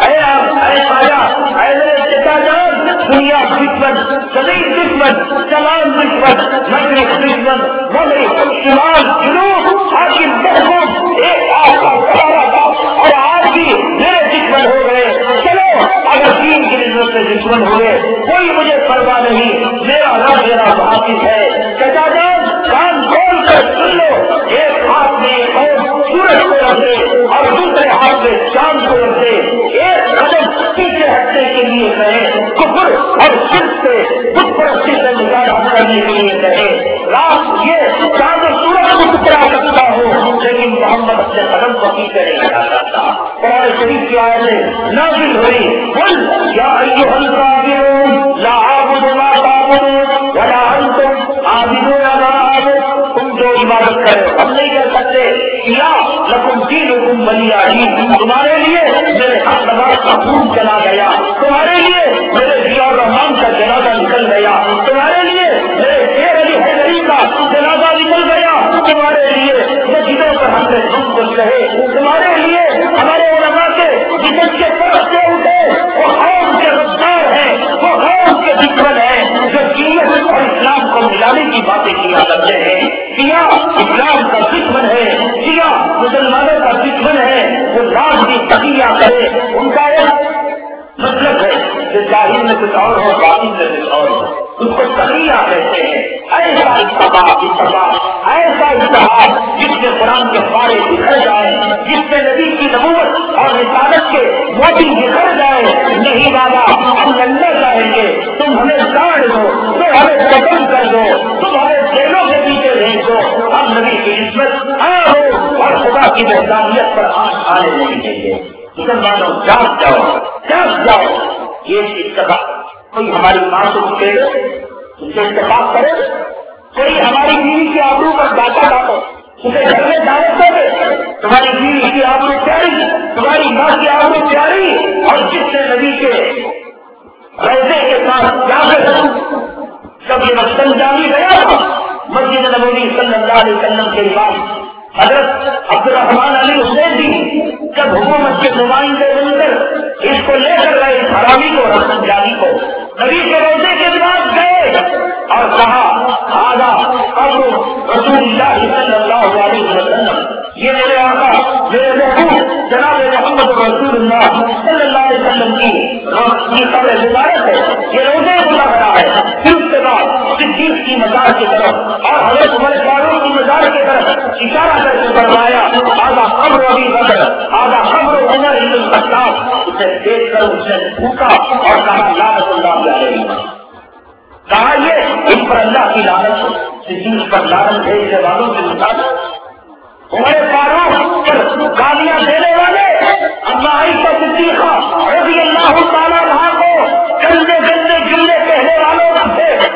اے خواجہ، اے میرے چچا جان، دنیا دشمن، زمین دشمن، جلال دشمن، مشرق دشمن، مغرب شمال جنوب، حاکم محکوم ایک آپ کا سہارا تھا اور آج بھی میرے دشمن ہو گئے. چلو اگر دین کی نظر سے دشمن ہوئے کوئی مجھے پرواہ نہیں، میرا رب میرا حافظ ہے. چچا جان کان کھول کر سن لو، ایک ہاتھ میں سورج کو رکھے اور دوسرے ہاتھ میں چاند کو رکھے، ایک قدم پیچھے ہٹنے کے لیے کہے، کفر اور شرک سے بت پرستی سے نجات کرنے کے لیے کہے. رات یہ چاند سورج کو ٹکرا سکتا ہو لیکن محمد اپنے قدم کو پیچھے نہیں ہٹا سکتا. قرآن شریف کی آیتیں نازل ہوئی، قل یا ایھا الکافرون لا اعبد ما تعبدون ولا انتم عابدون ما اعبد. تم جو عبادت کرے ہم نہیں کر سکتے. یا لکم دینکم ولی دین، تمہارے لیے میرے حق نواز کا خون چلا گیا، تمہارے لیے میرے ضیاء الرحمان کا جنازہ نکل گیا، تمہارے لیے میرے شیر علی حیدری کا جنازہ نکل گیا، تمہارے لیے مسجدوں پر ہم نے سب کچھ رہے، تمہارے لیے ہمارے علماء کے جسم کے پرستے اٹھے. وہ قوم کے غدار ہیں، وہ قوم کے دشمن ہیں جو دین اور اسلام کو ملانے کی باتیں کیا کرتے ہیں. شیعہ اسلام کا دشمن ہے، شیعہ مسلمانوں کا دشمن ہے. وہ لاز بھی تقیہ کرے، ان کا ایک مطلب ہے کہ ظاہر میں کچھ اور ہو باطن میں کچھ اور ہو، اس کو تقیہ کہتے ہیں. ایسا اتفاق ایسا اتحاد جس میں قرآن کے پارے بکھر جائے، جس میں نبی کی نبوت اور رسالت کے موتی بکھر جائے. نہیں بابا ہم لڑنا چاہیں گے، تم ہمیں کاٹ دو، تم ہمیں ختم کر دو، تم ہمیں جیلوں کے پیچھے بھیج دو، ہم نبی کی عزت ہو اور خدا کی وحدانیت پر آنکھ آنے نہیں دیں گے. مسلمانوں جاگ جاؤ جاگ جاؤ. یہ اتفاق کوئی ہماری ماں سے پوچھے ان سے اتفاق کرے، کوئی ہماری بیوی کی آبرو پر ڈاکہ ڈالو، اسے گھر میں دعوت کرے. تمہاری بیوی کی آبرو پیاری، تمہاری ماں کی آبرو پیاری، اور جس سے نبی کے روزے کے ساتھ جا کر جب یہ وقت جامی گیا مسجد نبوی صلی اللہ علیہ وسلم کے امام حضرت عبد الرحمان علی حسین جی جب حکومت کے نمائندے بن کر اس کو لے کر گئے، حرامی کو رسم جانی کو نبی کے روزے کے بعد گئے اور کہا آگا اب رسول اللہ صلی اللہ علیہ وسلم، یہ میرے آقا میرے محبوب جناب محمد رسول اللہ صلی اللہ علیہ وسلم کی قبر مبارک ہے، یہ روزے کو لگ رہا ہے. پھر اس کے بعد صدیق کی مزار کی طرف اور حضرت عمر فاروق کی مزار کی طرف اشارہ کر کے فرمایا آگا قبر ابی بکر، آگا قبر عمر بن الخطاب. اسے دیکھ کر اس نے پھونکا اور کہا لعنت اللہ علیہ. کہا یہ اس پر اللہ کی لعنت، صدیق پر لعنت بھیجنے والوں کے مطابق عمر فاروق پر گالیاں دینے والے اما عائشہ صدیقہ رضی اللہ تعالیٰ عنہا کو گندے گندے جملے کہنے والوں سے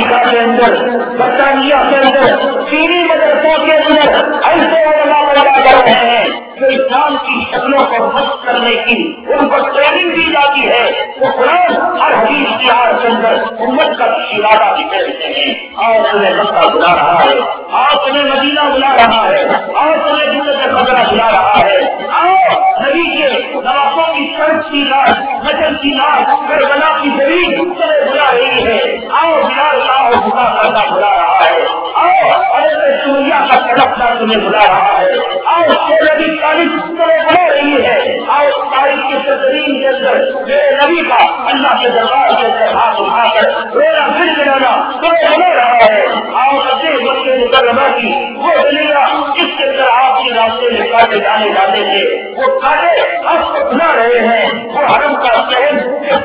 امریکہ کے اندر، برطانیہ کے اندر، چینی مدرسوں کے اندر ایسے علماء پیدا کر رہے ہیں جو اسلام کی شکلوں کو مست کرنے کی ان کو ٹریننگ دی جاتی ہے. وہ قرآن اور حدیث کی آڑ کے اندر امت کا ارادہ بھی کرتے ہیں. اور تمہیں مکہ بلا رہا ہے، اور تمہیں مدینہ بلا رہا ہے، اور تمہیں جنت خطرہ بلا رہا ہے. آؤ نبی کے نوازوں کی سڑک کی ناچ، نجل کی ناچ، کربلا کی زمین تمہیں بلا رہی ہے. آؤ بلال آؤ خدا کرنا بلا رہا ہے. آؤ ارے سوریا کا تڑپنا تمہیں بلا رہا ہے. آؤ نبی تاریخ تمہیں بلا رہی ہے. آؤ تاریخ کی تدرین کے اندر میرے نبی کا اللہ کے دربار کے اندر ہاتھ اٹھا کر میرا پھر ملانا تمہیں بلا رہا ہے. آؤ بچے بچے مکرمہ کی وہ دنیا جس کے اندر آپ کے راستے میں کاٹے جانے جاتے تھے، وہ کاٹے آپ کو بلا رہے ہیں. وہ حرم کا شہر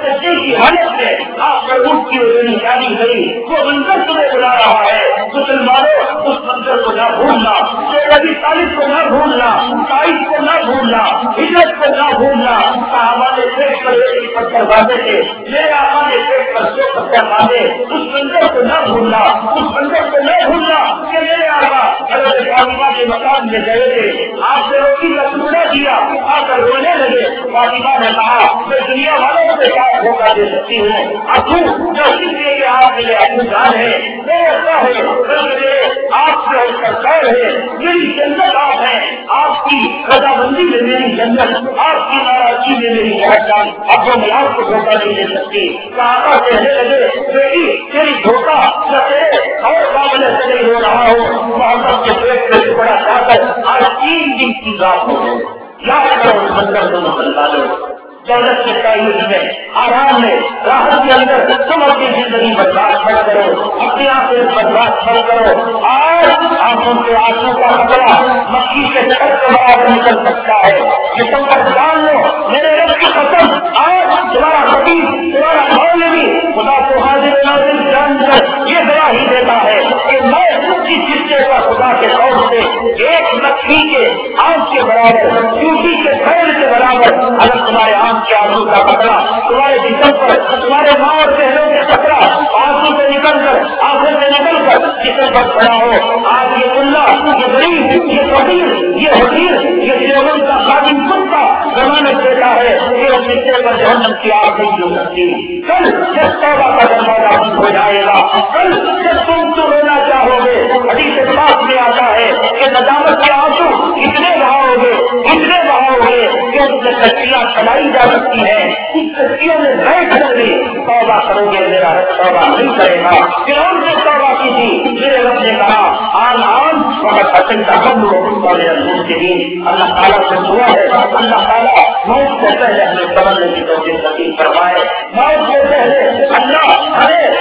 کی حالت میں آپ پر اٹھ کی ہوئی جانی گئی وہ منظر تمہیں بلا رہا ہے. مسلمانوں اس منظر کو نہ بھولنا، نبی طالب کو نہ بھولنا، تاریخ کو نہ بھولنا، ہجرت کو نہ بھولنا. صحابہ نے پیٹ پر ایک پتھر باندھے تھے، میرے آقا نے پیٹ پر 2 پتھر باندھے. اس منظر کو نہ بھولنا، اس منظر کو نہ بھولنا کہ میرے آقا حضرت فاطمہ کے مکان میں گئے تھے، آپ نے روٹی کا ٹکڑا دیا، آ کر رونے لگے. فاطمہ نے کہا میں دنیا والوں سے کیا دھوکہ دے سکتی ہوں؟ ابو جو اس لیے کہ آپ میرے ابو جان ہے، میرے ابا ہے، میرے آپ سے سرکار ہے، میری جنت آپ ہے. آپ کی رضامندی میں میری جنت، آپ کی ناراضگی میں میری جہنم. اب وہ میں آپ کو دھوکہ نہیں دے سکتی. صحابہ کہنے لگے بیٹی تیری دھوکہ نہ تیرے اور معاملے سے نہیں ہو رہا ہو. محمد کے پیٹ میں ٹکڑا کھا کر آج 3 دن کی رات ہو گئی. یاد کرو منظر کو مسلمانوں، دولت کے تعین میں، آرام میں، راحت کے اندر تم اپنی زندگی برباد مت کرو، اپنی آنکھیں برباد مت کرو. آج آنکھوں کے آنسو کا کپڑا مکھی کے چھت کے برابر نکل سکتا ہے. یہ تم پر جان لو میرے رب کی قسم. آج تمہارا خطیب، تمہارا مولوی خدا کو حاضر ناظر جان کر یہ گواہی دیتا ہے کہ میں اس حصے کا خدا کے طور سے ایک مکھی کے آنکھ کے برابر، چوٹی کے پیر کے برابر اگر تمہارے آنکھ کے آنسو کا کپڑا تمہارے جسم پر، تمہارے ماں اور بہنوں کے کپڑا آنسو سے نکل کر، آنکھوں سے نکل کر جسم پر کھڑا ہو. آج یہ ملا، یہ غریب، یہ فقیر، یہ حقیر، یہ دیوبند کا خادم کتا ضمانت دیتا ہے کہ وہ مٹے پر جہنم کی آگ نہیں جو سکتی. کل جب توبہ کا دروازہ بند ہو جائے گا، کل جب تم تو رونا چاہو گے، حدیث پاک میں آتا ہے کہ ندامت کے آنسو اتنے بہاؤ گے، اتنے بہاؤ گے کہ اس میں کشتیاں چلائی جا سکتی ہیں. اس کشتیوں میں بیٹھ کر بھی توبہ کرو گے، میرا رب توبہ نہیں کرے گا. فرعون نے توبہ کی تھی، میرے رب نے کہا آن وقت حسن کا حمل والے رسول کے دین. اللہ تعالیٰ سے دعا ہے اللہ تعالیٰ موت سے پہلے ہمیں سمجھنے کی توفیق نصیب فرمائے. موت سے پہلے اللہ ہمیں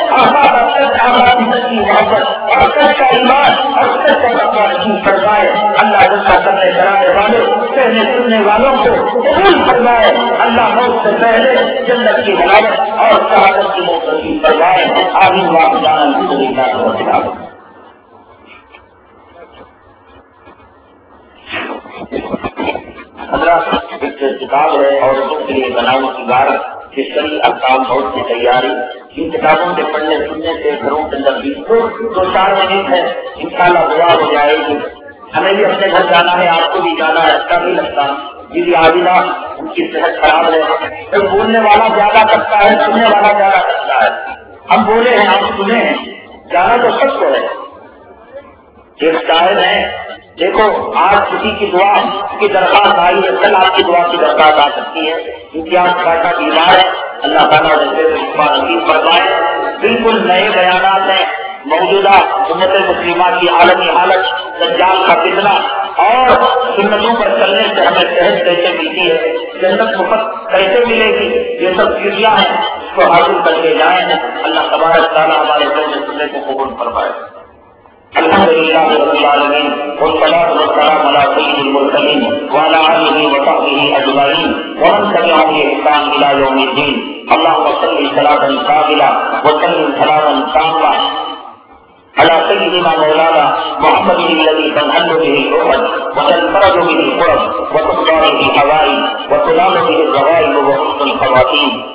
آباد کی محبت اور سچ کا ایمان اور سچ کا تقویٰ نصیب فرمائے. اللہ جس کا کرنے کرانے والے کہنے سننے والوں کو قبول فرمائے. اللہ موت سے پہلے جنت کی حلاوت اور شہادت کی موت نصیب فرمائے. آمین واقعہ الحمدللہ رب العالمین. حضرات ایک کتاب ہے عورتوں کے لیے بناؤ کی غارت کہ شرعی احکام موت کی تیاری. ان کتابوں کے پڑھنے سننے سے گھروں کے اندر بھی 2-4 منٹ ہے انشاءاللہ دعا ہو جائے گی. ہمیں بھی اپنے گھر جانا ہے، آپ کو بھی جانا ہے. اچھا نہیں لگتا جی عابدہ ان کی صحت خراب ہے، تو بولنے والا زیادہ کرتا ہے، سننے والا زیادہ کرتا ہے. ہم بولے ہیں، آپ سنے ہیں، جانا تو سب کو ہے. ایک شاعر ہے، دیکھو آج کسی کی دعا کی درخواست آئی ہے، کل آپ کی دعا کی درخواست آ سکتی ہے. امتیاز کا بیمار ہے، اللہ تعالیٰ نصیب فرمائے. بالکل نئے بیانات ہیں. موجودہ امت مسلمہ کی عالمی حالت، دجال کا فتنہ اور سنتوں پر چلنے سے ہمیں صحت کیسے ملتی ہے، جنت مفت کیسے ملے گی، یہ سب چیزیں ہیں. اس کو حاصل کر کے جائیں. اللہ تبارک تعالیٰ ہمارے سننے کو قبول فرمائے. الحمدللہ رب العالمین والصلاة والسلام على سید المرسلین وعلى آلہ وصحبہ اجمعین ومن تبعهم بإحسان إلى يوم الدین. اللهم صل صلاة كاملة وسلم سلاما تاما على سيدنا مولانا محمد الذي تنحل به العقد وتنفرج به الكرب وتقضى به الحوائج وتنال به الرغائب وحسن الخواتيم.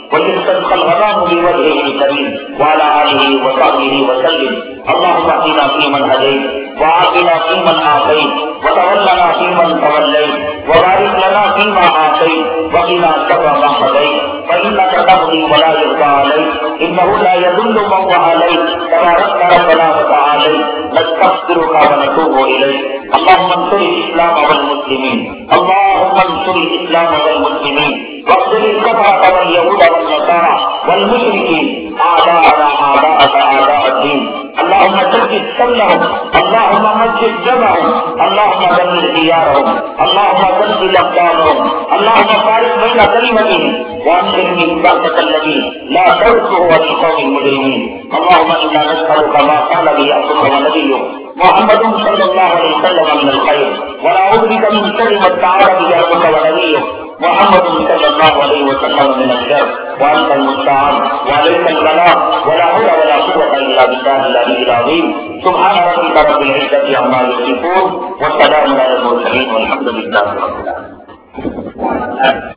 ويستسقى الغمام بوجهه الكريم وعلى آله وصحبه وسلم. اللهم اهدنا فيمن هديت وعافنا فيمن عافيت وتولنا فيمن توليت وبارك لنا فيما اعطيت وقنا شر ما قضيت فانك تقضي ولا يقضى عليك انه لا يذل من واليت تباركت ربنا وتعاليت نستغفرك ونتوب اليك. اللهم انصر الاسلام والمسلمين اللهم انصر الاسلام والمسلمين واخذل الكفرة واليهود والنصارى والمشركين اعداءنا اعداءك اعداء الدين. اللهم ثبت سلهم اللهم مجد جمعهم اللهم دمر ديارهم اللهم زلزل اقدامهم اللهم فارق بين كلمتهم وانزل من بعثك الذي لا ترثه للقوم المجرمين. اللهم انا نسالك ما قال به عبدك ونبيك محمد صلى الله عليه وسلم من الخير ونعوذ بك من شر ما استعاذ به عبدك ونبيك محمد صلى الله عليه وسلم من الشر وانت المستعان وعليك البلاء ولا حول ولا قوه الا بالله العلي العظيم. سبحان ربك رب العزه عما يصفون وسلام على المرسلين والحمد لله رب العالمين.